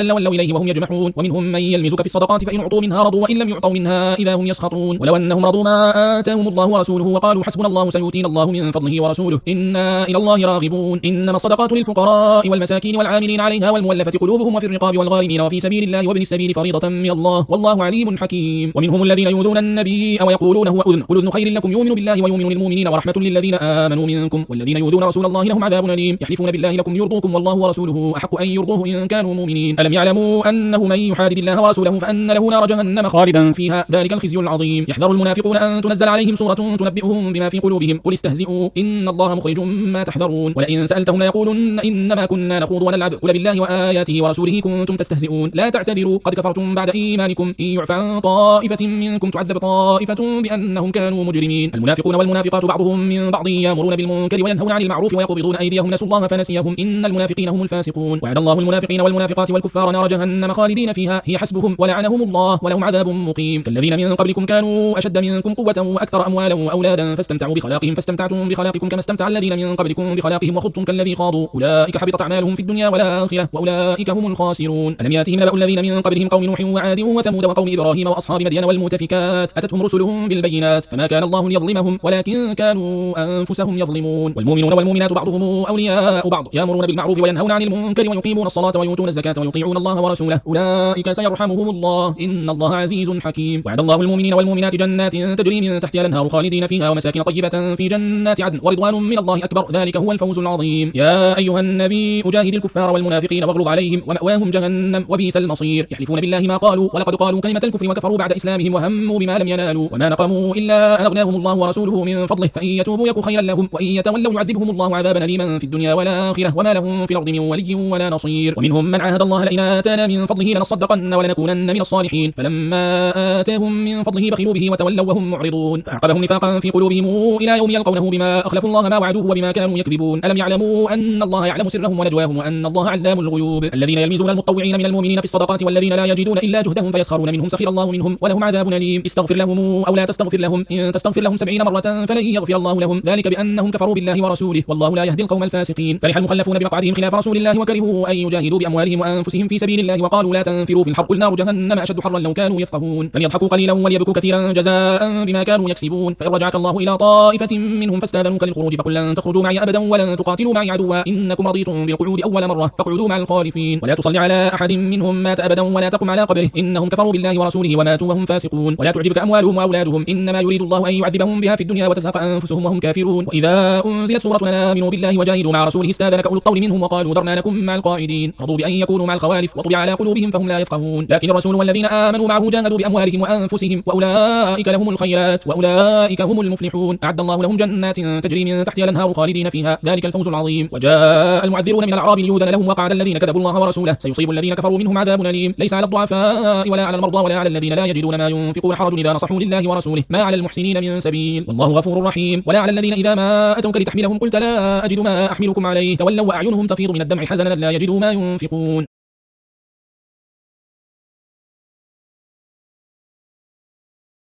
أحسانا لولوا إليه وهم يجمحون ومنهم من يلمزك في الصدقات فإن أعطوا منها رضوا وإن لم يعطوا منها إذا هم يسخطون ولو أنهم رضوا ما آتاهم الله ورسوله وقالوا حسبنا الله سيؤتينا الله من فضله ورسوله إنا إلى الله راغبون إنما الصدقات للفقراء والمساكين والعاملين عليها والمؤلفة قلوبهم وفي الرقاب والغارمين وفي سبيل الله وابن السبيل فريضة من الله والله عليم حكيم ومنهم الذين يؤذون النبي ويقولون هو أذن قل أذن خير لكم يؤمن بالله ويؤمن للمؤمنين ورحمة للذين آمنوا منكم والذين يؤذون رسول الله لهم عذاب أليم يحلفون بالله لكم يرضوكم والله ورسوله أحق أن يرضوه إن كانوا مؤمنين ألم يعلموا أنه من يحادد الله ورسوله فأن له نار جهنم خالدا فيها ذلك الخزي العظيم يحذر المنافقون أن تنزل عليهم سورة تنبئهم بما في قلوبهم قل استهزئوا إن الله مخرج ما تحذرون ولئن سألتهم ليقولن إنما كنا نخوض ونلعب قل بالله وآياته ورسوله كنتم تستهزئون لا تعتذروا قد كفرتم بعد إيمانكم إن يعفى عن طائفة منكم تعذب طائفة بأنهم كانوا مجرمين المنافقون والمنافقات بعضهم من بعض يأمرون بالمنكر وينهون عن المعروف ويقبضون أيديهم نسوا الله فنسيهم إن المنافقين هم الفاسقون وعد الله المنافقين والمنافقات والكفار نار جهنم خالدين فيها هي حسبهم ولعنهم الله ولهم عذاب مقيم كالذين من قبلكم كانوا أشد منكم قوة وأكثر أموالا وأولادا فاستمتعوا بخلاقهم فاستمتعتم بخلاقكم كما استمتع الذين من قبلكم بخلاقهم وخضتم كالذي خاضوا أولئك حبطت أعمالهم في الدنيا والآخرة وأولئك هم الخاسرون ألم يأتهم نبأ الذين من قبلهم قوم نوح وعاد وثمود وقوم إبراهيم وأصحاب مدين والمؤتفكات أتتهم رسلهم بالبينات فما كان الله ليظلمهم ولكن كانوا أنفسهم يظلمون والمؤمنون والمؤمنات بعضهم أولياء بعض يأمرون بالمعروف وينهون عن المنكر ويقيمون الصلاة ويؤتون الزكاة ويطيعون الله ورسوله أولئك سيرحمهم الله إن الله عزيز حكيم وعد الله المؤمنين والمؤمنات جنات تجري من تحتها الأنهار خالدين فيها ومساكن طيبة في جنات عدن ورضوان من الله أكبر ذلك هو الفوز العظيم يا أيها النبي أجاهد الكفار والمنافقين واغلظ عليهم ومأواهم جهنم وبئس المصير يحلفون بالله ما قالوا ولقد قالوا كلمة الكفر وكفروا بعد إسلامهم وهموا بما لم ينالوا وما نقموا إلا أن أغناهم الله ورسوله من فضله فإن يتوبوا يك خيرا لهم وإن يتولوا يعذبهم الله عذابا أليما في الدنيا والآخرة وما لهم في الأرض من ولي ولا نصير ومنهم من عاهد الله لئن آتانا من فضله لنصدقن ولنكونن من الصالحين فلما آتاهم من فضله بخلوا به وتولوا وهم معرضون فأعقبهم نفاقا في قلوبهم إلى يوم يلقونه بما أخلفوا الله ما وعدوه وبما كانوا يكذبون ألم يعلموا أن الله يعلم سرهم ونجواهم وأن الله علام الغيوب الذين يلمزون المطوعين من المؤمنين في الصدقات والذين لا يجدون إلا جهدهم فيسخرون منهم سخر الله منهم ولهم عذاب أليم استغفر لهم أو لا تستغفر لهم إن تستغفر لهم سبعين مرة فلن يغفر الله لهم ذلك بأنهم كفروا بالله ورسوله والله لا يهدي القوم الفاسقين فرح المخلفون بمقعدهم خلاف رسول الله وكرهوا أن يجاهدوا بأموالهم وأنفسهم في سبيل الله وقالوا لا تنفروا في الحر قل نار جهنم أشد حرا لو كانوا يفقهون فليضحكوا قليلا وليبكوا كثيرا جزاء بما كانوا يكسبون فإن رجعك الله إلى طائفة منهم فاستاذنوك للخروج فقل لن تخرجوا معي أبدا ولن تقاتلوا معي عدوا إنكم رضيتم بالقعود أول مرة فاقعدوا مع الخالفين ولا تصلي على أحد منهم مات أبدا ولا تقم على قبره إنهم كفروا بالله ورسوله وماتوا وهم فاسقون ولا تعجبك أموالهم وأولادهم إنما يريد الله أن يعذبهم بها في الدنيا وتزهق أنفسهم وهم كافرون وإذا أنزلت سورة آمنوا بالله وجاهدوا مع رسوله استاذنك أولو الطول منهم وقالوا ذرنا لكم مع القاعدين رضوا بأن يكونوا مع الخوالف وطبع على قلوبهم فهم لا يفقهون لكن الرسول والذين آمنوا معه جاهدوا بأموالهم وأنفسهم وأولئك لهم الخيرات وأولئك هم المفلحون أعد الله لهم جنات تجري من تحتها الأنهار خالدين فيها ذلك الفوز العظيم وجاء المعذرون من الأعراب ليؤذن لهم وقعد الذين كذبوا الله ورسوله سيصيب الذين كفروا منهم عذاب أليم ليس على الضعفاء ولا على المرضى ولا على الذين لا يجدون ما ينفقون حرج إذا نصحوا لله ورسوله ما على المحسنين من سبيل والله غفور رحيم ولا على الذين إذا ما أتوك لتحملهم قلت لا أجد ما أحملكم عليه تولوا وأعينهم تفيض من الدمع حزنا لا يجدوا ما ينفقون